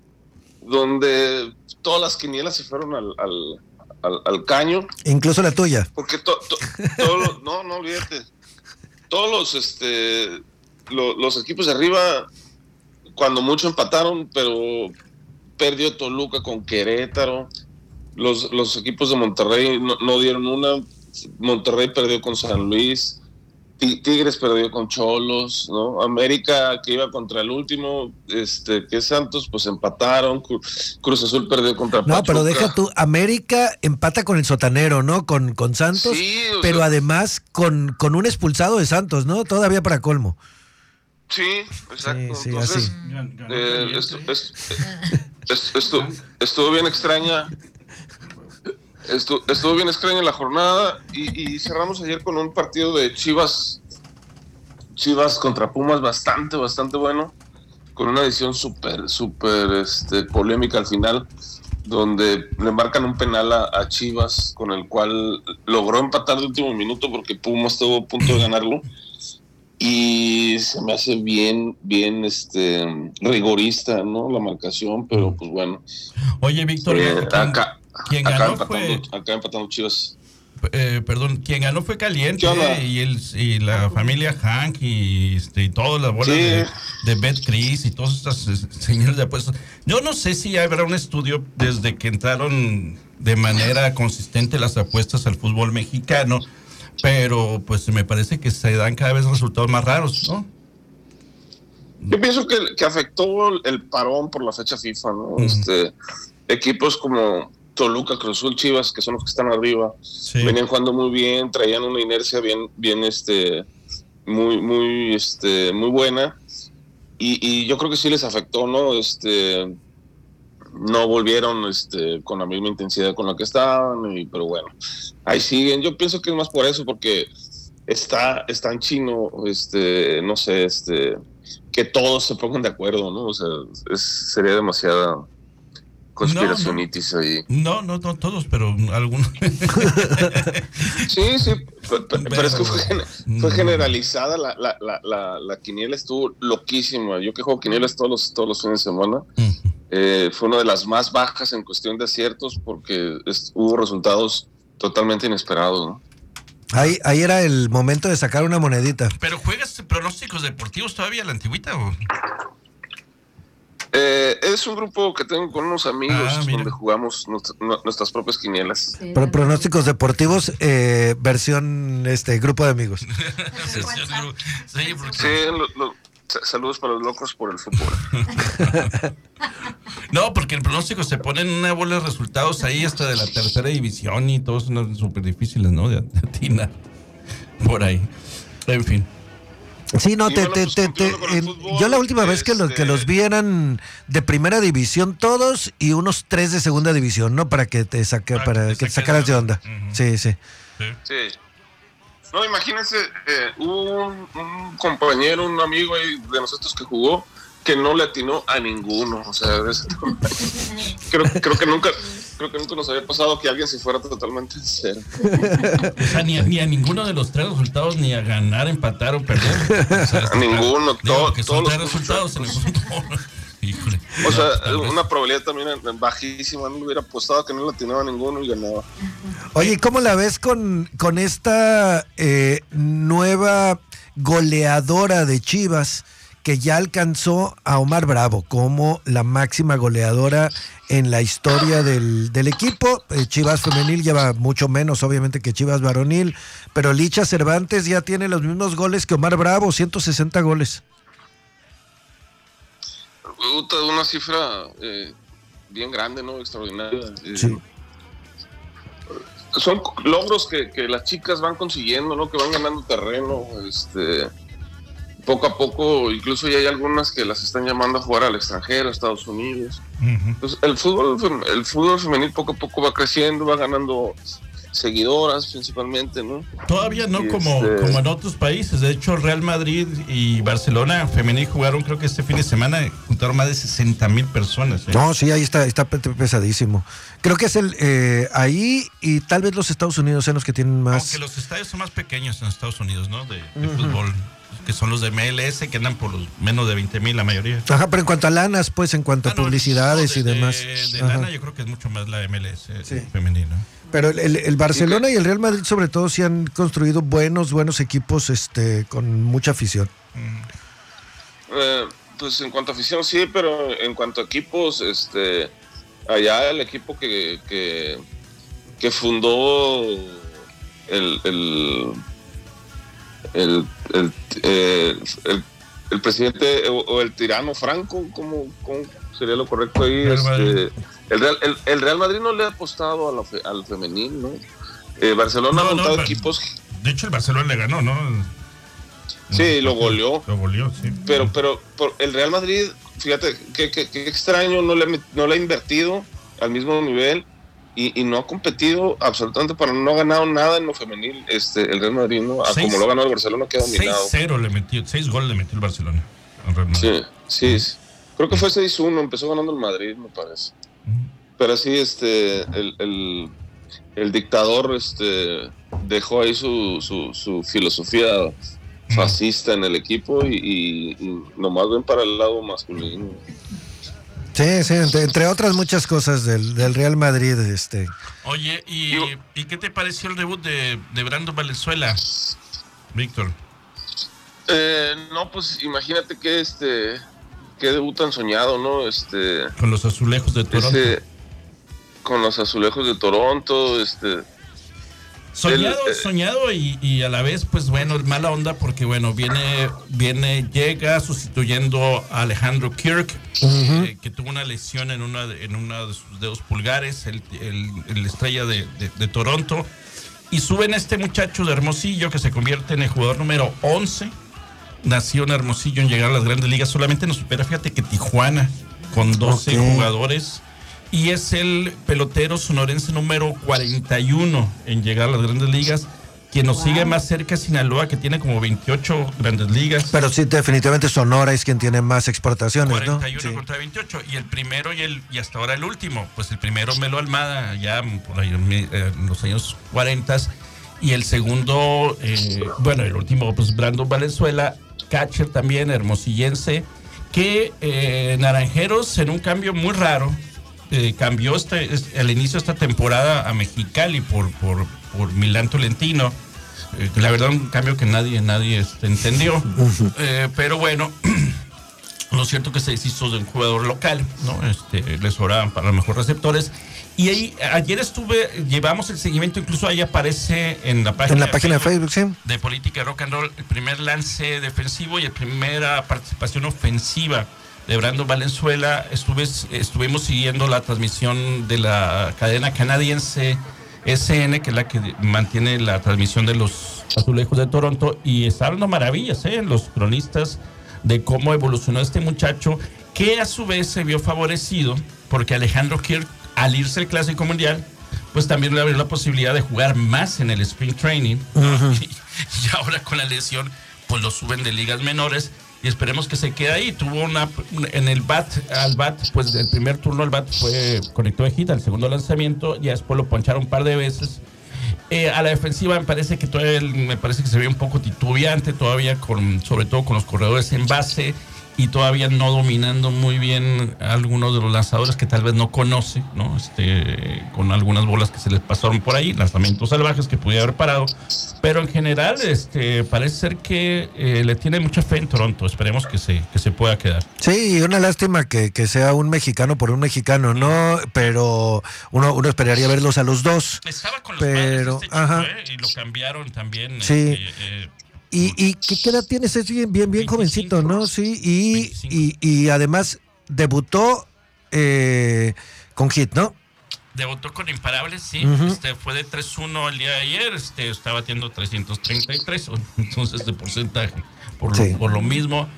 donde todas las quinielas se fueron al, al Al, al caño, incluso la tuya, porque to, to, todos los, no, no olvídate, todos los este lo, los equipos de arriba cuando mucho empataron, pero perdió Toluca con Querétaro, los, los equipos de Monterrey no, no dieron una, Monterrey perdió con San Luis, Tigres perdió con Cholos, ¿no? América, que iba contra el último, este, que es Santos, pues empataron. Cruz Azul perdió contra Pachuca. No, pero deja tú, América empata con el sotanero, ¿no? Con, con Santos, sí, pero sea, además con, con un expulsado de Santos, ¿no? Todavía para colmo. Sí, exacto. Sí, sí, entonces, así. Eh, esto, es, es, esto, estuvo bien extraña. Estuvo, estuvo bien extraña la jornada y, y cerramos ayer con un partido de Chivas Chivas contra Pumas bastante, bastante bueno, con una decisión súper, súper este, polémica al final, donde le marcan un penal a, a Chivas, con el cual logró empatar de último minuto porque Pumas estuvo a punto de ganarlo, y se me hace bien, bien este rigorista, ¿no? La marcación, pero pues bueno. Oye, Víctor, eh, acá quien acá ganó empatando, fue acá empatando Chivas. Eh, perdón, quien ganó fue Caliente y el y la familia Hank y, este, y todas las bolas sí. de, de Betcris y todos estos señores de apuestas. Yo no sé si habrá un estudio desde que entraron de manera consistente las apuestas al fútbol mexicano, pero pues me parece que se dan cada vez resultados más raros, ¿no? Yo pienso que, que afectó el parón por la fecha FIFA, ¿no? Mm. Este, equipos como Toluca, Cruz Azul, Chivas, que son los que están arriba, sí. venían jugando muy bien, traían una inercia bien, bien, este, muy, muy, este, muy buena, y, y yo creo que sí les afectó, ¿no? Este, no volvieron, este, con la misma intensidad con la que estaban, y, pero bueno, ahí siguen. Yo pienso que es más por eso, porque está, está en chino, este, no sé, este, que todos se pongan de acuerdo, ¿no? O sea, es, sería demasiada conspiracionitis no, no. ahí. No, no, no todos, pero algunos. sí, sí, pero, pero, pero es que fue, fue generalizada la, la, la, la, la quiniela, estuvo loquísima. Yo que juego quinielas todos los, todos los fines de semana, uh-huh. eh, fue una de las más bajas en cuestión de aciertos, porque es, hubo resultados totalmente inesperados, ¿no? Ahí, ahí era el momento de sacar una monedita. ¿Pero juegas pronósticos deportivos todavía, la antigüita o...? Eh, es un grupo que tengo con unos amigos ah, donde jugamos nuestra, nuestras propias quinielas. Sí, Pro, pronósticos deportivos, eh, versión este grupo de amigos. sí, porque... sí lo, lo, saludos para los locos por el fútbol. No, porque el pronóstico se pone en una bola de resultados ahí hasta de la tercera división y todos son súper difíciles, ¿no? De atinar por ahí. En fin. Sí, no, te, te, te, te, en, yo la última vez que los, que los vi eran de primera división todos y unos tres de segunda división, ¿no? Para que te saque, para, para que te, te sacaras de onda. Uh-huh. Sí, sí. Sí. sí. No, imagínense, eh, hubo un, un compañero, un amigo ahí de nosotros que jugó que no le atinó a ninguno. O sea, es, creo, creo que nunca... Creo que nunca nos había pasado que alguien se fuera totalmente cero. O sea, ni a, ni a ninguno de los tres resultados, ni a ganar, empatar o perder. O sea, a ninguno, todo, que todos los resultados en el fútbol. Híjole. O sea, no, una probabilidad también bajísima, no le hubiera apostado que no le atinaba a ninguno y ganaba. Oye, ¿cómo la ves con, con esta eh, nueva goleadora de Chivas que ya alcanzó a Omar Bravo como la máxima goleadora en la historia del, del equipo? eh, Chivas femenil lleva mucho menos, obviamente, que Chivas varonil, pero Licha Cervantes ya tiene los mismos goles que Omar Bravo, ciento sesenta goles. Una cifra eh, bien grande, ¿no? Extraordinaria. Eh, sí. Son logros que, que las chicas van consiguiendo, ¿no? Que van ganando terreno, este... poco a poco, incluso ya hay algunas que las están llamando a jugar al extranjero, a Estados Unidos. Uh-huh. Entonces, el fútbol, el fútbol femenil poco a poco va creciendo, va ganando seguidoras principalmente, ¿no? Todavía no y como, este... como en otros países. De hecho, Real Madrid y Barcelona femenil jugaron, creo que este fin de semana juntaron más de sesenta mil personas. ¿eh? No, sí, ahí está, está pesadísimo. Creo que es el eh, ahí y tal vez los Estados Unidos son los que tienen más. Aunque los estadios son más pequeños en Estados Unidos, ¿no? De, de uh-huh. fútbol. Que son los de M L S, que andan por los menos de veinte mil la mayoría. Ajá, pero en cuanto a lanas, pues, en cuanto ah, a publicidades no, de, y demás. De, de lana yo creo que es mucho más la M L S sí. femenina. Pero el, el Barcelona y el Real Madrid sobre todo sí han construido buenos, buenos equipos este, con mucha afición. Mm. Eh, pues en cuanto a afición sí, pero en cuanto a equipos, este, allá el equipo que, que, que fundó el... el El, el, eh, el, el presidente o, o el tirano Franco, ¿cómo, cómo sería lo correcto ahí? Real este, el, Real, el, el Real Madrid no le ha apostado a la fe, al femenil, ¿no? Eh, Barcelona no, ha montado no, equipos. De hecho, el Barcelona le ganó, ¿no? Sí, lo goleó. Lo goleó, sí. Pero, pero por el Real Madrid, fíjate, qué que, que extraño, no le, no le ha invertido al mismo nivel. Y, y no ha competido absolutamente para no ha ganado nada en lo femenil este el Real Madrid, ¿no? A como lo ganó el Barcelona, que ha dominado. seis cero le metió, seis goles le metió el Barcelona al Real Madrid. Sí, sí, creo que fue seis uno, empezó ganando el Madrid, me parece. Uh-huh. Pero sí, este, el, el, el dictador este, dejó ahí su, su, su filosofía fascista uh-huh. en el equipo y, y, y nomás ven para el lado masculino. Sí, sí, entre, entre otras muchas cosas del, del Real Madrid. este. Oye, ¿y, ¿y qué te pareció el debut de, de Brandon Valenzuela, Víctor? Eh, no, pues imagínate que este, qué debut tan soñado, ¿no? Este, con los Azulejos de Toronto. Ese, con los Azulejos de Toronto, este... Soñado, el, eh, soñado y, y a la vez, pues bueno, mala onda porque bueno, viene, viene, llega sustituyendo a Alejandro Kirk, uh-huh. eh, que tuvo una lesión en una de, en uno de sus dedos pulgares, el, el, el estrella de, de, de Toronto, y suben a este muchacho de Hermosillo que se convierte en el jugador número once, nació en Hermosillo en llegar a las grandes ligas, solamente nos supera, fíjate que Tijuana, con doce okay. jugadores. Y es el pelotero sonorense número cuarenta y uno en llegar a las grandes ligas. Quien nos wow. sigue más cerca es Sinaloa, que tiene como veintiocho grandes ligas. Pero sí, definitivamente Sonora es quien tiene más exportaciones, cuarenta y uno ¿no? Sí. contra veintiocho. Y el primero y el y hasta ahora el último. Pues el primero Melo Almada, ya por ahí en los años cuarenta. Y el segundo, eh, bueno, el último, pues Brandon Valenzuela, catcher también, hermosillense, que eh, Naranjeros, en un cambio muy raro, Eh, cambió este, este, al inicio de esta temporada a Mexicali por, por, por Milán Tolentino, eh, la verdad un cambio que nadie, nadie este, entendió. Uh-huh. Eh, pero bueno, lo cierto que se deshizo de un jugador local, ¿no? Este, les sobraban para los mejores receptores. Y ahí, ayer estuve, llevamos el seguimiento, incluso ahí aparece en la página, en la página de Facebook, sí, de Política Rock and Roll, el primer lance defensivo y la primera participación ofensiva de Brandon Valenzuela. Estuve, estuvimos siguiendo la transmisión de la cadena canadiense S N, que es la que mantiene la transmisión de los Azulejos de Toronto, y está hablando maravillas, ¿eh? Los cronistas de cómo evolucionó este muchacho, que a su vez se vio favorecido porque Alejandro Kirk, al irse al Clásico Mundial, pues también le abrió la posibilidad de jugar más en el Spring Training. Uh-huh. y, y ahora con la lesión, pues lo suben de ligas menores y esperemos que se quede ahí. Tuvo una, en el bat, al bat, pues el primer turno al bat fue, conectó de hit al segundo lanzamiento, ya después lo poncharon un par de veces. Eh, a la defensiva me parece que todavía, me parece que se ve un poco titubeante todavía, con, sobre todo con los corredores en base, y todavía no dominando muy bien algunos de los lanzadores que tal vez no conoce, ¿no? Este, con algunas bolas que se les pasaron por ahí, lanzamientos salvajes que pudiera haber parado, pero en general este, parece ser que eh, le tiene mucha fe en Toronto. Esperemos que se, que se pueda quedar. Sí, una lástima que, que sea un mexicano por un mexicano, ¿no? Pero uno, uno esperaría verlos a los dos. Estaba con los pero, padres este ajá. chico, ¿eh? Y lo cambiaron también. Sí. Este, eh, ¿Y, y qué, qué edad tienes? Es bien, bien, bien jovencito, ¿no? Sí, y, y, y además debutó eh, con hit, ¿no? Debutó con Imparables, sí. Uh-huh. Este, fue de tres uno el día de ayer, este, está batiendo trescientos treinta y tres, entonces de porcentaje, por lo, sí. por lo mismo.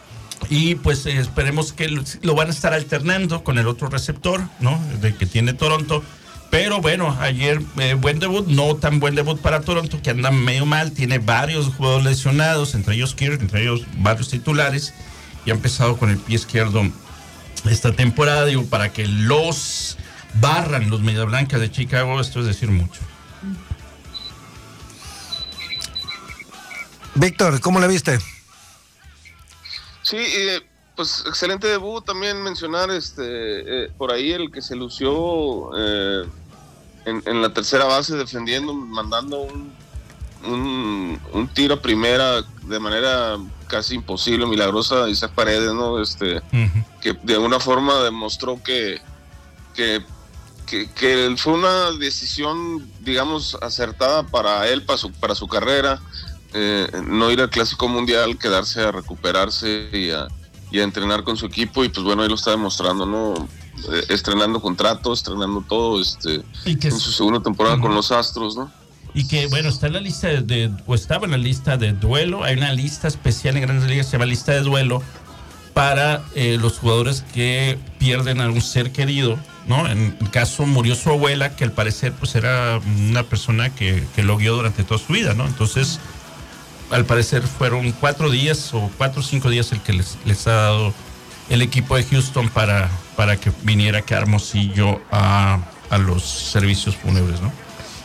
Y pues eh, esperemos que lo, lo van a estar alternando con el otro receptor, ¿no? De que tiene Toronto. Pero bueno, ayer eh, buen debut, no tan buen debut para Toronto, que anda medio mal, tiene varios jugadores lesionados, entre ellos Kirk, entre ellos varios titulares, y ha empezado con el pie izquierdo esta temporada, digo, para que los barran los Medias Blancas de Chicago, esto es decir mucho. Víctor, ¿cómo la viste? Sí, eh, pues excelente debut. También mencionar este eh, por ahí el que se lució eh, en, en la tercera base defendiendo, mandando un, un, un tiro a primera de manera casi imposible, milagrosa, Isaac Paredes, ¿no? Este, uh-huh. que de alguna forma demostró que, que, que, que fue una decisión, digamos, acertada para él, para su, para su carrera, eh, no ir al Clásico Mundial, quedarse a recuperarse y a, y a entrenar con su equipo, y pues bueno, ahí lo está demostrando, ¿no? Eh, estrenando contratos, estrenando todo, este, y que en su segunda temporada uh-huh. con los Astros, ¿no? Y que, bueno, está en la lista de, de, o estaba en la lista de duelo. Hay una lista especial en Grandes Ligas, se llama lista de duelo, para eh, los jugadores que pierden a un ser querido, ¿no? En el caso murió su abuela, que al parecer pues era una persona que, que lo guió durante toda su vida, ¿no? Entonces, al parecer fueron cuatro días o cuatro o cinco días el que les, les ha dado el equipo de Houston para, para que viniera acá Hermosillo a, a los servicios fúnebres, ¿no?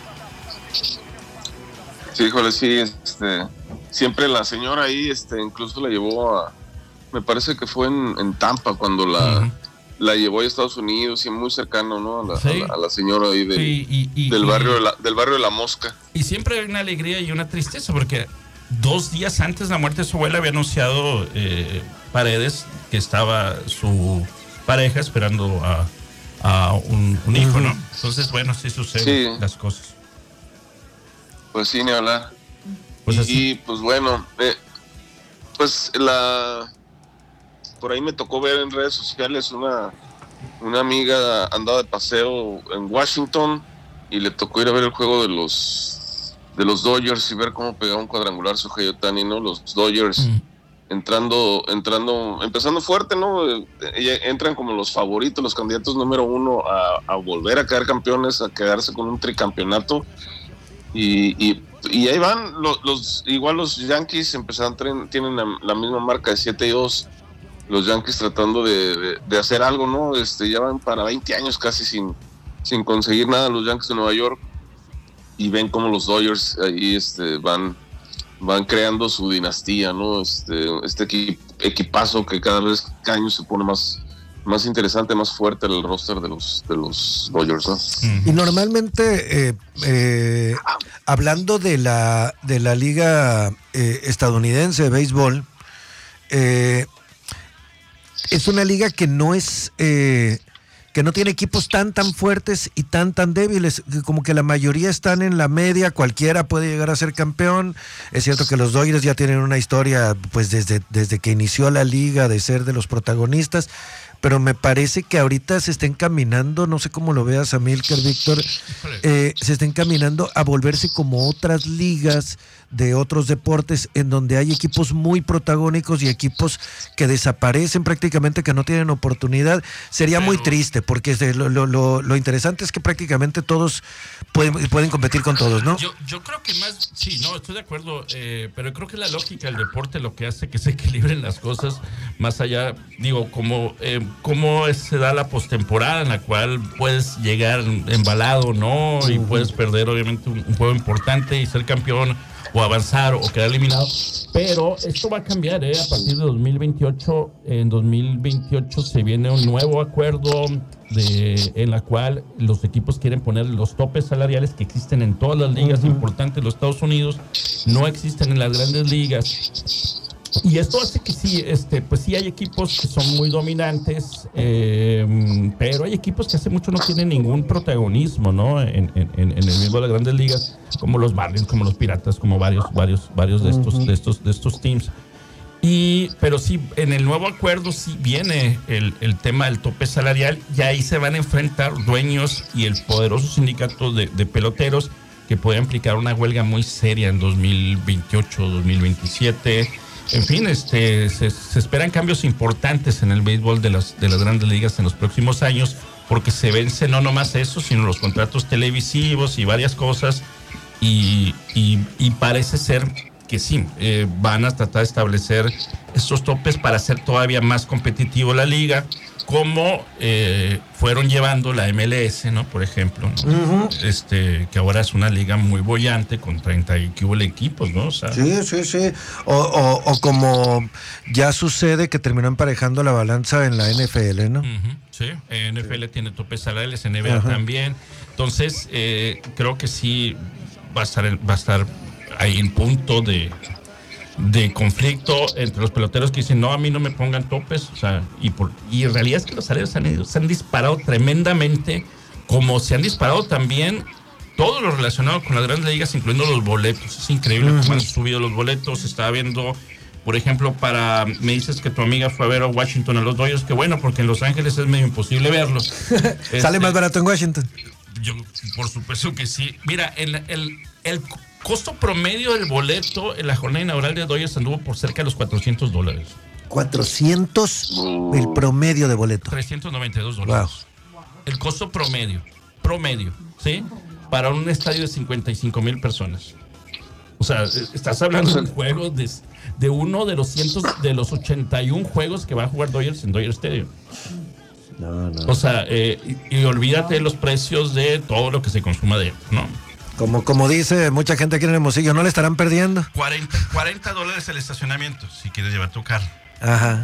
Sí, híjole, sí, este, siempre la señora ahí, este, incluso la llevó a, me parece que fue en, en Tampa cuando la, uh-huh. la llevó a Estados Unidos, y muy cercano, ¿no? A la, sí. a la, a la señora ahí de, sí, y, y, del y, barrio de la, del barrio de La Mosca. Y siempre hay una alegría y una tristeza, porque dos días antes de la muerte de su abuela había anunciado eh, Paredes que estaba su pareja esperando a, a un, un hijo, uh-huh. ¿no? Entonces, bueno, sí suceden sí. las cosas. Pues sí, ni hablar. Pues y, así. y pues bueno, eh, pues la por ahí me tocó ver en redes sociales una, una amiga andaba de paseo en Washington y le tocó ir a ver el juego de los de los Dodgers y ver cómo pegaba un cuadrangular Shohei Ohtani, ¿no? Los Dodgers mm. entrando, entrando, empezando fuerte, ¿no? Entran como los favoritos, los candidatos número uno a, a volver a quedar campeones, a quedarse con un tricampeonato. Y, y, y ahí van los, los igual los Yankees empezaron, tienen la, la misma marca de siete y dos, los Yankees tratando de, de, de hacer algo, ¿no? Este, ya van para veinte años casi sin, sin conseguir nada los Yankees de Nueva York, y ven como los Dodgers ahí este, van, van creando su dinastía, ¿no? Este, este equip, equipazo que cada vez cada año se pone más, más interesante, más fuerte el roster de los de los Dodgers, ¿no? Y normalmente, eh, eh, hablando de la de la liga eh, estadounidense de béisbol, eh, es una liga que no es eh, que no tiene equipos tan tan fuertes y tan tan débiles, como que la mayoría están en la media, cualquiera puede llegar a ser campeón. Es cierto que los Dodgers ya tienen una historia, pues desde, desde que inició la liga, de ser de los protagonistas, pero me parece que ahorita se está encaminando, no sé cómo lo veas, Amílcar, Víctor, eh, se está encaminando a volverse como otras ligas de otros deportes en donde hay equipos muy protagónicos y equipos que desaparecen prácticamente, que no tienen oportunidad. Sería muy triste, porque lo, lo, lo, lo interesante es que prácticamente todos pueden, pueden competir con todos, ¿no? Yo, yo creo que más, sí, no, estoy de acuerdo, eh, pero creo que la lógica del deporte lo que hace que se equilibren las cosas más allá, digo, como eh, cómo se da la postemporada en la cual puedes llegar embalado, ¿no? Y puedes perder obviamente un, un juego importante y ser campeón o avanzar o quedar eliminado, pero esto va a cambiar, ¿eh? A partir de dos mil veintiocho, en dos mil veintiocho se viene un nuevo acuerdo de, en la cual los equipos quieren poner los topes salariales que existen en todas las ligas uh-huh. importantes de los Estados Unidos, no existen en las grandes ligas. Y esto hace que sí, este, pues sí hay equipos que son muy dominantes, eh, pero hay equipos que hace mucho no tienen ningún protagonismo, ¿no? En, en, en el mismo de las grandes ligas, como los Marlins, como los Piratas, como varios, varios, varios de estos, uh-huh. de estos, de estos teams. Y, pero sí, en el nuevo acuerdo sí viene el, el tema del tope salarial, y ahí se van a enfrentar dueños y el poderoso sindicato de, de peloteros que puede implicar una huelga muy seria en dos mil veintiocho, dos mil veintisiete. En fin, este, se, se esperan cambios importantes en el béisbol de las, de las grandes ligas en los próximos años, porque se vence no nomás eso, sino los contratos televisivos y varias cosas, y, y, y parece ser que sí, eh, van a tratar de establecer estos topes para hacer todavía más competitivo la liga, como eh, fueron llevando la M L S, ¿no? Por ejemplo, ¿no? Uh-huh. este, que ahora es una liga muy bollante con treinta y que hubo equipos, ¿no? O sea, sí, sí, sí. O, o, o como ya sucede que terminó emparejando la balanza en la N F L, ¿no? Uh-huh. Sí, N F L sí. tiene topes salariales, N B A uh-huh. también. Entonces, eh, creo que sí va a estar, va a estar ahí en punto de... de conflicto entre los peloteros que dicen, no, a mí no me pongan topes, o sea, y, por, y en realidad es que los salarios han, ido, se han disparado tremendamente, como se han disparado también todo lo relacionado con las grandes ligas, incluyendo los boletos. Es increíble uh-huh. cómo han subido los boletos. Estaba viendo, por ejemplo, para, me dices que tu amiga fue a ver a Washington a los Dodgers, que bueno, porque en Los Ángeles es medio imposible verlos. este, Sale más barato en Washington. Yo, por supuesto que sí. Mira, el, el, el costo promedio del boleto en la jornada inaugural de Dodgers anduvo por cerca de los cuatrocientos dólares. cuatrocientos el promedio de boleto. trescientos noventa y dos dólares. Wow. El costo promedio, promedio, ¿sí? Para un estadio de cincuenta y cinco mil personas. O sea, estás hablando de un juego de, de uno de los cientos, de los ochenta y uno juegos que va a jugar Dodgers en Dodger Stadium. No, no. O sea, eh, y, y olvídate de los precios de todo lo que se consuma de él, ¿no? Como, como dice mucha gente aquí en Hermosillo, ¿no le estarán perdiendo? cuarenta, cuarenta dólares el estacionamiento, si quieres llevar tu carro. Ajá.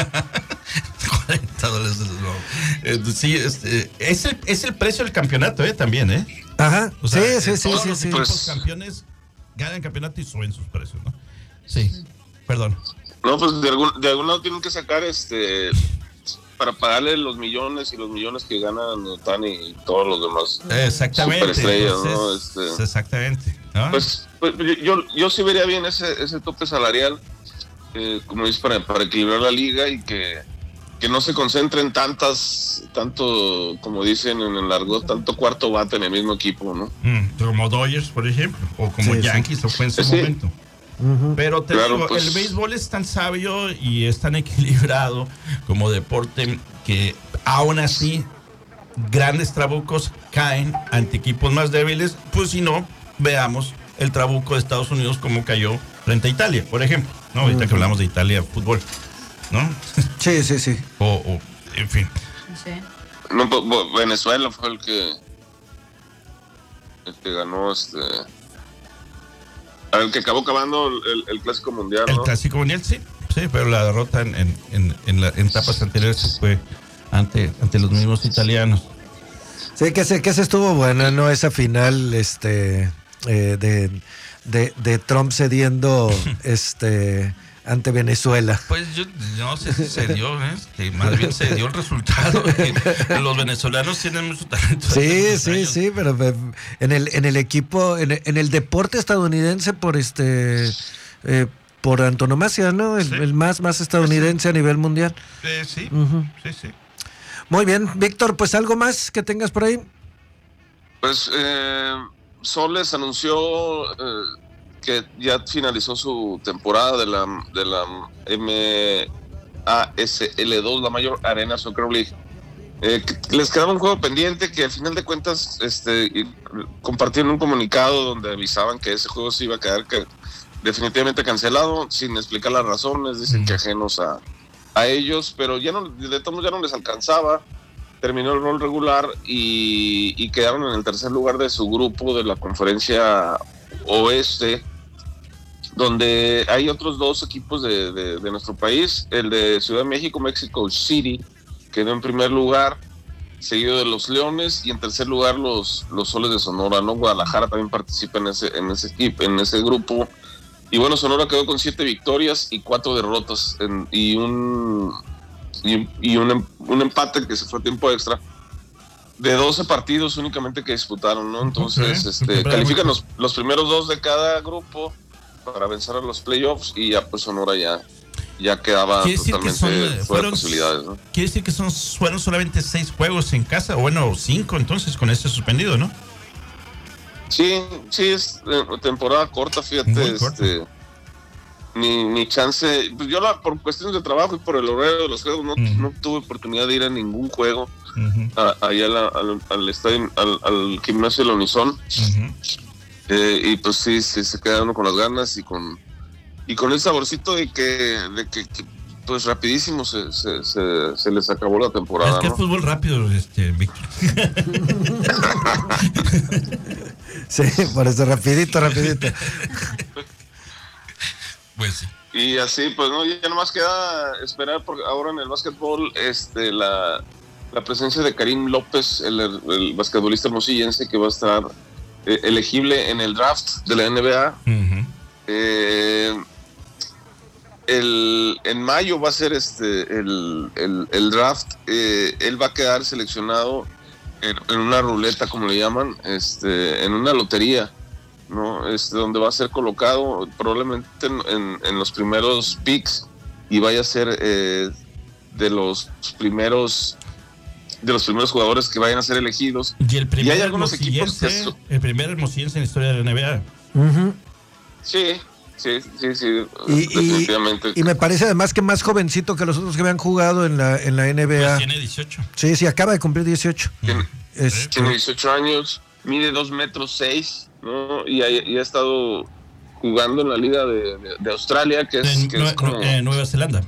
cuarenta dólares. Eh, sí, este, es, el, es el precio del campeonato, ¿eh? También, ¿eh? Ajá. O sea, sí, sí, sí. Todos sí, los sí. equipos Pues, campeones ganan campeonato y suben sus precios, ¿no? Sí, perdón. No, pues de algún, de algún lado tienen que sacar este... para pagarle los millones y los millones que ganan Otani y todos los demás. Exactamente. Superestrellas, pues ¿no? es, Este, exactamente. ¿No? Pues, pues yo, yo sí vería bien ese, ese tope salarial, eh, como dices, para, para equilibrar la liga y que, que no se concentren tantas, tanto, como dicen en el argot, tanto cuarto bate en el mismo equipo, ¿no? Mm, como Dodgers, por ejemplo, o como sí, Yankees, sí. o fue en su sí. momento. Uh-huh. Pero te claro, digo, pues, el béisbol es tan sabio y es tan equilibrado como deporte que aún así grandes trabucos caen ante equipos más débiles. Pues si no, veamos el trabuco de Estados Unidos como cayó frente a Italia, por ejemplo, ¿no? Ahorita uh-huh. que hablamos de Italia, fútbol, ¿no? Sí, sí, sí. O, o en fin. Sí. No, Venezuela fue el que el que ganó este... El que acabó acabando el, el Clásico Mundial, ¿no? El Clásico Mundial, sí, sí, pero la derrota en, en, en, en, la, en etapas anteriores fue, ante, ante los mismos italianos. Sí, que se, que se estuvo buena, ¿no? Esa final este, eh, de, de, de Trump cediendo este, ante Venezuela. Pues yo no sé si se dio, ¿eh? Que más bien se dio el resultado. Que los venezolanos tienen mucho talento. Sí, sí, años. sí, pero en el, en el equipo, en el, en el deporte estadounidense por este... Eh, por antonomasia, ¿no? El, sí. el más, más estadounidense a nivel mundial. Eh, sí, uh-huh. sí, sí. Muy bien, Víctor, pues algo más que tengas por ahí. Pues eh, Soles anunció eh, que ya finalizó su temporada de la, de la M A S L dos, la Major Arena Soccer League. Eh, que les quedaba un juego pendiente que al final de cuentas este, compartieron un comunicado donde avisaban que ese juego se iba a quedar que, definitivamente cancelado, sin explicar las razones, dicen que ajenos a, a ellos, pero ya no, de todos ya no les alcanzaba, terminó el rol regular y, y quedaron en el tercer lugar de su grupo de la conferencia oeste, donde hay otros dos equipos de, de, de nuestro país, el de Ciudad de México, Mexico City, quedó en primer lugar, seguido de los Leones, y en tercer lugar los, los Soles de Sonora, ¿no? Guadalajara también participa en ese, en ese equipo, en ese grupo. Y bueno, Sonora quedó con siete victorias y cuatro derrotas en, y un y, y un, un empate que se fue a tiempo extra de doce partidos únicamente que disputaron, ¿no? Entonces, okay, este, okay, califican los, los primeros dos de cada grupo para vencer a los playoffs y ya pues Sonora ya, ya quedaba totalmente son, fuera fueron, de posibilidades, ¿no? Quiere decir que son, fueron solamente seis juegos en casa, o bueno, cinco entonces con este suspendido, ¿no? Sí, sí, es eh, temporada corta, fíjate, este, ni, ni chance, pues yo la, por cuestiones de trabajo y por el horario de los juegos no, uh-huh. no tuve oportunidad de ir a ningún juego, uh-huh. a, allá la, al, al estadio, al, al gimnasio del Unison, uh-huh. eh, y pues sí, sí, se queda uno con las ganas y con y con el saborcito de que, de que, que pues rapidísimo se, se, se, se les acabó la temporada. Es que ¿no? es fútbol rápido, este, Víctor. Sí, por eso rapidito, rapidito. Pues sí. Y así, pues no, ya nomás queda esperar porque ahora en el básquetbol, este, la, la presencia de Karim López, el, el basquetbolista hermosillense que va a estar eh, elegible en el draft de la N B A. Uh-huh. Eh, el, en mayo va a ser este el, el, el draft. Eh, él va a quedar seleccionado en, en una ruleta, como le llaman, este, en una lotería, ¿no? Este, donde va a ser colocado probablemente en, en, en los primeros picks y vaya a ser eh, de los primeros de los primeros jugadores que vayan a ser elegidos. Y el primer y hay algunos equipos que so- el primer hermosillense en la historia de la N B A. Uh-huh. Sí, sí, sí, sí, y, definitivamente. Y, y me parece además que más jovencito que los otros que habían jugado en la en la N B A. Pues tiene dieciocho. Sí, sí, acaba de cumplir dieciocho. Tiene, este... tiene dieciocho años, mide dos metros seis, ¿no? Y ha, y ha estado jugando en la liga de, de, de Australia, que es, en, que no, es como... en Nueva Zelanda.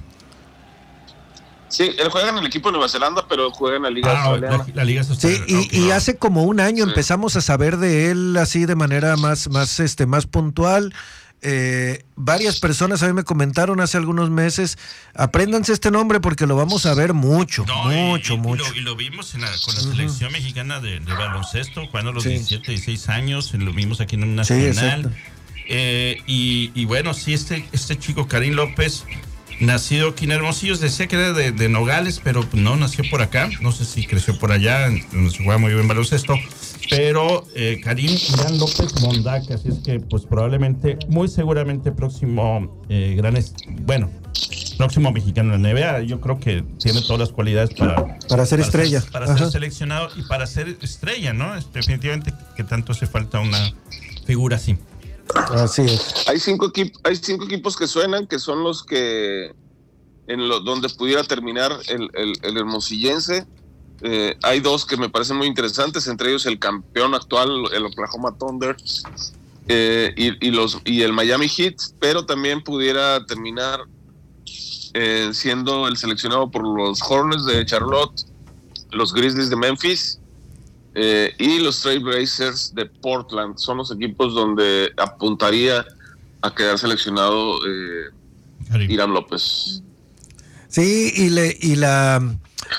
Sí, él juega en el equipo de Nueva Zelanda, pero juega en la liga ah, australiana. La, la liga australiana. Sí, y, okay. y hace como un año sí. empezamos a saber de él así de manera más, más, este, más puntual. Eh, varias personas a mí me comentaron hace algunos meses, apréndanse este nombre porque lo vamos a ver mucho, no, mucho, y, y, mucho. Y lo, y lo vimos en la, con la uh-huh. selección mexicana de, de baloncesto, cuando a los sí. diecisiete, dieciséis años, lo vimos aquí en un nacional. Sí, eh, y, y bueno, sí, este, este chico Karim López, nacido aquí en Hermosillo, decía que era de, de Nogales, pero no nació por acá, no sé si creció por allá, donde se juega muy bien baloncesto, pero eh, Karim Irán López Mondaca, así es que pues probablemente, muy seguramente próximo eh, gran, est- bueno, próximo mexicano en la N B A, yo creo que tiene todas las cualidades para... Para ser para estrella. Ser, para Ajá. ser seleccionado y para ser estrella, ¿no? Es, definitivamente que tanto hace falta una figura así. Así es. Hay cinco equipos, hay cinco equipos que suenan, que son los que en lo, donde pudiera terminar el, el, el hermosillense. Eh, hay dos que me parecen muy interesantes, entre ellos el campeón actual, el Oklahoma Thunder, eh, y, y los y el Miami Heat, pero también pudiera terminar eh, siendo el seleccionado por los Hornets de Charlotte, los Grizzlies de Memphis. Eh, y los Trailblazers de Portland son los equipos donde apuntaría a quedar seleccionado eh, Irán López. Sí, y, le, y la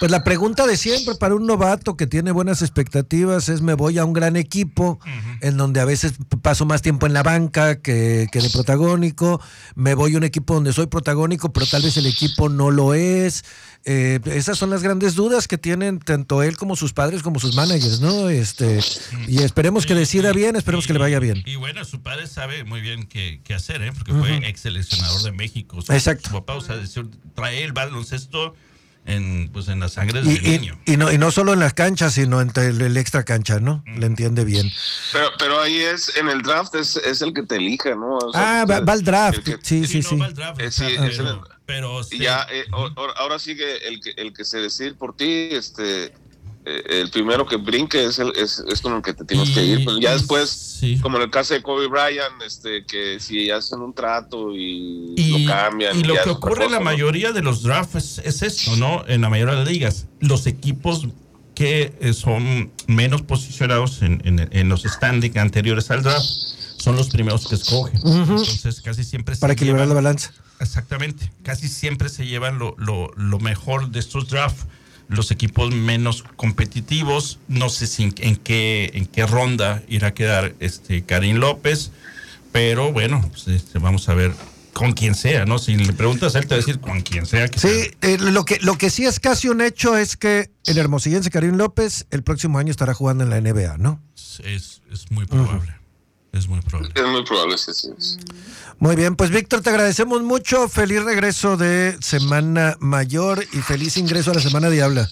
Pues la pregunta de siempre para un novato que tiene buenas expectativas es: me voy a un gran equipo uh-huh. en donde a veces paso más tiempo en la banca que, que de protagónico, me voy a un equipo donde soy protagónico pero tal vez el equipo no lo es. Eh, esas son las grandes dudas que tienen tanto él como sus padres como sus managers, ¿no? Este, y esperemos que decida bien, esperemos y, que le vaya bien. Y bueno, su padre sabe muy bien qué, qué hacer, ¿eh? Porque uh-huh. fue ex seleccionador de México. Su, Exacto. Su papá, o sea, trae el baloncesto en, pues, en la sangre del y, niño. Y, y, no, y no solo en las canchas, sino en el, el extra cancha, ¿no? Mm. Le entiende bien. Pero, pero ahí es, en el draft es, es el que te elija, ¿no? O sea, ah, va, va al draft, que, sí, sí, sí. sí. No, va al draft, eh, sí pero, es el, pero sí. Y ya, eh, ahora sí que el que, el que se decide por ti, este... el primero que brinque es, el, es, es con el que te tienes y, que ir, pero ya después, sí. como en el caso de Kobe Bryant, este, que si hacen un trato y, y lo cambian. Y lo que ocurre en la mayoría de los drafts es, es esto, ¿no? En la mayoría de las ligas, los equipos que son menos posicionados en, en, en los standings anteriores al draft son los primeros que escogen. Uh-huh. Entonces casi siempre para equilibrar llevan, la balanza. Exactamente, casi siempre se llevan lo, lo, lo mejor de estos drafts. Los equipos menos competitivos, no sé si en, en qué en qué ronda irá a quedar este Karim López, pero bueno, pues este, vamos a ver con quien sea, ¿no? Si le preguntas a él te va a decir con quien sea. Que sí, eh, lo que lo que sí es casi un hecho es que el hermosillense Karim López el próximo año estará jugando en la N B A, ¿no? Es, es muy probable. Uh-huh. Es muy probable. Es muy probable, sí, sí. sí. Muy bien, pues Víctor, te agradecemos mucho. Feliz regreso de Semana Mayor y feliz ingreso a la Semana Diabla.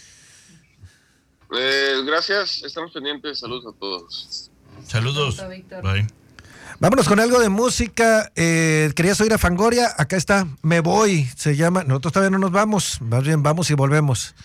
Eh, gracias, estamos pendientes. Saludos a todos. Saludos. Bye. Vámonos con algo de música. Eh, ¿Querías oír a Fangoria? Acá está, Me Voy, se llama. Nosotros todavía no nos vamos, más bien vamos y volvemos.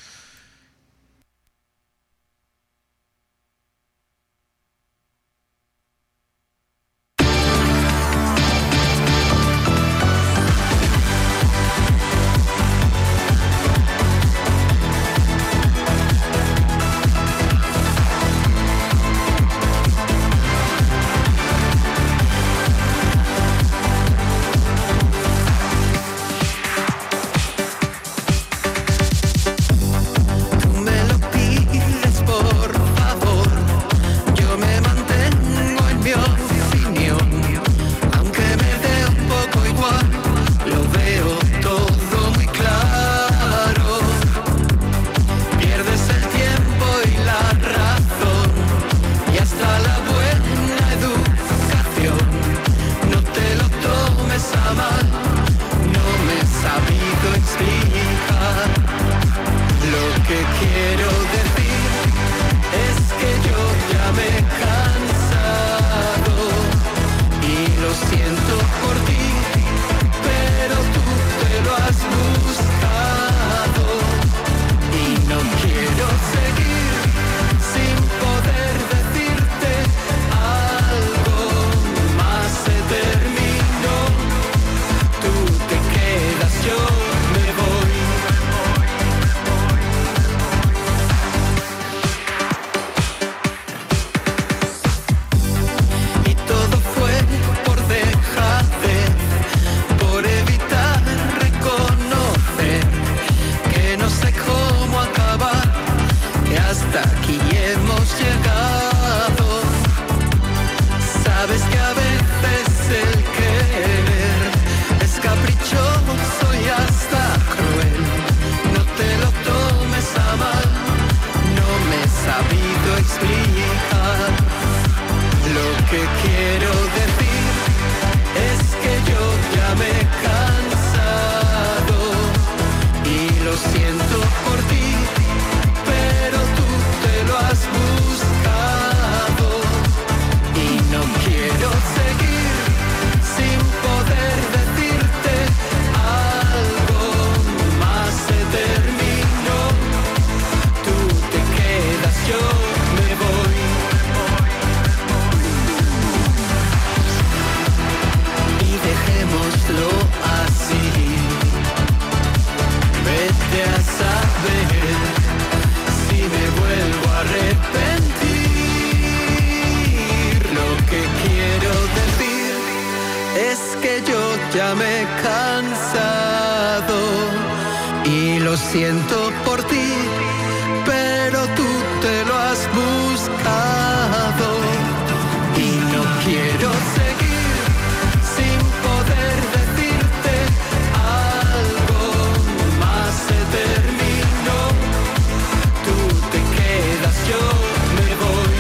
lo siento por ti, pero tú te lo has buscado. Y no quiero seguir sin poder decirte algo más. Se terminó, tú te quedas, yo me voy.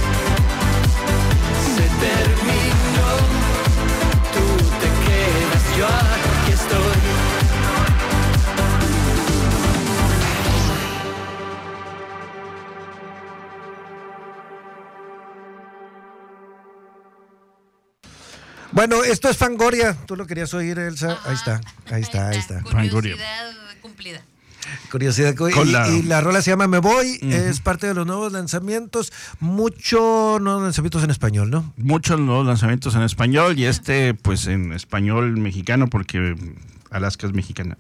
Se terminó, tú te quedas, yo aquí estoy. Bueno, esto es Fangoria. ¿Tú lo querías oír, Elsa? Ajá. Ahí está, ahí está, ahí está. Curiosidad cumplida. Curiosidad. Y la... y la rola se llama Me Voy, uh-huh. Es parte de los nuevos lanzamientos. Muchos nuevos lanzamientos en español, ¿no? Muchos nuevos lanzamientos en español y este, pues en español mexicano, porque Alaska es mexicana.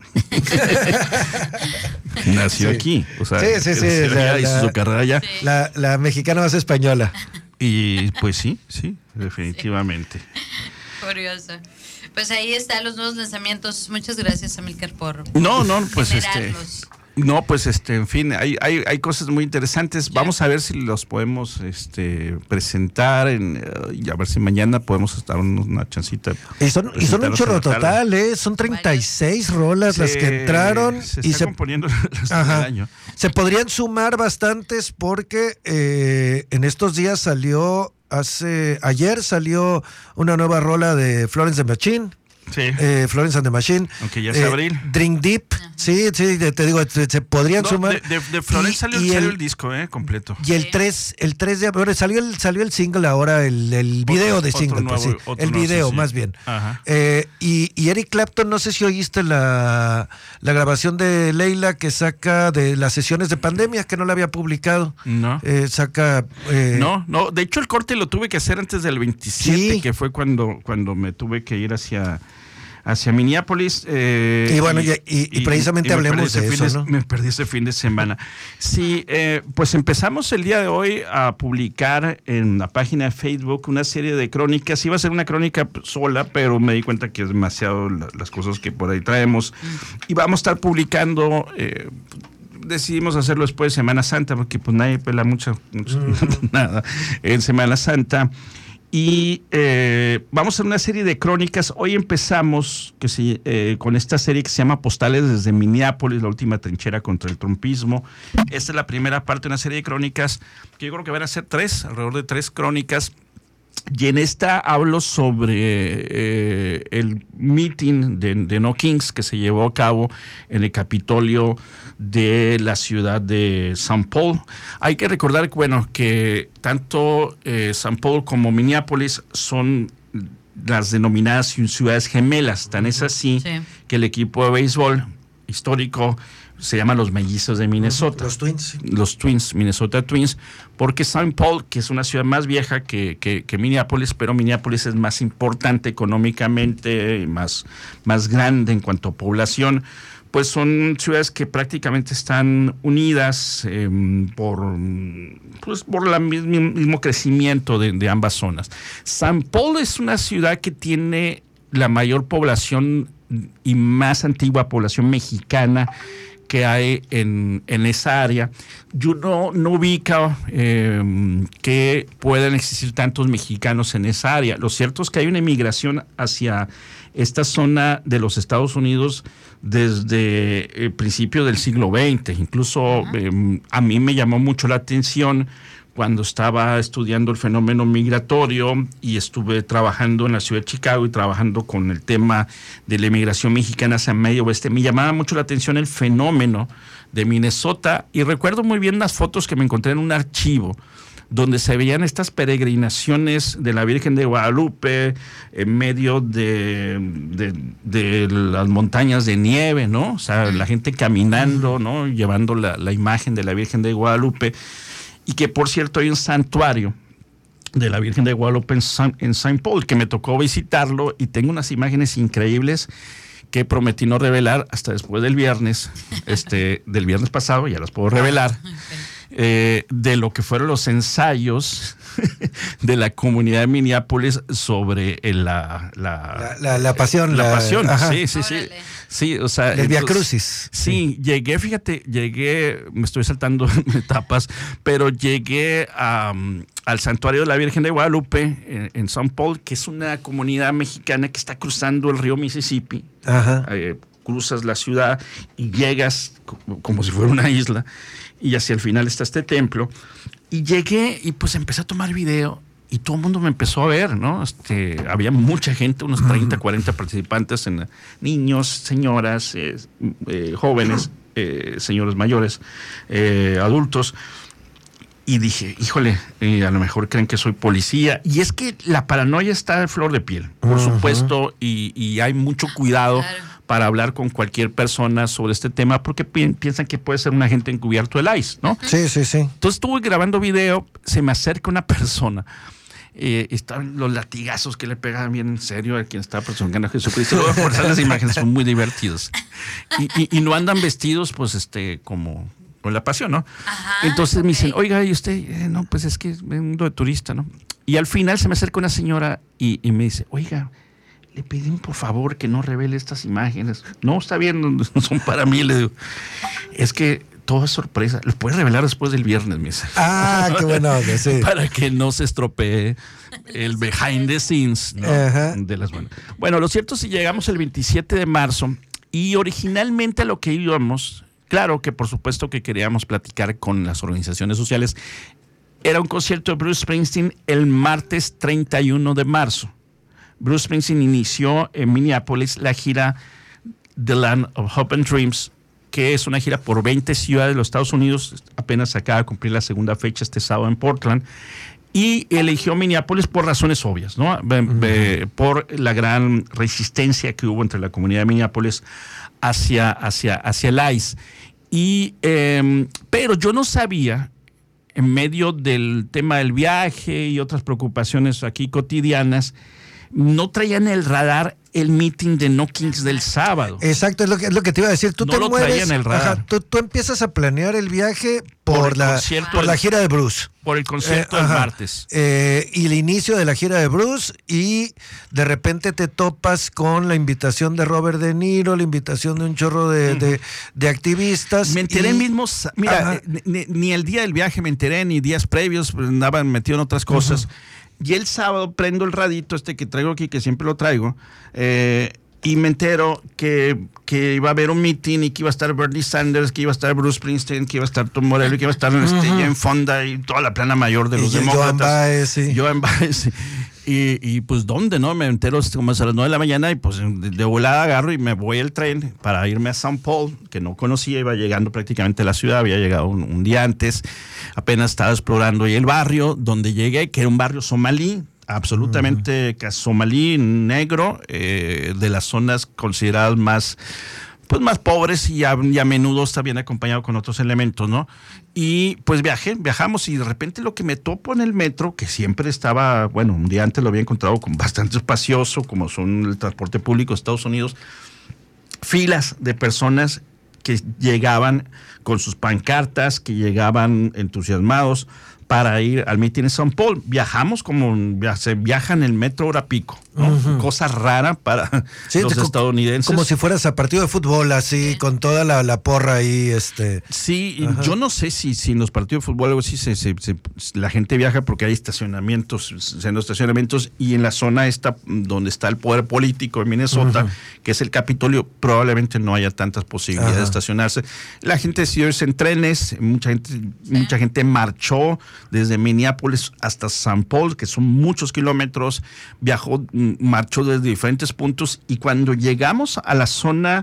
Nació sí. aquí. O sea, sí, sí, sí. La, hizo la, su carrera allá. Sí. La, la mexicana más española. Y pues sí, sí, definitivamente. Sí. Curioso. Pues ahí están los nuevos lanzamientos. Muchas gracias, Amílcar, por No, no, pues generarlos. este No, pues este, en fin, hay, hay, hay cosas muy interesantes. Sí. Vamos a ver si los podemos este, presentar en, uh, y a ver si mañana podemos dar una chancita. Y son, y son un chorro total, ¿eh? Son treinta y seis se, rolas las que entraron. Se y está se componiendo las del año. Se podrían sumar bastantes porque eh, en estos días salió, hace ayer salió una nueva rola de Florence and the Machine. Sí. Eh, Florence and the Machine. Aunque ya es eh, abril. Drink Deep. Uh-huh. Sí, sí, te digo, se, se podrían no, sumar. De, de, de Florence y, salió, y salió el, el disco, eh, completo. Y el tres, el tres de abril, salió el, salió el single ahora, el, el video otro, de single, nuevo, pues, sí, el video, no sé, más sí. bien. Ajá. Eh, y, y Eric Clapton, no sé si oíste la, la grabación de Leila que saca de las sesiones de pandemia, que no la había publicado. No. Eh, saca. Eh, no, no. De hecho, el corte lo tuve que hacer antes del veintisiete, sí. que fue cuando, cuando me tuve que ir hacia. hacia Minneapolis. Eh, y bueno, y, y, y precisamente y, y hablemos de eso, de, ¿no? Me perdí ese fin de semana. Sí, eh, pues empezamos el día de hoy a publicar en la página de Facebook una serie de crónicas. Iba a ser una crónica sola, pero me di cuenta que es demasiado la, las cosas que por ahí traemos. Y vamos a estar publicando... Eh, decidimos hacerlo después de Semana Santa, porque pues nadie pela mucho, mucho mm. nada en Semana Santa. Y eh, vamos a hacer una serie de crónicas. Hoy empezamos que se, eh, con esta serie que se llama Postales desde Minneapolis, la última trinchera contra el trumpismo. Esta es la primera parte de una serie de crónicas que yo creo que van a ser tres, alrededor de tres crónicas. Y en esta hablo sobre eh, el meeting de, de No Kings que se llevó a cabo en el Capitolio de la ciudad de Saint Paul. Hay que recordar, bueno, que tanto eh, Saint Paul como Minneapolis son las denominadas ciudades gemelas. Tan es así sí. que el equipo de béisbol histórico se llama los Mellizos de Minnesota. Los Twins. Los Twins, Minnesota Twins, porque Saint Paul, que es una ciudad más vieja que, que, que Minneapolis, pero Minneapolis es más importante económicamente, más, más grande en cuanto a población, pues son ciudades que prácticamente están unidas eh, por, pues por el mismo, mismo crecimiento de, de ambas zonas. Saint Paul es una ciudad que tiene la mayor población y más antigua población mexicana que hay en, en esa área. Yo no, no ubico eh, que puedan existir tantos mexicanos en esa área. Lo cierto es que hay una emigración hacia esta zona de los Estados Unidos desde el principio del siglo veinte. Incluso eh, a mí me llamó mucho la atención cuando estaba estudiando el fenómeno migratorio y estuve trabajando en la ciudad de Chicago y trabajando con el tema de la emigración mexicana hacia el medio oeste. Me llamaba mucho la atención el fenómeno de Minnesota y recuerdo muy bien las fotos que me encontré en un archivo donde se veían estas peregrinaciones de la Virgen de Guadalupe en medio de, de, de las montañas de nieve, ¿no? O sea, la gente caminando, ¿no? Llevando la, la imagen de la Virgen de Guadalupe. Y que, por cierto, hay un santuario de la Virgen de Guadalupe en, San, en Saint Paul, que me tocó visitarlo y tengo unas imágenes increíbles que prometí no revelar hasta después del viernes, este, del viernes pasado, ya las puedo revelar. eh, de lo que fueron los ensayos de la comunidad de Minneapolis sobre el, la, la, la, la, la pasión. La, la pasión, ajá. sí, sí, sí. Sí, o sea. El Via Crucis. Sí, sí, llegué, fíjate, llegué, me estoy saltando etapas, pero llegué a, um, al Santuario de la Virgen de Guadalupe en, en Saint Paul, que es una comunidad mexicana que está cruzando el río Mississippi. Ajá. Eh, cruzas la ciudad y llegas como, como si fuera una isla, y hacia el final está este templo. Y llegué y pues empecé a tomar video y todo el mundo me empezó a ver, ¿no? Este, había mucha gente, unos treinta, cuarenta participantes, en, niños, señoras, eh, eh, jóvenes, eh, señores mayores, eh, adultos. Y dije, híjole, eh, a lo mejor creen que soy policía. Y es que la paranoia está a flor de piel, por uh-huh. supuesto, y, y hay mucho cuidado claro. para hablar con cualquier persona sobre este tema, porque pi- piensan que puede ser un agente encubierto del I C E, ¿no? Sí, sí, sí. Entonces estuve grabando video, se me acerca una persona, eh, estaban los latigazos que le pegaban bien en serio a quien estaba personificando a Jesucristo. Luego por esas las imágenes son muy divertidas. Y, y, y no andan vestidos, pues, este, como... con la pasión, ¿no? Ajá, entonces okay. me dicen, oiga, ¿y usted? Eh, no, pues es que vengo de turista, ¿no? Y al final se me acerca una señora y, y me dice, oiga, le pedimos por favor que no revele estas imágenes. No, está bien, no son para mí. Le digo, es que todo es sorpresa. Lo puedes revelar después del viernes, me dice. Ah, qué bueno, sí. Para que no se estropee el behind the scenes, ¿no? Ajá. De las buenas. Bueno, lo cierto es que llegamos el veintisiete de marzo y originalmente a lo que íbamos... Claro que por supuesto que queríamos platicar con las organizaciones sociales. Era un concierto de Bruce Springsteen el martes treinta y uno de marzo. Bruce Springsteen inició en Minneapolis la gira The Land of Hope and Dreams, que es una gira por veinte ciudades de los Estados Unidos. Apenas acaba de cumplir la segunda fecha este sábado en Portland. Y eligió Minneapolis por razones obvias, ¿no? Uh-huh. Eh, por la gran resistencia que hubo entre la comunidad de Minneapolis hacia, hacia, hacia el I C E. Y, eh, pero yo no sabía, en medio del tema del viaje y otras preocupaciones aquí cotidianas, no traían el radar el meeting de No Kings del sábado. Exacto, es lo que, es lo que te iba a decir. Tú no te lo mueves, traían el radar. Ajá, tú, tú empiezas a planear el viaje por, por el la, por la gira de Bruce. Por el concierto eh, del ajá, martes. Eh, y el inicio de la gira de Bruce, y de repente te topas con la invitación de Robert De Niro, la invitación de un chorro de, mm. de, de activistas. Me enteré y, mismo, mira, eh, ni, ni el día del viaje me enteré, ni días previos, andaban metido en otras cosas. Uh-huh. Y el sábado prendo el radito este que traigo aquí, que siempre lo traigo, eh, y me entero que, que iba a haber un meeting y que iba a estar Bernie Sanders, que iba a estar Bruce Springsteen, que iba a estar Tom Morello, que iba a estar uh-huh. este, Jane Fonda y toda la plana mayor de los y demócratas. Joan Baez, sí. Joan Baez. Y, y pues, ¿dónde, no? Me entero como a las nueve de la mañana y pues de, de volada agarro y me voy al tren para irme a Saint Paul, que no conocía, iba llegando prácticamente a la ciudad, había llegado un, un día antes, apenas estaba explorando ahí el barrio donde llegué, que era un barrio somalí, absolutamente uh-huh. somalí, negro, eh, de las zonas consideradas más... pues más pobres y a, y a menudo está bien acompañado con otros elementos, ¿no? Y pues viajé, viajamos y de repente lo que me topo en el metro, que siempre estaba, bueno, un día antes lo había encontrado con bastante espacioso, como son el transporte público de Estados Unidos, filas de personas que llegaban con sus pancartas, que llegaban entusiasmados para ir al meeting en Saint Paul. Viajamos como se viaja en el metro hora pico, ¿no? Uh-huh. Cosa rara para sí, los como, estadounidenses. Como si fueras a partido de fútbol, así, con toda la, la porra ahí. Este. Sí, ajá. Yo no sé si, si en los partidos de fútbol algo así se, se, se, la gente viaja porque hay estacionamientos, en los estacionamientos, y en la zona esta donde está el poder político en Minnesota, uh-huh. que es el Capitolio, probablemente no haya tantas posibilidades ajá. de estacionarse. La gente decidió irse en trenes, mucha gente, sí. mucha gente marchó desde Minneapolis hasta Saint Paul, que son muchos kilómetros, viajó, marchó desde diferentes puntos, y cuando llegamos a la zona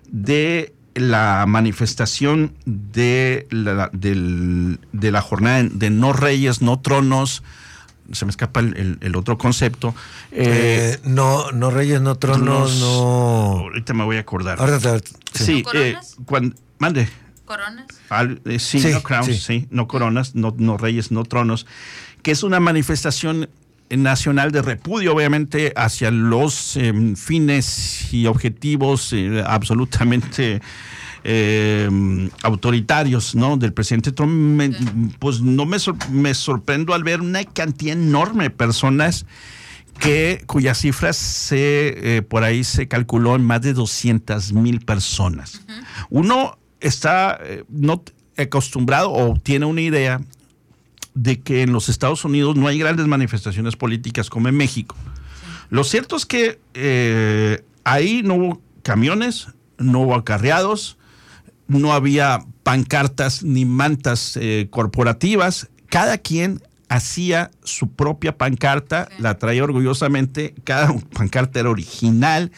de la manifestación de la, del, de la jornada de No Reyes, No Tronos, se me escapa el, el, el otro concepto. Eh, eh, no, no Reyes, No Tronos, no... Ahorita me voy a acordar. Ahorita, sí, sí eh, cuando, mande. ¿Coronas? Al, eh, sí, sí, no crowns, sí. sí, no coronas, no, no reyes, no tronos, que es una manifestación nacional de repudio, obviamente, hacia los eh, fines y objetivos eh, absolutamente eh, autoritarios, ¿no? Del presidente Trump, me, pues no me, sor- me sorprendo al ver una cantidad enorme de personas que cuyas cifras se eh, por ahí se calculó en más de doscientas mil personas. Uh-huh. Uno está eh, no acostumbrado o tiene una idea de que en los Estados Unidos no hay grandes manifestaciones políticas como en México. Lo cierto es que eh, ahí no hubo camiones, no hubo acarreados, no había pancartas ni mantas eh, corporativas. Cada quien hacía su propia pancarta, okay. La traía orgullosamente, cada pancarta era original,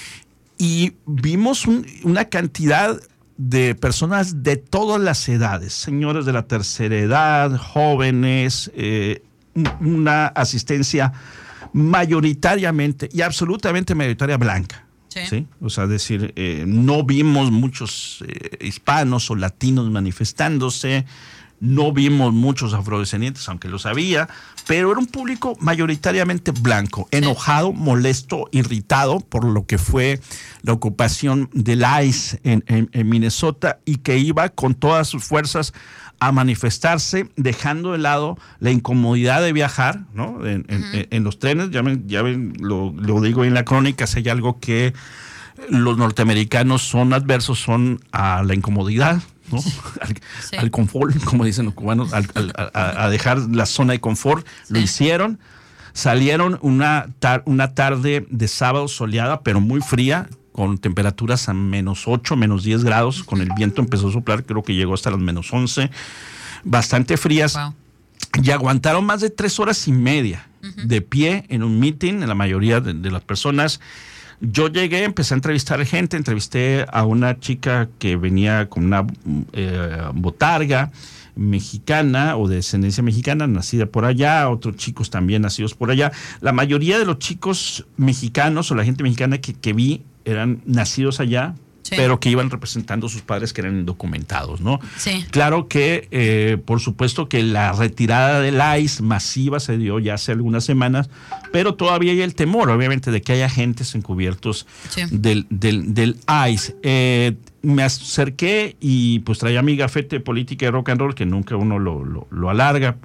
y vimos un, una cantidad de personas de todas las edades, señores de la tercera edad, jóvenes, eh, una asistencia mayoritariamente y absolutamente mayoritaria blanca. Sí. ¿Sí? O sea, decir, eh, no vimos muchos eh, hispanos o latinos manifestándose, no vimos muchos afrodescendientes, aunque los había, pero era un público mayoritariamente blanco, enojado, molesto, irritado por lo que fue la ocupación del ICE en, en, en Minnesota, y que iba con todas sus fuerzas a manifestarse, dejando de lado la incomodidad de viajar, ¿no? En, en, uh-huh. en, en los trenes. Ya ven, ya ven lo, lo digo en la crónica, si hay algo que los norteamericanos son adversos, son a la incomodidad, ¿no? Al, sí. al confort, como dicen los cubanos, al, al, a, a dejar la zona de confort. Sí. Lo hicieron, salieron una, tar, una tarde de sábado soleada, pero muy fría, con temperaturas a menos ocho, menos diez grados, con el viento empezó a soplar, creo que llegó hasta las menos once, bastante frías, wow. Y aguantaron más de tres horas y media uh-huh. de pie en un meeting, en la mayoría de, de las personas. Yo llegué, empecé a entrevistar gente, entrevisté a una chica que venía con una eh, botarga mexicana o de descendencia mexicana, nacida por allá, otros chicos también nacidos por allá. La mayoría de los chicos mexicanos o la gente mexicana que, que vi eran nacidos allá, sí. Pero que iban representando a sus padres que eran indocumentados, ¿no? Sí. Claro que, eh, por supuesto que la retirada del ICE masiva se dio ya hace algunas semanas, pero todavía hay el temor, obviamente, de que haya agentes encubiertos sí. del, del, del ICE. Eh, me acerqué y pues traía mi gafete de política y rock and roll, que nunca uno lo, lo, lo alarga,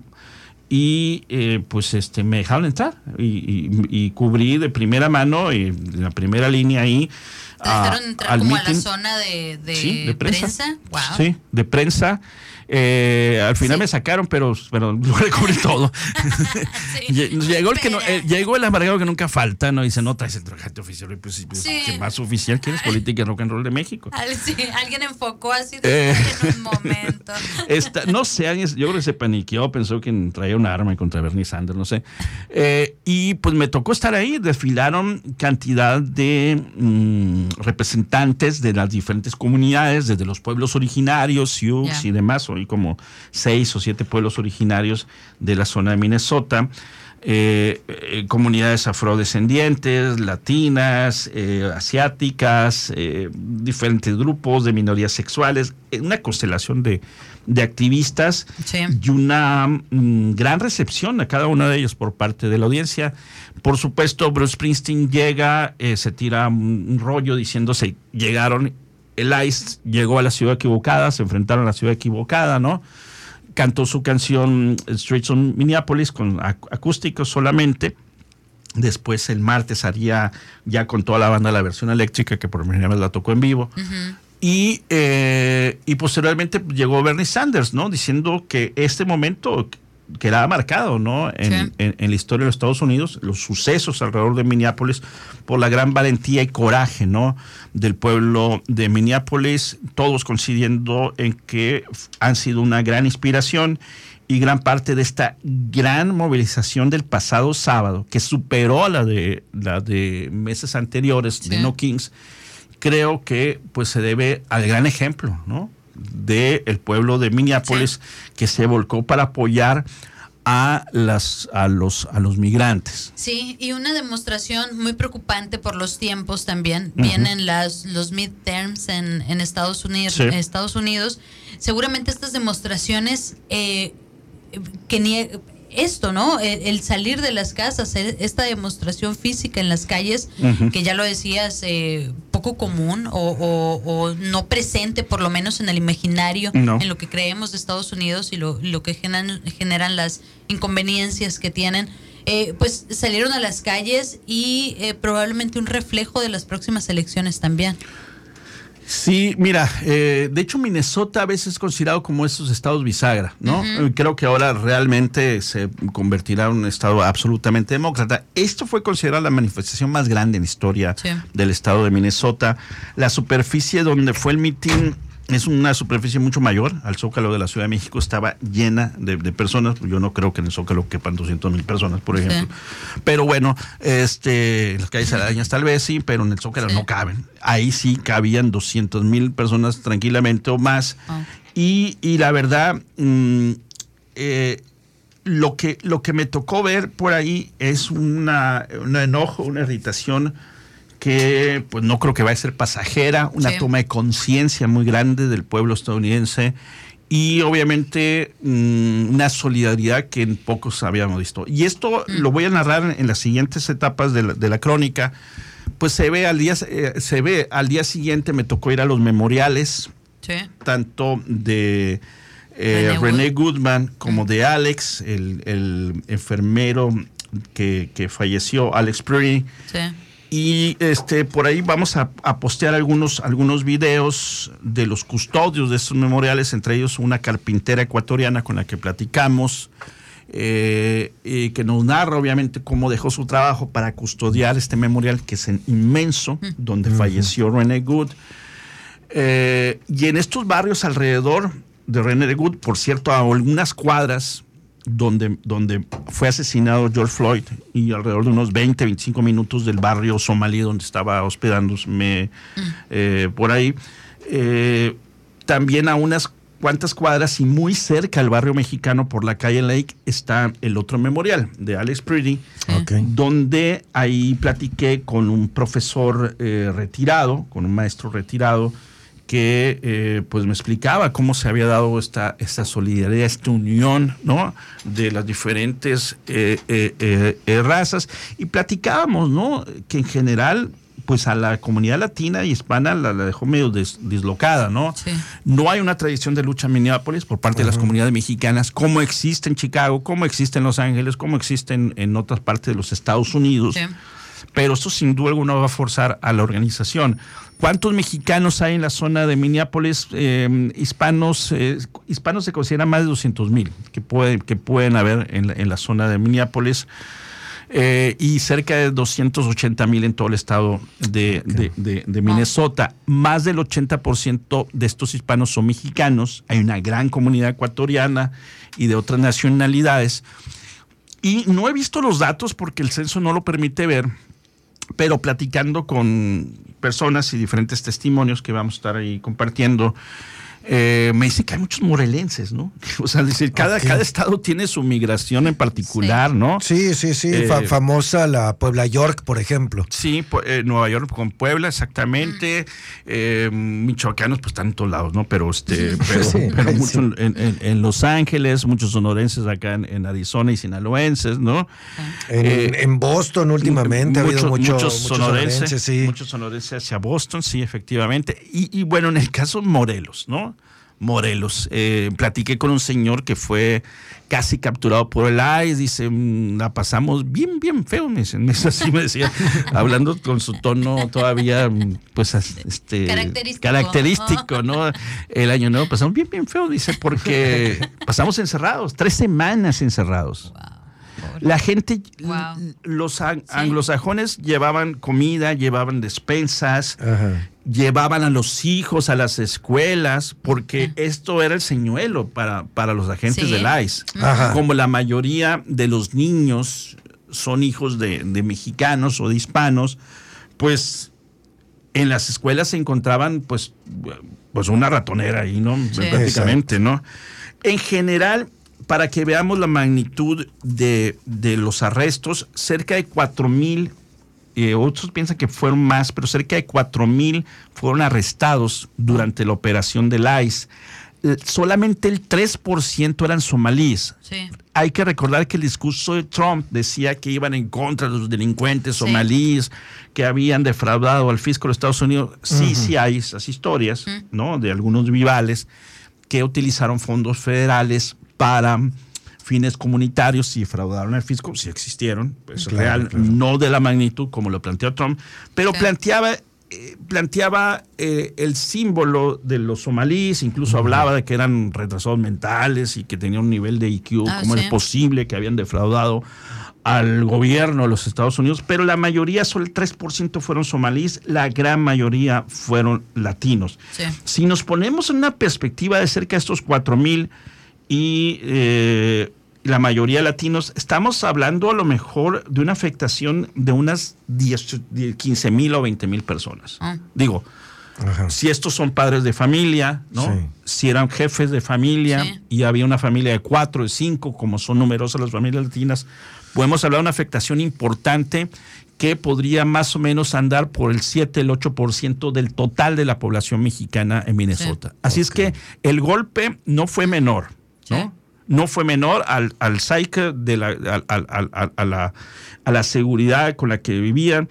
y eh, pues este me dejaron entrar y, y, y cubrí de primera mano y la primera línea ahí. ¿Te dejaron entrar como meeting. A la zona de, de, sí, de prensa? prensa? Wow. Sí, de prensa. Eh, al final sí. me sacaron, pero, pero logré cubrir todo. Sí. Llegó el que no, eh, llegó el amargado que nunca falta, ¿no? Dice, no traes el traje oficial. Pues, pues, sí. ¿Qué más oficial quieres? Política y rock and roll de México. Sí, alguien enfocó así de eh, en un momento. Esta, no sé, alguien, yo creo que se paniqueó, pensó que traía un arma contra Bernie Sanders, no sé. Eh, y pues me tocó estar ahí. Desfilaron cantidad de mmm, representantes de las diferentes comunidades, desde los pueblos originarios, Sioux yeah. y demás. Hoy como seis o siete pueblos originarios de la zona de Minnesota, eh, eh, comunidades afrodescendientes, latinas, eh, asiáticas, eh, diferentes grupos de minorías sexuales, una constelación de, de activistas sí. y una mm, gran recepción a cada uno de ellos por parte de la audiencia. Por supuesto, Bruce Springsteen llega, eh, se tira un, un rollo diciéndose, llegaron, el ICE llegó a la ciudad equivocada, se enfrentaron a la ciudad equivocada, ¿no? Cantó su canción Streets of Minneapolis con ac- acústicos solamente. Después el martes haría ya con toda la banda la versión eléctrica, que por primera vez la tocó en vivo. Uh-huh. Y, eh, y posteriormente llegó Bernie Sanders, ¿no? Diciendo que este momento quedaba marcado, ¿no? En, sí. en, en la historia de los Estados Unidos, los sucesos alrededor de Minneapolis, por la gran valentía y coraje, ¿no? Del pueblo de Minneapolis, todos coincidiendo en que han sido una gran inspiración y gran parte de esta gran movilización del pasado sábado, que superó a la de, la de meses anteriores sí. de No Kings, creo que pues se debe al gran ejemplo, ¿no? De el pueblo de Minneapolis sí. que se volcó para apoyar a las a los a los migrantes. Sí, y una demostración muy preocupante por los tiempos también. Uh-huh. Vienen las los midterms en, en Estados Unidos, sí. en Estados Unidos. Seguramente estas demostraciones eh, que nie- esto, ¿no? El, el salir de las casas, esta demostración física en las calles, uh-huh. que ya lo decías, eh, poco común o, o, o no presente, por lo menos en el imaginario, no. en lo que creemos de Estados Unidos y lo, lo que generan, generan las inconveniencias que tienen. Eh, pues salieron a las calles y eh, probablemente un reflejo de las próximas elecciones también. Sí, mira, eh, de hecho Minnesota a veces es considerado como esos estados bisagra, ¿no? Uh-huh. Creo que ahora realmente se convertirá en un estado absolutamente demócrata. Esto fue considerada la manifestación más grande en la historia sí. del estado de Minnesota. La superficie donde fue el mitin es una superficie mucho mayor. Al Zócalo de la Ciudad de México estaba llena de, de personas. Yo no creo que en el Zócalo quepan doscientas mil personas, por ejemplo. Sí. Pero bueno, este, las calles aledañas tal vez sí, pero en el Zócalo sí. no caben. Ahí sí cabían doscientas mil personas tranquilamente o más. Oh. Y, y la verdad, mmm, eh, lo que, lo que me tocó ver por ahí es una, un enojo, una irritación que pues no creo que vaya a ser pasajera, una sí. toma de conciencia muy grande del pueblo estadounidense y obviamente mmm, una solidaridad que en pocos habíamos visto. Y esto mm. lo voy a narrar en las siguientes etapas de la, de la crónica. Pues se ve al día eh, se ve al día siguiente me tocó ir a los memoriales, sí. tanto de eh, René Goodman como mm. de Alex, el, el enfermero que, que falleció, Alex Prudy. Sí. Y este por ahí vamos a, a postear algunos, algunos videos de los custodios de estos memoriales, entre ellos una carpintera ecuatoriana con la que platicamos, eh, y que nos narra obviamente cómo dejó su trabajo para custodiar este memorial que es inmenso, mm. donde uh-huh. falleció René Good. Eh, y en estos barrios alrededor de René Good, por cierto, a algunas cuadras, Donde, donde fue asesinado George Floyd y alrededor de unos veinte, veinticinco minutos del barrio somalí donde estaba hospedándome mm. eh, por ahí. Eh, también a unas cuantas cuadras y muy cerca al barrio mexicano por la calle Lake está el otro memorial de Alex Prudy, okay. donde ahí platiqué con un profesor eh, retirado, con un maestro retirado, que eh, pues me explicaba cómo se había dado esta, esta solidaridad, esta unión, ¿no? De las diferentes eh, eh, eh, eh, razas, y platicábamos, ¿no? Que en general, pues a la comunidad latina y hispana la, la dejó medio des, dislocada, ¿no? Sí. No hay una tradición de lucha en Minneapolis por parte uh-huh. de las comunidades mexicanas, como existe en Chicago, como existe en Los Ángeles, como existe en, en otras partes de los Estados Unidos. Sí. Pero esto sin duda alguna va a forzar a la organización. ¿Cuántos mexicanos hay en la zona de Minneapolis? Eh, hispanos eh, hispanos se consideran más de doscientos mil que, puede, que pueden haber en la, en la zona de Minneapolis, eh, y cerca de doscientos ochenta mil en todo el estado de, okay. de, de, de Minnesota. Más del ochenta por ciento de estos hispanos son mexicanos. Hay una gran comunidad ecuatoriana y de otras nacionalidades. Y no he visto los datos porque el censo no lo permite ver, pero platicando con personas y diferentes testimonios que vamos a estar ahí compartiendo, eh, me dice que hay muchos morelenses, ¿no? O sea, es decir, cada, okay. cada estado tiene su migración en particular, sí. ¿no? Sí, sí, sí, eh, Fa- famosa la Puebla York, por ejemplo. Sí, eh, Nueva York con Puebla, exactamente. Mm. Eh, michoacanos, pues están en todos lados, ¿no? Pero, este, pero, sí, pero sí. muchos en, en, en Los Ángeles, muchos sonorenses acá en, en Arizona y sinaloenses, ¿no? En, eh, en Boston últimamente ha habido mucho, muchos, muchos sonorenses, sonorenses, sí. Muchos sonorenses hacia Boston, sí, efectivamente. Y, y bueno, en el caso Morelos, ¿no? Morelos. Eh, platiqué con un señor que fue casi capturado por el I C E, dice, mmm, la pasamos bien, bien feo, me dice, así me decía, hablando con su tono todavía, pues, este, característico, característico ¿no? El año nuevo pasamos bien, bien feo, dice, porque pasamos encerrados, tres semanas encerrados. Wow. La gente, wow. los ang- sí. anglosajones llevaban comida, llevaban despensas, ajá. llevaban a los hijos a las escuelas, porque ajá. esto era el señuelo para, para los agentes sí. del I C E. Ajá. Como la mayoría de los niños son hijos de, de mexicanos o de hispanos, pues en las escuelas se encontraban pues, pues una ratonera ahí, ¿no? Sí. Prácticamente, exacto. ¿no? En general, para que veamos la magnitud de, de los arrestos, cerca de cuatro mil, eh, otros piensan que fueron más, pero cerca de cuatro mil fueron arrestados durante la operación del I C E. Solamente el tres por ciento eran somalíes. Sí. hay que recordar que el discurso de Trump decía que iban en contra de los delincuentes somalíes, sí. que habían defraudado al fisco de los Estados Unidos. Sí, uh-huh. sí hay esas historias, uh-huh. ¿no? De algunos rivales que utilizaron fondos federales para fines comunitarios y defraudaron al fisco, sí existieron, pues claro, real, claro. no de la magnitud como lo planteó Trump, pero sí. planteaba eh, planteaba eh, el símbolo de los somalíes, incluso uh-huh. hablaba de que eran retrasados mentales y que tenían un nivel de I Q, ah, cómo sí. es posible que habían defraudado al gobierno de los Estados Unidos, pero la mayoría, solo el tres por ciento fueron somalíes, la gran mayoría fueron latinos. Sí. Si nos ponemos en una perspectiva de cerca de estos cuatro mil y eh, la mayoría latinos, estamos hablando a lo mejor de una afectación de unas diez, quince mil o veinte mil personas. Ah. Digo, ajá. si estos son padres de familia, ¿no? Sí. Si eran jefes de familia sí. y había una familia de cuatro, de cinco, como son numerosas las familias latinas, podemos hablar de una afectación importante que podría más o menos andar por el siete, el ocho por ciento del total de la población mexicana en Minnesota. Sí. Así okay. es que el golpe no fue menor, ¿no? Sí. No fue menor al, al psique de la, al, al, al, a, la, a la seguridad con la que vivían,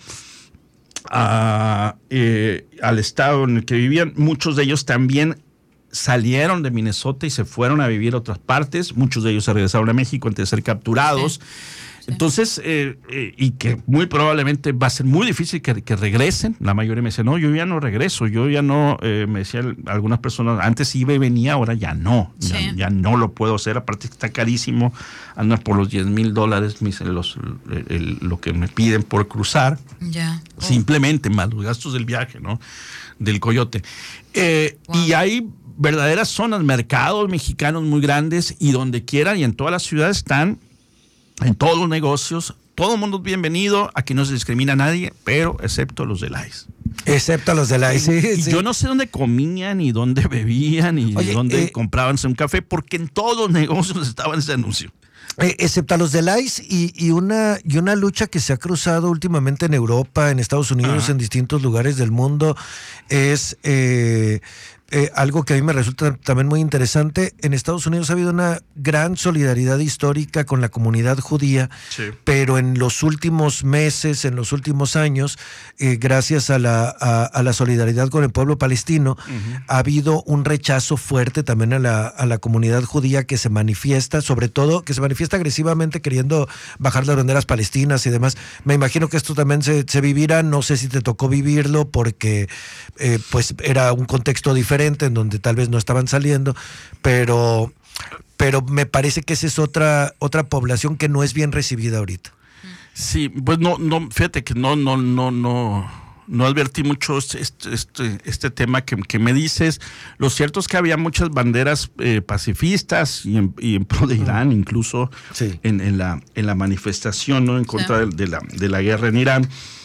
a, eh, al estado en el que vivían. Muchos de ellos también salieron de Minnesota y se fueron a vivir a otras partes. Muchos de ellos se regresaron a México antes de ser capturados. Sí. Sí. Entonces, eh, eh, y que muy probablemente va a ser muy difícil que, que regresen. La mayoría me dice, no, yo ya no regreso, yo ya no, eh, me decían algunas personas, antes iba y venía, ahora ya no, sí. ya, ya no lo puedo hacer, aparte está carísimo, andar por los diez mil dólares, me dicen los, el, el, lo que me piden por cruzar, ya. Oh. Simplemente más los gastos del viaje, ¿no? Del coyote. Eh, wow. Y hay verdaderas zonas, mercados mexicanos muy grandes y donde quiera y en todas las ciudades están, en todos los negocios, todo el mundo es bienvenido, aquí no se discrimina a nadie, pero excepto los del I C E. Excepto los del I C E, sí, sí. Yo no sé dónde comían, ni dónde bebían, ni Oye, dónde eh, compraban un café, porque en todos los negocios estaba ese anuncio. Eh, excepto a los del I C E y, y, una, y una lucha que se ha cruzado últimamente en Europa, en Estados Unidos, Ajá. en distintos lugares del mundo, es... Eh, Eh, algo que a mí me resulta también muy interesante. En Estados Unidos ha habido una gran solidaridad histórica con la comunidad judía, sí. pero en los últimos meses, en los últimos años, eh, gracias a la, a, a la solidaridad con el pueblo palestino, uh-huh. ha habido un rechazo fuerte también a la, a la comunidad judía que se manifiesta, sobre todo que se manifiesta agresivamente queriendo bajar las banderas palestinas y demás. Me imagino que esto también se, se vivirá, no sé si te tocó vivirlo porque eh, pues era un contexto diferente en donde tal vez no estaban saliendo, pero, pero me parece que esa es otra, otra población que no es bien recibida ahorita. Sí, pues no, no, fíjate que no, no, no, no, no advertí mucho este, este, este tema que, que me dices. Lo cierto es que había muchas banderas eh, pacifistas y en, y en pro de Irán, uh-huh. incluso sí. en, en la, en la manifestación, ¿no? En contra sí. de, de la, de la guerra en Irán.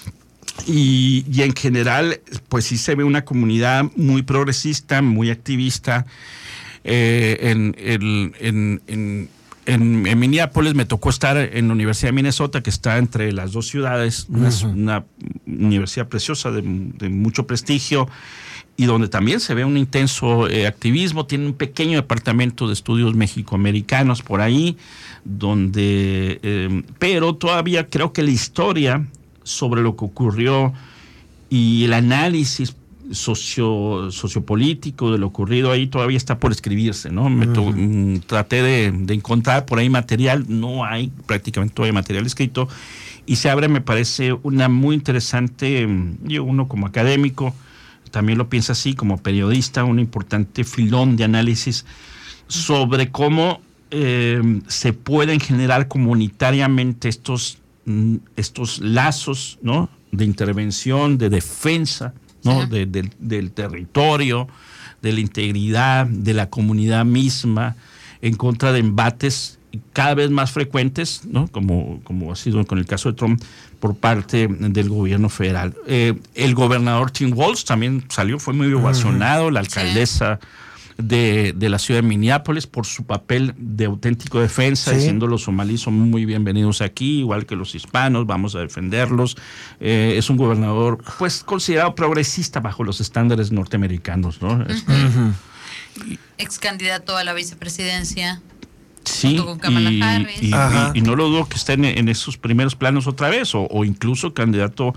Y, y en general, pues sí se ve una comunidad muy progresista, muy activista. Eh, en, en, en, en, en, en Minneapolis me tocó estar en la Universidad de Minnesota, que está entre las dos ciudades, uh-huh. una, una universidad preciosa de, de mucho prestigio, y donde también se ve un intenso eh, activismo. Tiene un pequeño departamento de estudios mexicoamericanos por ahí, donde, eh, pero todavía creo que la historia sobre lo que ocurrió y el análisis socio, sociopolítico de lo ocurrido ahí todavía está por escribirse, ¿no? Me to, uh-huh. traté de, de encontrar por ahí material, no hay prácticamente todavía material escrito, y se abre, me parece, una muy interesante, yo uno como académico, también lo piensa así, como periodista, un importante filón de análisis sobre cómo eh, se pueden generar comunitariamente estos estos lazos, ¿no? De intervención, de defensa, ¿no? Sí. De, de, del territorio, de la integridad, de la comunidad misma, en contra de embates cada vez más frecuentes, ¿no? Como, como ha sido con el caso de Trump, por parte del gobierno federal. Eh, el gobernador Tim Walz también salió, fue muy ovacionado, uh-huh. la alcaldesa sí. De, de la ciudad de Minneapolis por su papel de auténtico defensa, sí. diciendo los somalíes son muy bienvenidos aquí, igual que los hispanos, vamos a defenderlos. Eh, es un gobernador pues considerado progresista bajo los estándares norteamericanos, ¿no? Uh-huh. Uh-huh. Ex candidato a la vicepresidencia. Sí, con Kamala y, Harris. y, y, y no lo dudo que esté en, en esos primeros planos otra vez, o, o incluso candidato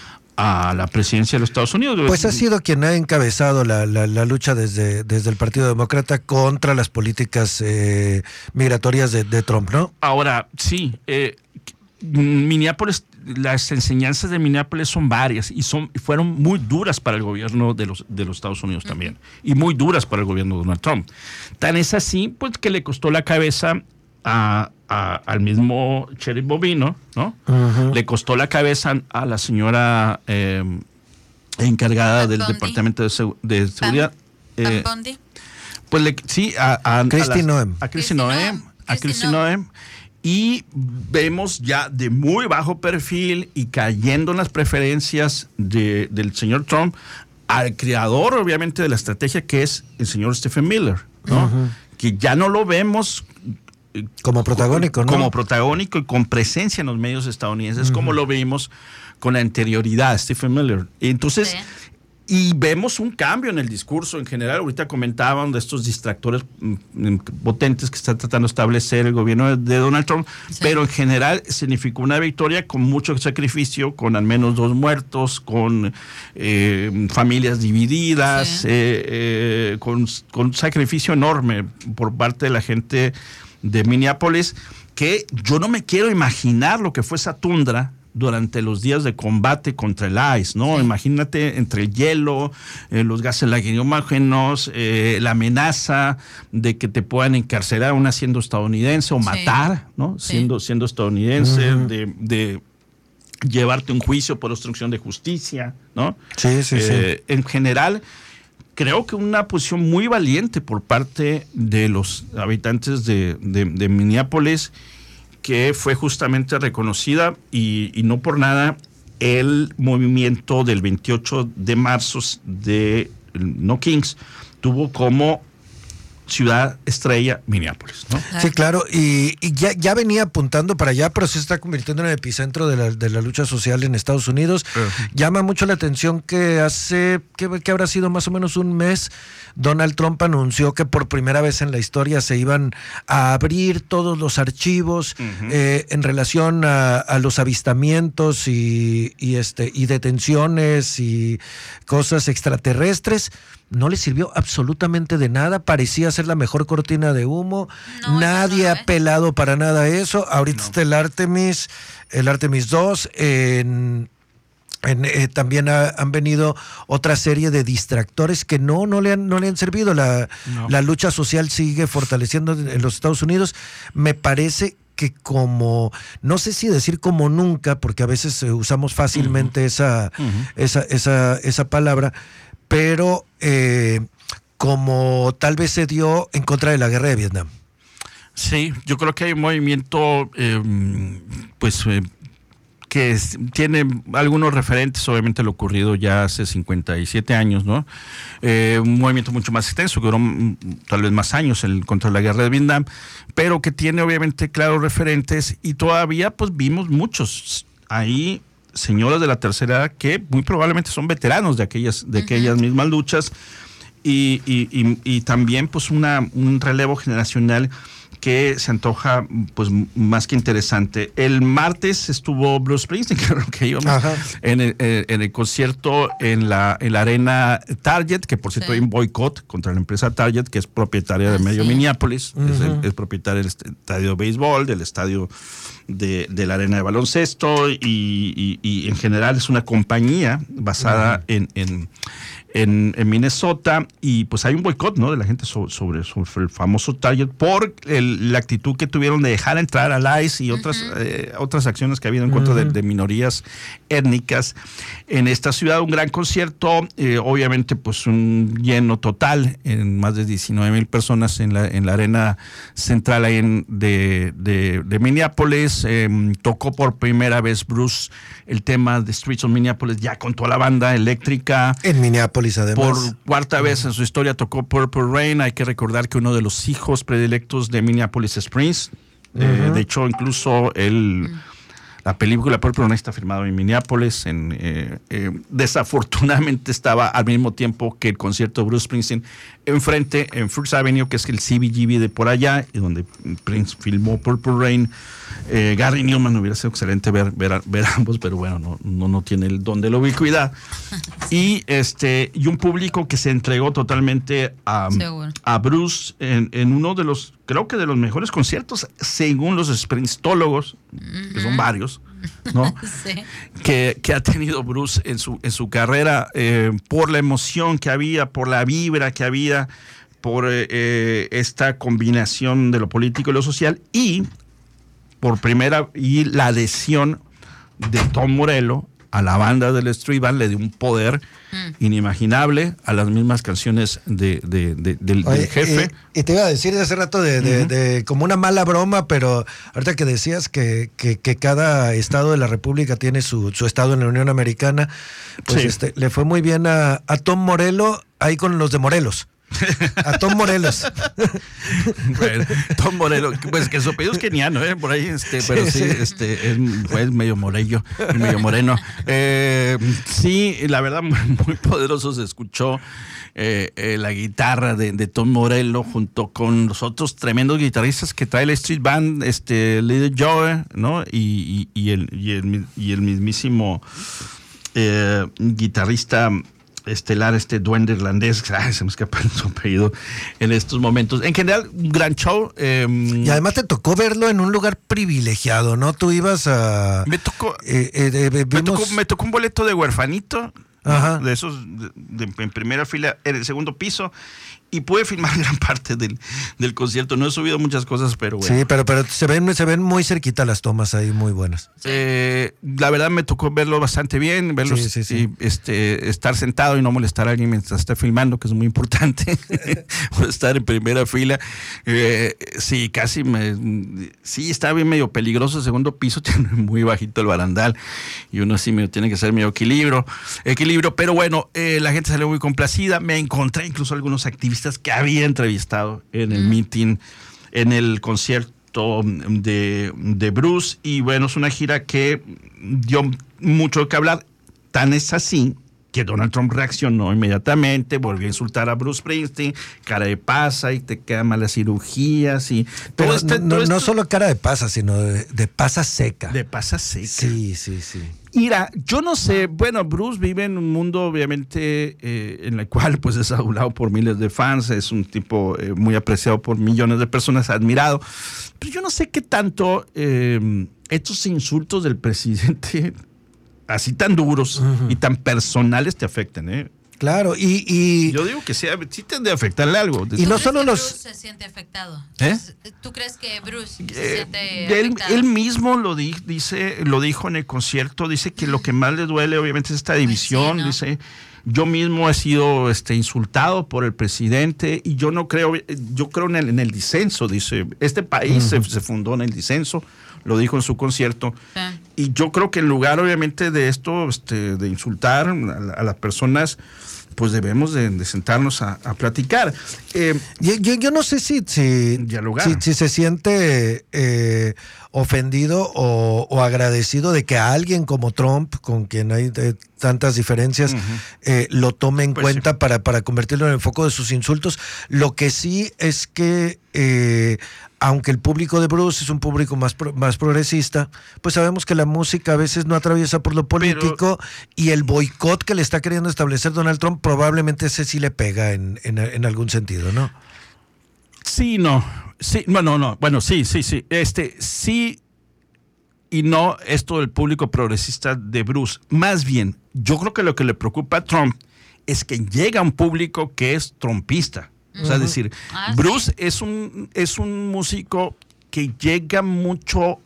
a la presidencia de los Estados Unidos. Pues ha sido quien ha encabezado la, la, la lucha desde, desde el Partido Demócrata contra las políticas eh, migratorias de, de Trump, ¿no? Ahora, sí, eh, Minneapolis, las enseñanzas de Minneapolis son varias y son fueron muy duras para el gobierno de los, de los Estados Unidos también, uh-huh. y muy duras para el gobierno de Donald Trump. Tan es así, pues, que le costó la cabeza a, a, al mismo Sheriff Bovino, ¿no? Uh-huh. Le costó la cabeza a la señora eh, encargada Pam del Bondi. Departamento de, Segu- de Seguridad. Pam, eh, Pam Bondi. Pues le, sí, a, a, Christy Noem. A Christy Noem. A Christy Noem. Y vemos ya de muy bajo perfil y cayendo en las preferencias de, del señor Trump al creador, obviamente, de la estrategia, que es el señor Stephen Miller, ¿no? Uh-huh. Que ya no lo vemos como protagónico, ¿no? Como protagónico y con presencia en los medios estadounidenses, uh-huh. como lo vimos con la anterioridad, Stephen Miller. Entonces, sí. Y vemos un cambio en el discurso en general. Ahorita comentaban de estos distractores mm, potentes que está tratando de establecer el gobierno de, de Donald Trump, sí. Pero en general significó una victoria con mucho sacrificio, con al menos dos muertos, con eh, familias divididas, sí. eh, eh, con, con sacrificio enorme por parte de la gente de Minneapolis, que yo no me quiero imaginar lo que fue esa tundra durante los días de combate contra el ICE, ¿no? Sí. Imagínate entre el hielo, eh, los gases lacrimógenos, eh, la amenaza de que te puedan encarcelar aún siendo estadounidense o sí. matar, ¿no? Sí. Siendo, siendo estadounidense, uh-huh. de, de llevarte a un juicio por obstrucción de justicia, ¿no? Sí, sí, eh, sí. En general, creo que una posición muy valiente por parte de los habitantes de, de, de Minneapolis, que fue justamente reconocida y, y no por nada el movimiento del veintiocho de marzo de No Kings tuvo como ciudad estrella Minneapolis, ¿no? Sí, claro, y, y ya, ya venía apuntando para allá, pero se está convirtiendo en el epicentro de la, de la lucha social en Estados Unidos. Uh-huh. Llama mucho la atención que hace, que, que habrá sido más o menos un mes, Donald Trump anunció que por primera vez en la historia se iban a abrir todos los archivos uh-huh. eh, en relación a, a los avistamientos y, y, este, y detenciones y cosas extraterrestres. No le sirvió absolutamente de nada, parecía ser la mejor cortina de humo, no, nadie no, no, ha pelado para nada eso. Ahorita no. está el Artemis, el Artemis dos, en, en, eh, también ha, han venido otra serie de distractores que no, no, le, han, no le han servido. La, no. la lucha social sigue fortaleciendo en los Estados Unidos. Me parece que como, no sé si decir como nunca, porque a veces usamos fácilmente uh-huh. esa, uh-huh. esa, esa, esa palabra, pero eh, como tal vez se dio en contra de la guerra de Vietnam. Sí, yo creo que hay un movimiento eh, pues eh, que es, tiene algunos referentes, obviamente lo ocurrido ya hace cincuenta y siete años, ¿no? Eh, un movimiento mucho más extenso, que duró tal vez más años el, contra la guerra de Vietnam, pero que tiene obviamente claros referentes y todavía pues vimos muchos ahí, señoras de la tercera edad que muy probablemente son veteranos de aquellas, de uh-huh. aquellas mismas luchas y, y, y, y también pues una, un relevo generacional que se antoja pues más que interesante. El martes estuvo Bruce Springsteen, creo que íbamos en el, en el concierto en la, en la arena Target, que por cierto sí. hay un boicot contra la empresa Target, que es propietaria de medio sí. Minneapolis, uh-huh. es, el, es propietaria del estadio de béisbol, del estadio de, de la arena de baloncesto y, y, y en general es una compañía basada uh-huh. en, en En, en Minnesota y pues hay un boicot, ¿no? De la gente sobre, sobre, sobre el famoso Target por el, la actitud que tuvieron de dejar entrar al ICE y otras, uh-huh. eh, otras acciones que ha habido en contra uh-huh. de, de minorías étnicas en esta ciudad. Un gran concierto, eh, obviamente pues un lleno total, en más de diecinueve mil personas en la, en la arena central ahí en, de, de, de Minneapolis. Eh, tocó por primera vez Bruce el tema de Streets of Minneapolis ya con toda la banda eléctrica. En Minneapolis. Además. Por cuarta vez en su historia tocó Purple Rain. Hay que recordar que uno de los hijos predilectos de Minneapolis es Prince. Uh-huh. Eh, de hecho, incluso él, la película, por ejemplo, no está filmado en Minneapolis. En, eh, eh, desafortunadamente estaba al mismo tiempo que el concierto de Bruce Springsteen enfrente, en First Avenue, que es el C B G B de por allá, y donde Prince filmó Purple Rain. Eh, Gary Newman, hubiera sido excelente ver, ver, ver ambos, pero bueno, no, no, no tiene el don de la ubicuidad. Y este y un público que se entregó totalmente a, a Bruce en, en uno de los, creo que de los mejores conciertos, según los springstólogos, uh-huh. que son varios, ¿no? Sí. que, que ha tenido Bruce en su, en su carrera, eh, por la emoción que había, por la vibra que había, por eh, esta combinación de lo político y lo social, y por primera, y la adhesión de Tom Morello a la banda del Street Band le dio un poder mm. inimaginable a las mismas canciones de, de, de, del, Oye, del jefe. Y, y te iba a decir de hace rato de, de, uh-huh. de como una mala broma, pero ahorita que decías que, que, que cada estado de la República tiene su, su estado en la Unión Americana, pues sí. este, le fue muy bien a, a Tom Morello ahí con los de Morelos. A Tom Morelos. Bueno, Tom Morello, pues que su apellido es keniano, ¿eh? Por ahí, este, pero sí, sí este, es, es medio morello, medio moreno. Eh, sí, la verdad, muy, muy poderoso se escuchó eh, eh, la guitarra de, de Tom Morello junto con los otros tremendos guitarristas que trae el Street Band, este, Little Joe, ¿no? Y, y, y, el, y, el, y el mismísimo eh, guitarrista estelar, este duende irlandés, ay, se me escapa su apellido en estos momentos. En general, un gran show. Eh, y además te tocó verlo en un lugar privilegiado, ¿no? Tú ibas a... Me tocó, eh, eh, eh, vimos... me, tocó me tocó un boleto de huerfanito, Ajá. de esos de, de, en primera fila, en el segundo piso, y pude filmar gran parte del, del concierto. No he subido muchas cosas, pero bueno. Sí, pero, pero se ven, se ven muy cerquita las tomas ahí, muy buenas. Eh, la verdad me tocó verlo bastante bien, verlos, sí, sí, sí. Y, este, estar sentado y no molestar a alguien mientras está filmando, que es muy importante. Estar en primera fila. Eh, sí, casi me... Sí, está bien medio peligroso el segundo piso, tiene muy bajito el barandal, y uno sí me, tiene que ser medio equilibrio, equilibrio, pero bueno, eh, la gente salió muy complacida. Me encontré incluso algunos activistas que había entrevistado en el mm. meeting, en el concierto de, de Bruce, y bueno, es una gira que dio mucho que hablar. Tan es así que Donald Trump reaccionó inmediatamente, volvió a insultar a Bruce Springsteen, cara de pasa y te quedan malas cirugías y Pero todo este, no, todo no, esto, no solo cara de pasa, sino de, de pasa seca. De pasa seca. Sí, sí, sí. Mira, yo no sé, bueno, Bruce vive en un mundo obviamente eh, en el cual pues es adulado por miles de fans, es un tipo eh, muy apreciado por millones de personas, admirado, pero yo no sé qué tanto eh, estos insultos del presidente así tan duros uh-huh. y tan personales te afecten, ¿eh? Claro, y, y... Yo digo que sí, sí tende a afectarle algo. Y no solo los... Bruce se siente afectado. ¿Eh? ¿Tú crees que Bruce eh, se siente él, afectado? Él mismo lo, di, dice, lo dijo en el concierto, dice que lo que más le duele obviamente es esta división, pues sí, ¿no? Dice... Yo mismo he sido este, insultado por el presidente y yo no creo, yo creo en el, en el disenso, dice, este país uh-huh. se, se fundó en el disenso, lo dijo en su concierto, sí. Y yo creo que en lugar obviamente de esto, este, de insultar a, a las personas, pues debemos de, de sentarnos a, a platicar. Eh, yo, yo, yo no sé si, si, si, si se siente eh, ofendido o, o agradecido de que a alguien como Trump, con quien hay eh, tantas diferencias, uh-huh. eh, lo tome en pues cuenta sí. para, para convertirlo en el foco de sus insultos. Lo que sí es que... Eh, aunque el público de Bruce es un público más, pro, más progresista, pues sabemos que la música a veces no atraviesa por lo político. Pero, y el boicot que le está queriendo establecer Donald Trump probablemente ese sí le pega en, en, en algún sentido, ¿no? Sí, no. Sí, bueno, no. Bueno, sí, sí, sí. Este, sí y no esto del público progresista de Bruce. Más bien, yo creo que lo que le preocupa a Trump es que llega un público que es trumpista. O sea, es decir, ah, Bruce sí. es un es un músico que llega mucho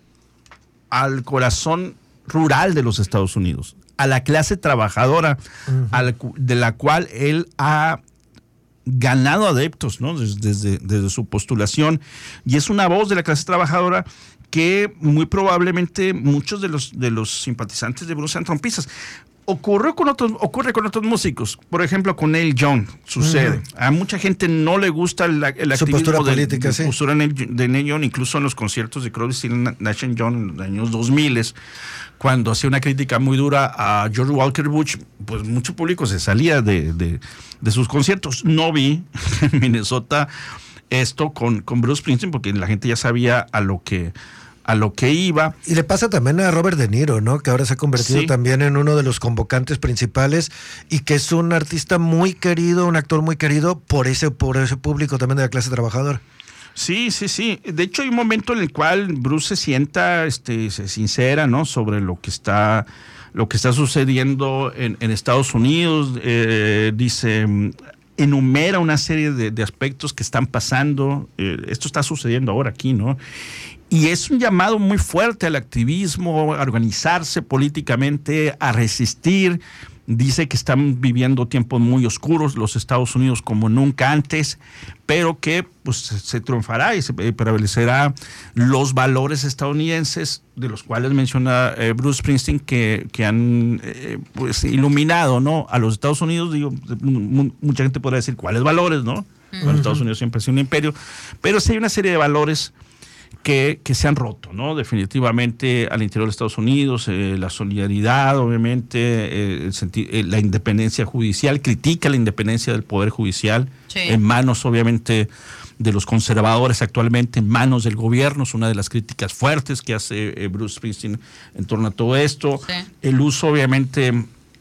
al corazón rural de los Estados Unidos, a la clase trabajadora, uh-huh. al, de la cual él ha ganado adeptos, ¿no? Desde, desde, desde su postulación, y es una voz de la clase trabajadora que muy probablemente muchos de los, de los simpatizantes de Bruce sean trumpistas. ocurrió con otros, ocurre con otros músicos. Por ejemplo, con Neil Young sucede. Uh-huh. A mucha gente no le gusta el, el Su activismo postura de, política, de, sí. postura de Neil Young, incluso en los conciertos de Crosby, Stills, Nash and Young en los años dos mil, cuando hacía una crítica muy dura a George Walker Bush, pues mucho público se salía de, de, de sus conciertos. No vi en Minnesota esto con, con Bruce Springsteen, porque la gente ya sabía a lo que a lo que iba. Y le pasa también a Robert De Niro, ¿no? Que ahora se ha convertido sí. también en uno de los convocantes principales y que es un artista muy querido, un actor muy querido por ese, por ese público también de la clase trabajadora. Sí, sí, sí. De hecho, hay un momento en el cual Bruce se sienta, este, se sincera, ¿no? Sobre lo que está, lo que está sucediendo en, en Estados Unidos. Eh, dice, enumera una serie de, de aspectos que están pasando. Eh, esto está sucediendo ahora aquí, ¿no? Y es un llamado muy fuerte al activismo, a organizarse políticamente, a resistir. Dice que están viviendo tiempos muy oscuros los Estados Unidos como nunca antes, pero que pues se triunfará y se prevalecerá los valores estadounidenses, de los cuales menciona eh, Bruce Springsteen, que, que han eh, pues iluminado, ¿no?, a los Estados Unidos. Digo, mucha gente podrá decir cuáles valores, ¿no? Uh-huh. Bueno, Estados Unidos siempre ha sido un imperio, pero sí hay una serie de valores Que, que se han roto, ¿no? Definitivamente al interior de Estados Unidos, eh, la solidaridad, obviamente, eh, el senti- eh, la independencia judicial, critica la independencia del Poder Judicial, sí. en manos, obviamente, de los conservadores actualmente, en manos del gobierno. Es una de las críticas fuertes que hace eh, Bruce Springsteen en torno a todo esto. Sí. El uso, obviamente,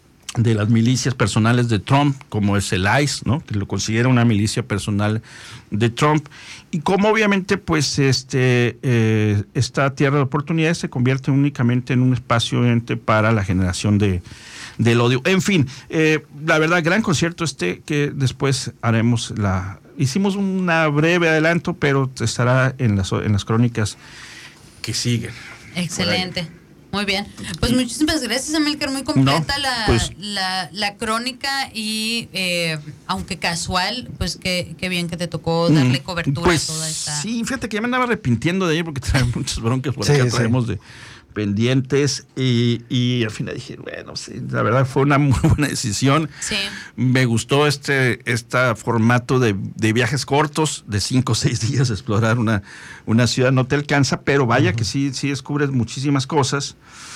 de las milicias personales de Trump, como es el ICE, ¿no?, que lo considera una milicia personal de Trump, y como obviamente pues este eh, esta tierra de oportunidades se convierte únicamente en un espacio ente para la generación de del odio. En fin, eh, la verdad, gran concierto este, que después haremos la... Hicimos una breve adelanto, pero estará en las, en las crónicas que siguen. Excelente. Muy bien, pues muchísimas gracias, Amílcar, muy completa no, la, pues, la, la crónica y eh, aunque casual, pues qué, qué bien que te tocó darle cobertura pues, a toda esta... Sí, fíjate que ya me andaba arrepintiendo de ello porque trae muchas broncas por sí, acá, sí. traemos de pendientes y, y al final dije, bueno, sí, la verdad fue una muy buena decisión. Sí. Me gustó este este formato de, de viajes cortos, de cinco o seis días, explorar una, una ciudad no te alcanza, pero vaya uh-huh. que sí, sí descubres muchísimas cosas,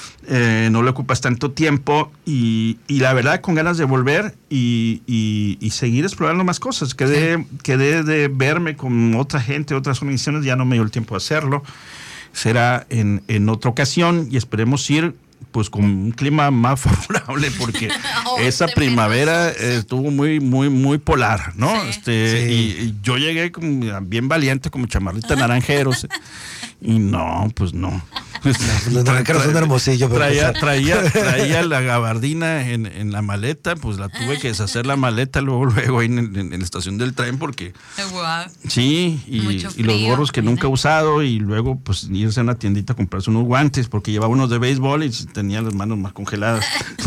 eh, no le ocupas tanto tiempo y, y la verdad con ganas de volver y, y, y seguir explorando más cosas. Quedé, sí. quedé de verme con otra gente, otras organizaciones, ya no me dio el tiempo de hacerlo. Será en, en otra ocasión y esperemos ir pues con un clima más favorable porque oh, esa primavera eh, estuvo muy muy muy polar, ¿no? Sí. Este sí. Y, y yo llegué como, bien valiente como chamarrita naranjeros y no, pues no. Los naranjeros son hermosillos. Traía, traía, traía la gabardina en, en la maleta, pues la tuve que deshacer la maleta luego luego ahí en, en, en la estación del tren porque wow. sí, y, y los gorros que nunca he usado y luego pues irse a una tiendita a comprarse unos guantes porque llevaba unos de béisbol y tenía las manos más congeladas.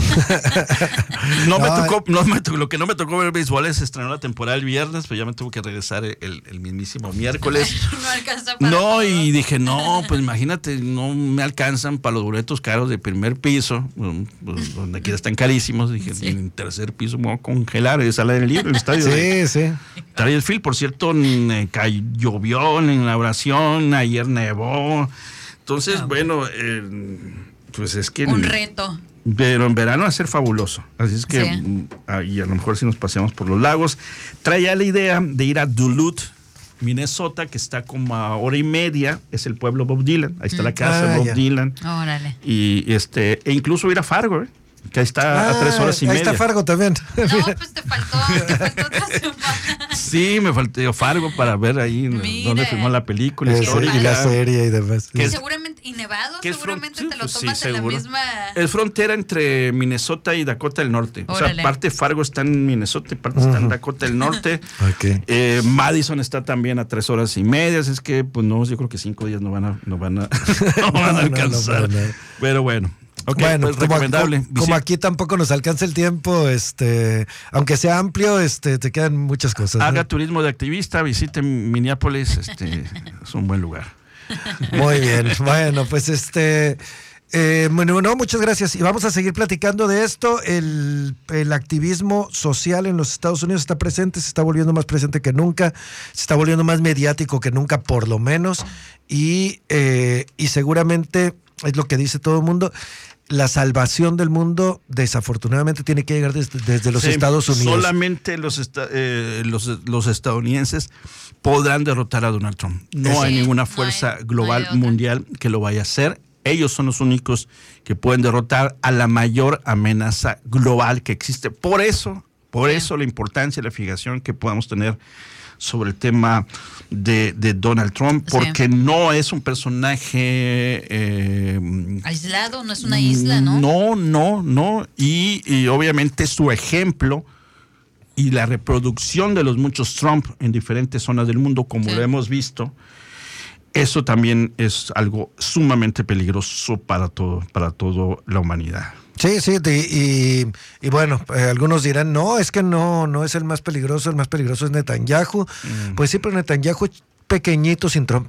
no, no me tocó, no me tocó, lo que no me tocó ver béisbol es estrenar la temporada el viernes, pero ya me tuve que regresar el, el mismísimo miércoles. No alcanza para No, todo. Y dije, no, pues imagínate, no me alcanzan para los boletos caros de primer piso, pues, donde aquí están carísimos. Dije, sí. En tercer piso me voy a congelar y sale del libro, el estadio. Sí, de, sí. Estadio del Phil, por cierto, cayó, llovió en la oración, ayer nevó. Entonces, oh. bueno, eh, pues es que... Un reto. Pero en verano va a ser fabuloso. Así es que, sí. y a lo mejor si nos paseamos por los lagos. Traía la idea de ir a Duluth, Minnesota, que está como a hora y media, es el pueblo Bob Dylan, ahí está mm. la casa ah, de Bob ya. Dylan. Órale. Y este, e incluso ir a Fargo, ¿eh? Que ahí está ah, a tres horas y ahí media. Ahí está Fargo también. No, pues te faltó, te faltó otra semana. Sí, me faltó Fargo para ver ahí Mira. donde filmó la película. Es, y la serie y demás. Y seguramente, y Nevado, seguramente front, te lo tomas sí, en seguro. la misma... Es frontera entre Minnesota y Dakota del Norte. Órale. O sea, parte Fargo está en Minnesota y parte uh-huh. está en Dakota del Norte. Okay. Eh, Madison está también a tres horas y media. Es que, pues no, yo creo que cinco días no van a, no van a, no van a alcanzar. No, no, no, Pero bueno. Okay, bueno, pues como, recomendable. Como, como aquí tampoco nos alcanza el tiempo, este, aunque sea amplio, este, te quedan muchas cosas. Haga ¿no? turismo de activista, visite Minneapolis, este, es un buen lugar. Muy bien, bueno, pues este, Eh, bueno, no, muchas gracias. Y vamos a seguir platicando de esto. El, el activismo social en los Estados Unidos está presente, se está volviendo más presente que nunca, se está volviendo más mediático que nunca, por lo menos. Y, eh, y seguramente, es lo que dice todo el mundo, la salvación del mundo desafortunadamente tiene que llegar desde, desde los sí, Estados Unidos. Solamente los, esta, eh, los, los estadounidenses podrán derrotar a Donald Trump. No sí, hay ninguna fuerza no hay, global, no mundial que lo vaya a hacer. Ellos son los únicos que pueden derrotar a la mayor amenaza global que existe. Por eso, por sí. eso la importancia y la fijación que podamos tener sobre el tema de, de Donald Trump, porque sí. no es un personaje eh, aislado, no es una isla, ¿no? No, no, no. Y, y obviamente su ejemplo y la reproducción de los muchos Trump en diferentes zonas del mundo, como sí. lo hemos visto, eso también es algo sumamente peligroso para todo, para toda la humanidad. Sí, sí, y, y, y bueno, eh, algunos dirán, no, es que no, no es el más peligroso, el más peligroso es Netanyahu. Mm. Pues sí, pero Netanyahu es pequeñito sin Trump.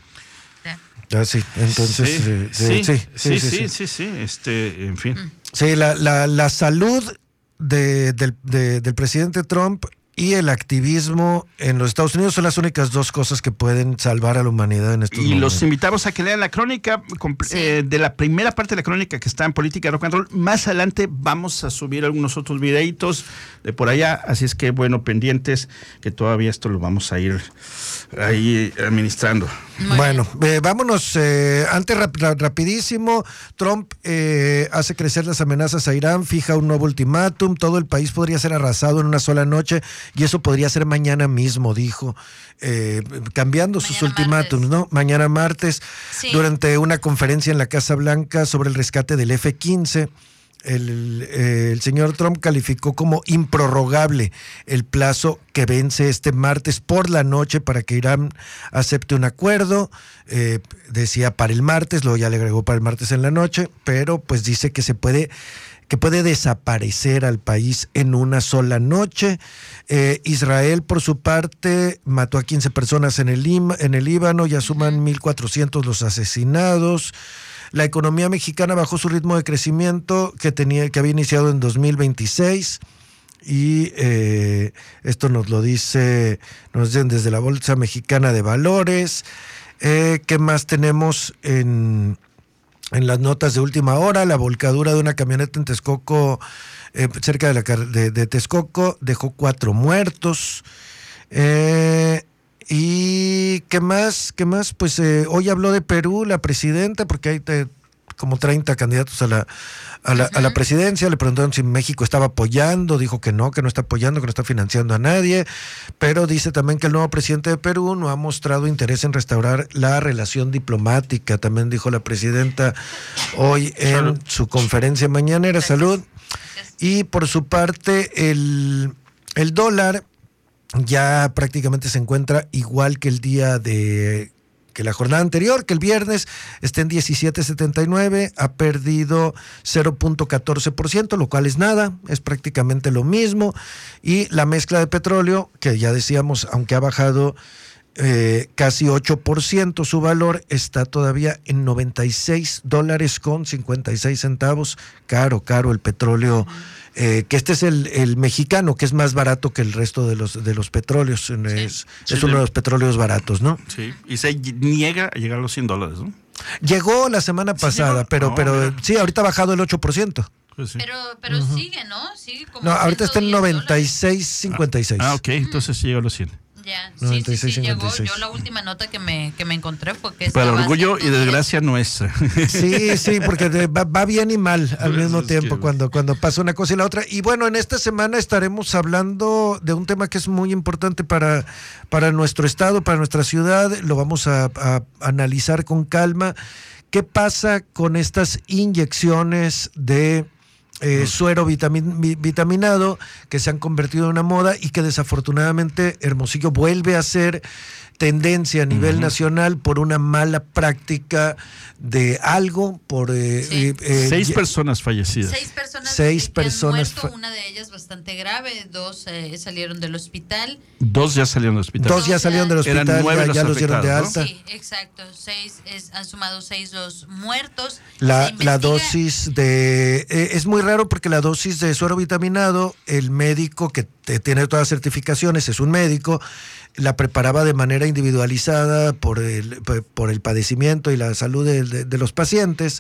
Ah, sí, entonces... Sí, eh, sí, sí, sí, sí, sí, sí, sí, sí, sí, este, en fin. Sí, la, la, la salud de, del, de, del presidente Trump y el activismo en los Estados Unidos son las únicas dos cosas que pueden salvar a la humanidad en estos y momentos. Y los invitamos a que lean la crónica sí. eh, de la primera parte de la crónica que está en Política Rock and Roll. Más adelante vamos a subir algunos otros videitos de por allá, así es que bueno, pendientes, que todavía esto lo vamos a ir ahí administrando. Bueno, eh, vámonos, eh, antes rap, rapidísimo, Trump eh, hace crecer las amenazas a Irán, fija un nuevo ultimátum, todo el país podría ser arrasado en una sola noche y eso podría ser mañana mismo, dijo, eh, cambiando mañana sus ultimátums, ¿no? Mañana martes, sí. durante una conferencia en la Casa Blanca sobre el rescate del F quince, El, eh, el señor Trump calificó como improrrogable el plazo que vence este martes por la noche para que Irán acepte un acuerdo. Eh, decía para el martes, luego ya le agregó para el martes en la noche, pero pues dice que se puede que puede desaparecer al país en una sola noche. Eh, Israel, por su parte, mató a quince personas en el, en el Líbano, ya suman mil cuatrocientos los asesinados. La economía mexicana bajó su ritmo de crecimiento que tenía, que había iniciado en dos mil veintiséis y eh, esto nos lo dice, nos dicen desde la Bolsa Mexicana de Valores. Eh, ¿Qué más tenemos en, en las notas de última hora? La volcadura de una camioneta en Texcoco, eh, cerca de, la, de, de Texcoco, dejó cuatro muertos. Eh... ¿Y qué más? ¿Qué más? Pues eh, hoy habló de Perú la presidenta, porque hay te, como treinta candidatos a la, a, la, uh-huh. a la presidencia. Le preguntaron si México estaba apoyando, dijo que no, que no está apoyando, que no está financiando a nadie, pero dice también que el nuevo presidente de Perú no ha mostrado interés en restaurar la relación diplomática. También dijo la presidenta hoy en Salud. Su conferencia mañanera. Salud. Y por su parte, el, el dólar ya prácticamente se encuentra igual que el día de que la jornada anterior, que el viernes está en diecisiete setenta y nueve, ha perdido cero punto catorce por ciento, lo cual es nada, es prácticamente lo mismo. Y la mezcla de petróleo, que ya decíamos, aunque ha bajado eh, casi ocho por ciento su valor, está todavía en noventa y seis dólares con cincuenta y seis centavos, caro, caro el petróleo. Eh, que este es el, el mexicano, que es más barato que el resto de los de los petróleos. Sí. Es, sí, es uno de los petróleos baratos, ¿no? Sí, y se niega a llegar a los cien dólares, ¿no? Llegó la semana pasada, sí, pero, no, pero mira. sí, ahorita ha bajado el ocho por ciento. Pues sí. Pero, pero uh-huh. sigue, ¿no? Sigue como no, ahorita está en noventa y seis cincuenta y seis. Ah, ok, entonces sí llegó a los cien. Ya, sí, sí, sí, llegó. Yo la última nota que me, que me encontré fue que... Para orgullo y desgracia nuestra. Sí, sí, porque va, va bien y mal al mismo tiempo cuando, cuando pasa una cosa y la otra. Y bueno, en esta semana estaremos hablando de un tema que es muy importante para, para nuestro estado, para nuestra ciudad. Lo vamos a, a analizar con calma. ¿Qué pasa con estas inyecciones de... Eh, suero vitamin, vitaminado que se han convertido en una moda y que desafortunadamente Hermosillo vuelve a ser tendencia a nivel Ujú. nacional por una mala práctica de algo, por... eh, Sí. eh, eh, Seis ye- personas fallecidas. Seis personas Seis que personas han muerto, fa- una de ellas bastante grave, dos eh, salieron del hospital. Dos ya salieron del hospital. Dos ya salieron del hospital, Eran nueve ya, los ya los dieron de afectados, alta. ¿no? Sí, exacto. Seis es- han sumado seis los muertos. La, Se la investiga- dosis de... eh, es muy raro porque la dosis de suero vitaminado, el médico que te- tiene todas las certificaciones, es un médico, la preparaba de manera individualizada por el, por- por el padecimiento y la salud de, de- de los pacientes.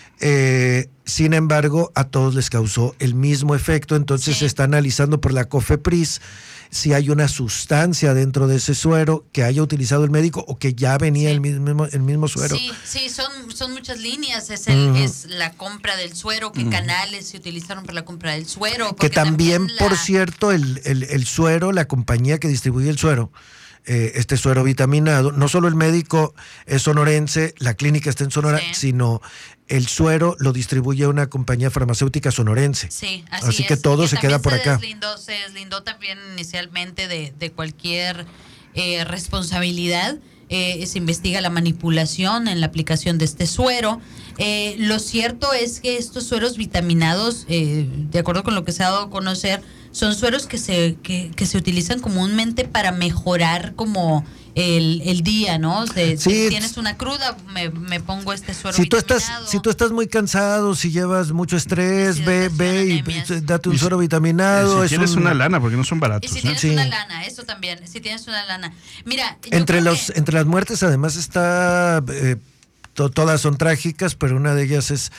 Eh, sin embargo, a todos les causó el mismo efecto, entonces Sí. se está analizando por la COFEPRIS si hay una sustancia dentro de ese suero que haya utilizado el médico o que ya venía Sí. el mismo, el mismo suero. Sí, sí, son, son muchas líneas. Es, el, Ujú. es la compra del suero, qué Ujú. canales se utilizaron para la compra del suero. Que porque también, la- por cierto, el, el, el suero, la compañía que distribuye el suero, eh, este suero vitaminado, no solo el médico es sonorense, la clínica está en Sonora, Sí. sino el suero lo distribuye una compañía farmacéutica sonorense. Sí, así, Así que es. todo Que se también queda por se acá. Deslindó, se deslindó también inicialmente de, de cualquier eh, responsabilidad. Eh, se investiga la manipulación en la aplicación de este suero. Eh, lo cierto es que estos sueros vitaminados, eh, de acuerdo con lo que se ha dado a conocer, son sueros que se, que, que se utilizan comúnmente para mejorar como el, el día, ¿no? De- Sí. si tienes una cruda, me, me pongo este suero Si tú, estás, vitaminado. si tú estás muy cansado, si llevas mucho estrés, ve, ve y anemias. date un Y si- suero vitaminado. Si es tienes un- una lana, porque no son Y baratos. si ¿eh? tienes Sí. una lana, eso también, si tienes una lana. Mira, yo Entre, creo los, que- entre las muertes además está, eh, to- todas son trágicas, pero una de ellas es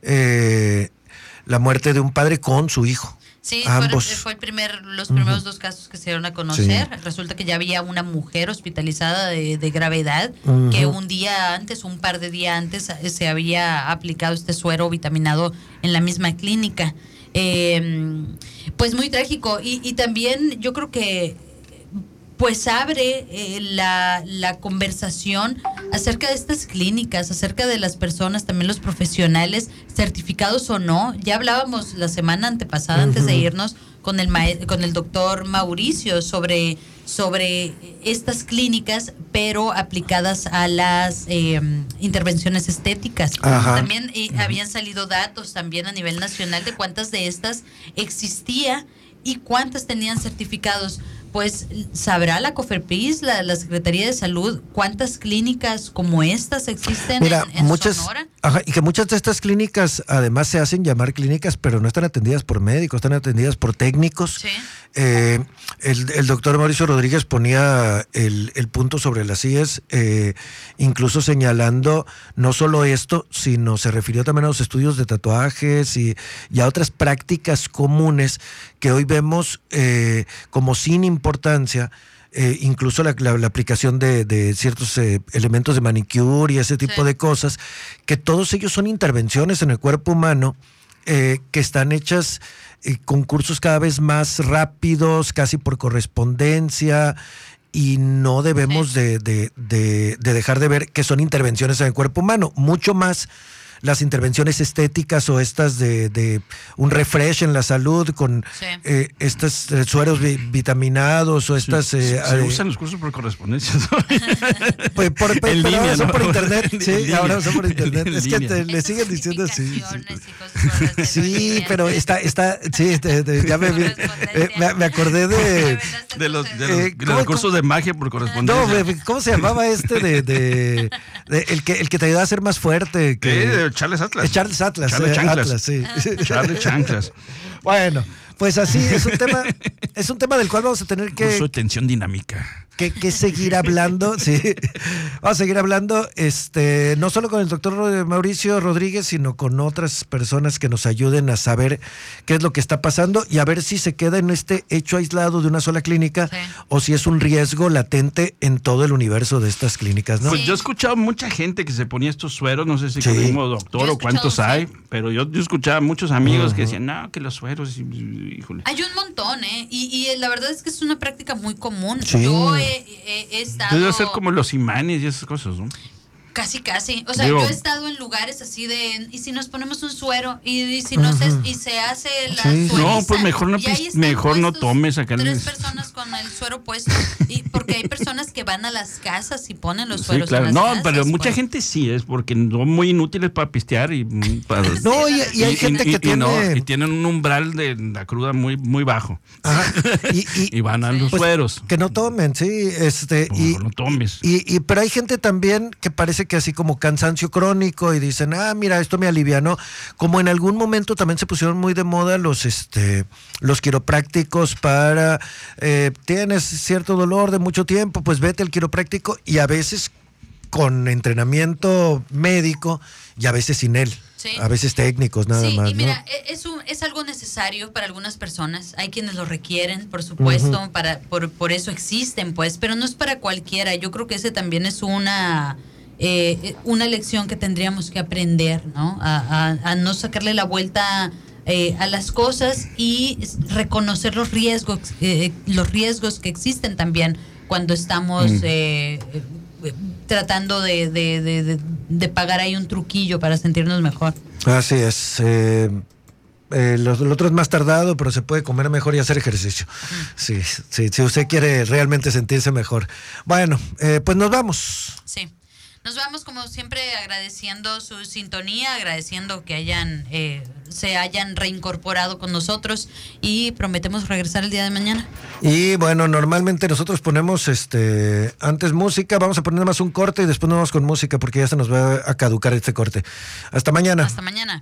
eh, la muerte de un padre con su hijo. Sí, fue, Ambos. fue el primer, los primeros Ujú. dos casos que se dieron a conocer. Sí. Resulta que ya había una mujer hospitalizada de, de gravedad Ujú. que un día antes, un par de días antes, eh, se había aplicado este suero vitaminado en la misma clínica. Eh, pues muy trágico. Y, y también yo creo que pues abre eh, la, la conversación acerca de estas clínicas, acerca de las personas, también los profesionales, certificados o no. Ya hablábamos la semana antepasada, antes de Ujú. irnos, con el mae- con el doctor Mauricio sobre, sobre estas clínicas, pero aplicadas a las eh, intervenciones estéticas. Ajá. También eh, habían salido datos también a nivel nacional de cuántas de estas existía y cuántas tenían certificados. Pues sabrá la COFEPRIS, la, la Secretaría de Salud, cuántas clínicas como estas existen Mira, en, en muchas, Sonora. ajá, y que muchas de estas clínicas además se hacen llamar clínicas, pero no están atendidas por médicos, están atendidas por técnicos. Sí. Eh, el, el doctor Mauricio Rodríguez ponía el, el punto sobre las I E S, eh, incluso señalando no solo esto, sino se refirió también a los estudios de tatuajes y, y a otras prácticas comunes que hoy vemos eh, como sin importancia. Eh, incluso la, la, la aplicación de, de ciertos eh, elementos de manicure y ese tipo Sí. de cosas, que todos ellos son intervenciones en el cuerpo humano eh, que están hechas eh, con cursos cada vez más rápidos, casi por correspondencia, y no debemos Sí. de, de, de, de dejar de ver que son intervenciones en el cuerpo humano, mucho más las intervenciones estéticas o estas de, de un refresh en la salud con Sí. eh, estos eh, sueros vi- vitaminados o estas... Se, eh, se eh, usan los cursos por correspondencia. pues, por, En pero línea, ahora son ¿no? por internet, En sí, línea. ahora son por internet. En Es que línea. te- le Estas siguen diciendo así. sí. certificaciones y cosas por el estilo en Sí, línea. pero está, está, sí, te- te- ya me, vi- eh, me, me acordé de, De los, de los, Eh, de ¿cómo- los cursos de magia por correspondencia. no, me- ¿cómo se llamaba este de, de, de- el que el que te ayuda a ser más fuerte? Que, Sí, de Charles Atlas. Eh, Charles Atlas, Charles eh, Chanclas. Atlas, sí. Charles Chanclas. Bueno, pues así es un tema, es un tema del cual vamos a tener Curso que, de tensión dinámica. que, que seguir hablando, sí. Vamos a seguir hablando, este, no solo con el doctor Mauricio Rodríguez, sino con otras personas que nos ayuden a saber qué es lo que está pasando y a ver si se queda en este hecho aislado de una sola clínica Sí. o si es un riesgo latente en todo el universo de estas clínicas, ¿no? Pues yo he escuchado mucha gente que se ponía estos sueros, no sé si Sí. con el mismo doctor Yo he o cuántos escuchado, hay, sí. pero yo, yo escuchaba a muchos amigos que Ujú. decían, no, que los sueros, y- y- híjole. Hay un montón, ¿eh? Y, y la verdad es que es una práctica muy común. Sí. Yo he, he- he estado... Debe ser como los imanes y esas cosas, ¿no? Casi, casi. O sea, Digo, yo he estado en lugares así de, ¿y si nos ponemos un suero? Y, y si no se, y se hace la sí. sueriza. No, pues mejor no, mejor no tomes acá. Tres personas con el suero puesto. Y porque hay personas que van a las casas y ponen los Sí, sueros claro. en las No, casas, pero mucha pues. gente sí es porque son muy útiles para pistear y para... No, y, y hay y, gente y, que y tiene... no, y tienen un umbral de la cruda muy muy bajo. Ajá. Y, y, y van a los pues, sueros. Que no tomen, sí. Este, y, no tomes. Y, y, pero hay gente también que parece que así como cansancio crónico y dicen, ah, mira, esto me alivianó. Como en algún momento también se pusieron muy de moda los, este, los quiroprácticos para, eh, tienes cierto dolor de mucho tiempo, pues vete al quiropráctico, y a veces con entrenamiento médico y a veces sin él. Sí. A veces técnicos nada sí, más. y mira, ¿no? es, un, es algo necesario para algunas personas. Hay quienes lo requieren, por supuesto, uh-huh. para por, por eso existen, pues, pero no es para cualquiera. Yo creo que ese también es una eh, una lección que tendríamos que aprender, ¿no? A, a, a no sacarle la vuelta eh, a las cosas y reconocer los riesgos, eh, los riesgos que existen también cuando estamos mm. eh, tratando de, de, de, de, de pagar ahí un truquillo para sentirnos mejor. Así es. Eh, eh, lo, lo otro es más tardado, pero se puede comer mejor y hacer ejercicio. Mm. Sí, sí, si usted quiere realmente sentirse mejor. Bueno, eh, pues nos vamos. Sí. Nos vamos como siempre agradeciendo su sintonía, agradeciendo que hayan eh, se hayan reincorporado con nosotros y prometemos regresar el día de mañana. Y bueno, normalmente nosotros ponemos este antes música, vamos a poner más un corte y después nos vamos con música porque ya se nos va a caducar este corte. Hasta mañana. Hasta mañana.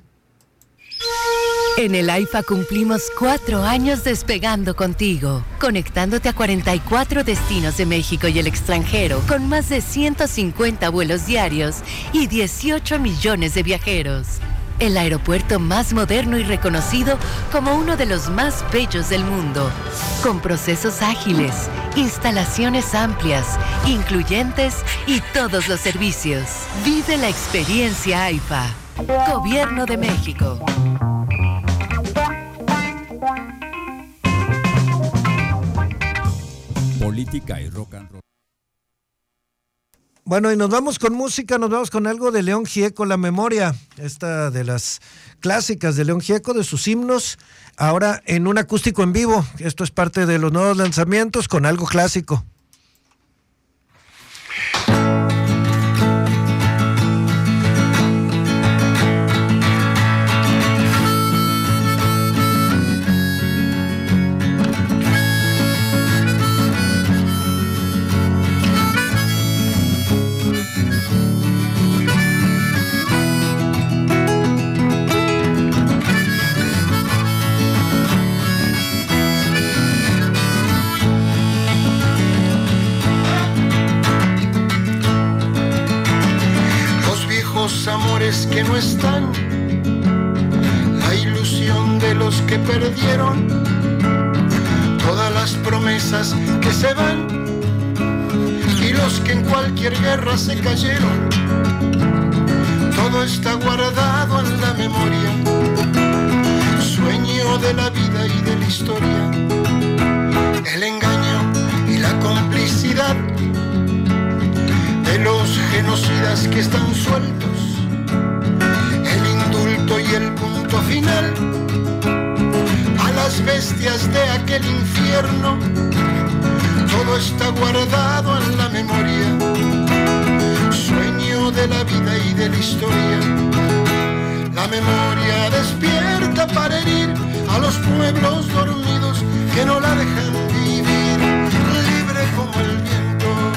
En el AIFA cumplimos cuatro años despegando contigo, conectándote a cuarenta y cuatro destinos de México y el extranjero, con más de ciento cincuenta vuelos diarios y dieciocho millones de viajeros. El aeropuerto más moderno y reconocido como uno de los más bellos del mundo, con procesos ágiles, instalaciones amplias, incluyentes y todos los servicios. Vive la experiencia AIFA. Gobierno de México. Política y rock and roll. Bueno, y nos vamos con música, nos vamos con algo de León Gieco, La Memoria, esta de las clásicas de León Gieco, de sus himnos, ahora en un acústico en vivo. Esto es parte de los nuevos lanzamientos con algo clásico. Amores que no están, la ilusión de los que perdieron, todas las promesas que se van y los que en cualquier guerra se cayeron. Todo está guardado en la memoria, sueño de la vida y de la historia, el engaño y la complicidad de los genocidas que están sueltos, el indulto y el punto final a las bestias de aquel infierno. Todo está guardado en la memoria, sueño de la vida y de la historia. La memoria despierta para herir a los pueblos dormidos que no la dejan vivir, libre como el viento.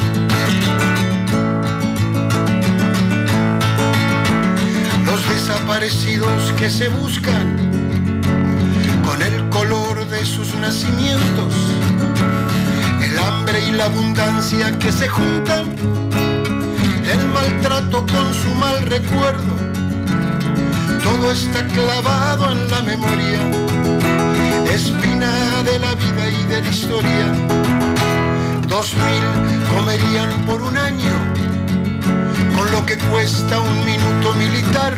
Desaparecidos que se buscan con el color de sus nacimientos, el hambre y la abundancia que se juntan, el maltrato con su mal recuerdo. Todo está clavado en la memoria, espina de la vida y de la historia. Dos mil comerían por un año con lo que cuesta un minuto militar.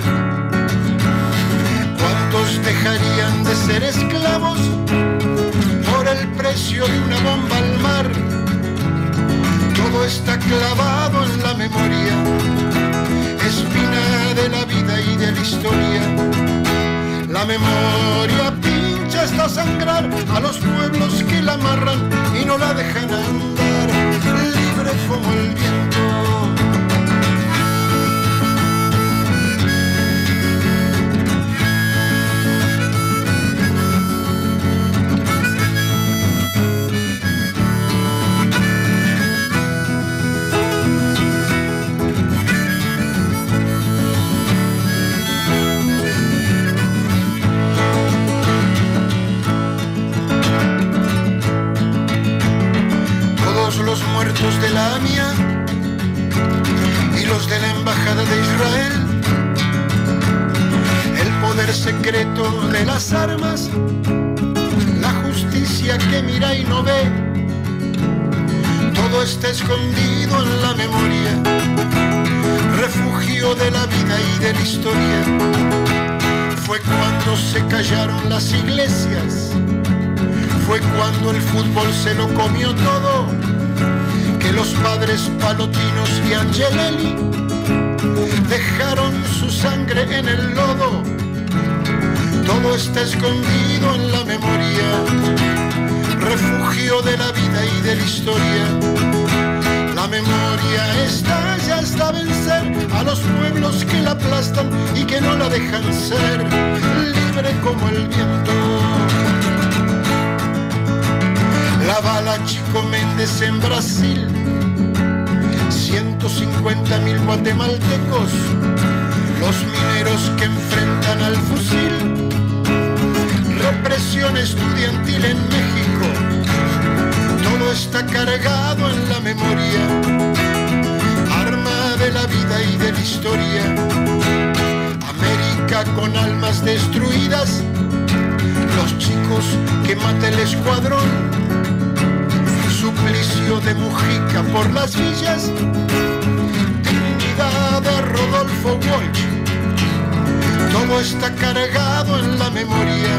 ¿Cuántos dejarían de ser esclavos por el precio de una bomba al mar? Todo está clavado en la memoria, la historia. La memoria pincha hasta sangrar a los pueblos que la amarran y no la dejan andar, libre como el viento. Los muertos de la A M I A y los de la Embajada de Israel, el poder secreto de las armas, la justicia que mira y no ve, todo está escondido en la memoria, refugio de la vida y de la historia. Fue cuando se callaron las iglesias, fue cuando el fútbol se lo comió todo, que los padres Palotinos y Angelelli dejaron su sangre en el lodo. Todo está escondido en la memoria, refugio de la vida y de la historia. La memoria está, ya está a vencer a los pueblos que la aplastan y que no la dejan ser, libre como el viento. La bala Chico Méndez en Brasil, ciento cincuenta mil guatemaltecos, los mineros que enfrentan al fusil, represión estudiantil en México, todo está cargado en la memoria, arma de la vida y de la historia. América con almas destruidas, los chicos que mata el escuadrón, suplicio de Mujica por las villas, dignidad de Rodolfo Walsh, todo está cargado en la memoria,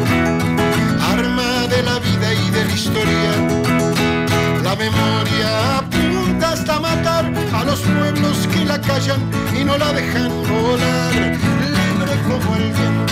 arma de la vida y de la historia. La memoria apunta hasta matar a los pueblos que la callan y no la dejan volar, libre como el viento.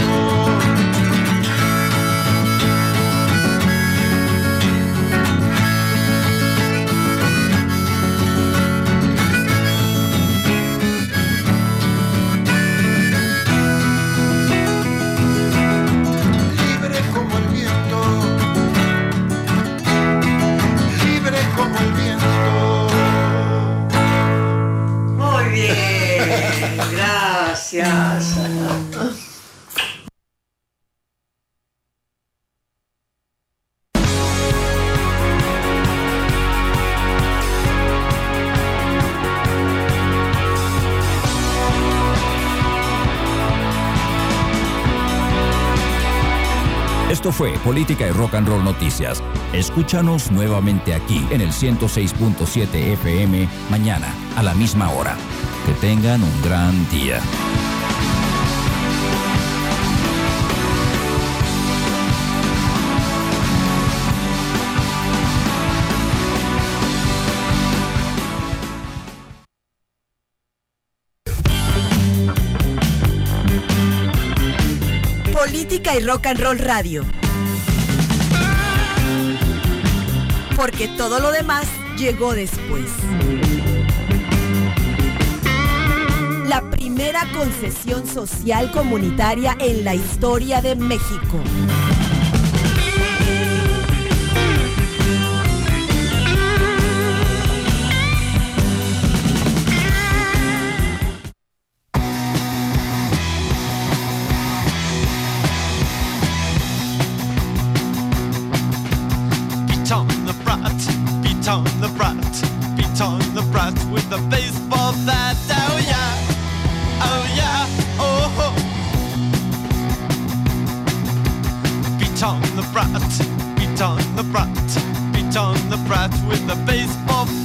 Gracias. Esto fue Política y Rock and Roll Noticias. Escúchanos nuevamente aquí en el ciento seis punto siete F M mañana a la misma hora. Que tengan un gran día. Política y Rock and Roll Radio. Porque todo lo demás llegó después. La primera concesión social comunitaria en la historia de México. Beat on the brat, beat on the brat, beat on the brat with the baseball bat. Oh yeah. Oh yeah, oh ho. Beat on the brat, beat on the brat, beat on the brat with the baseball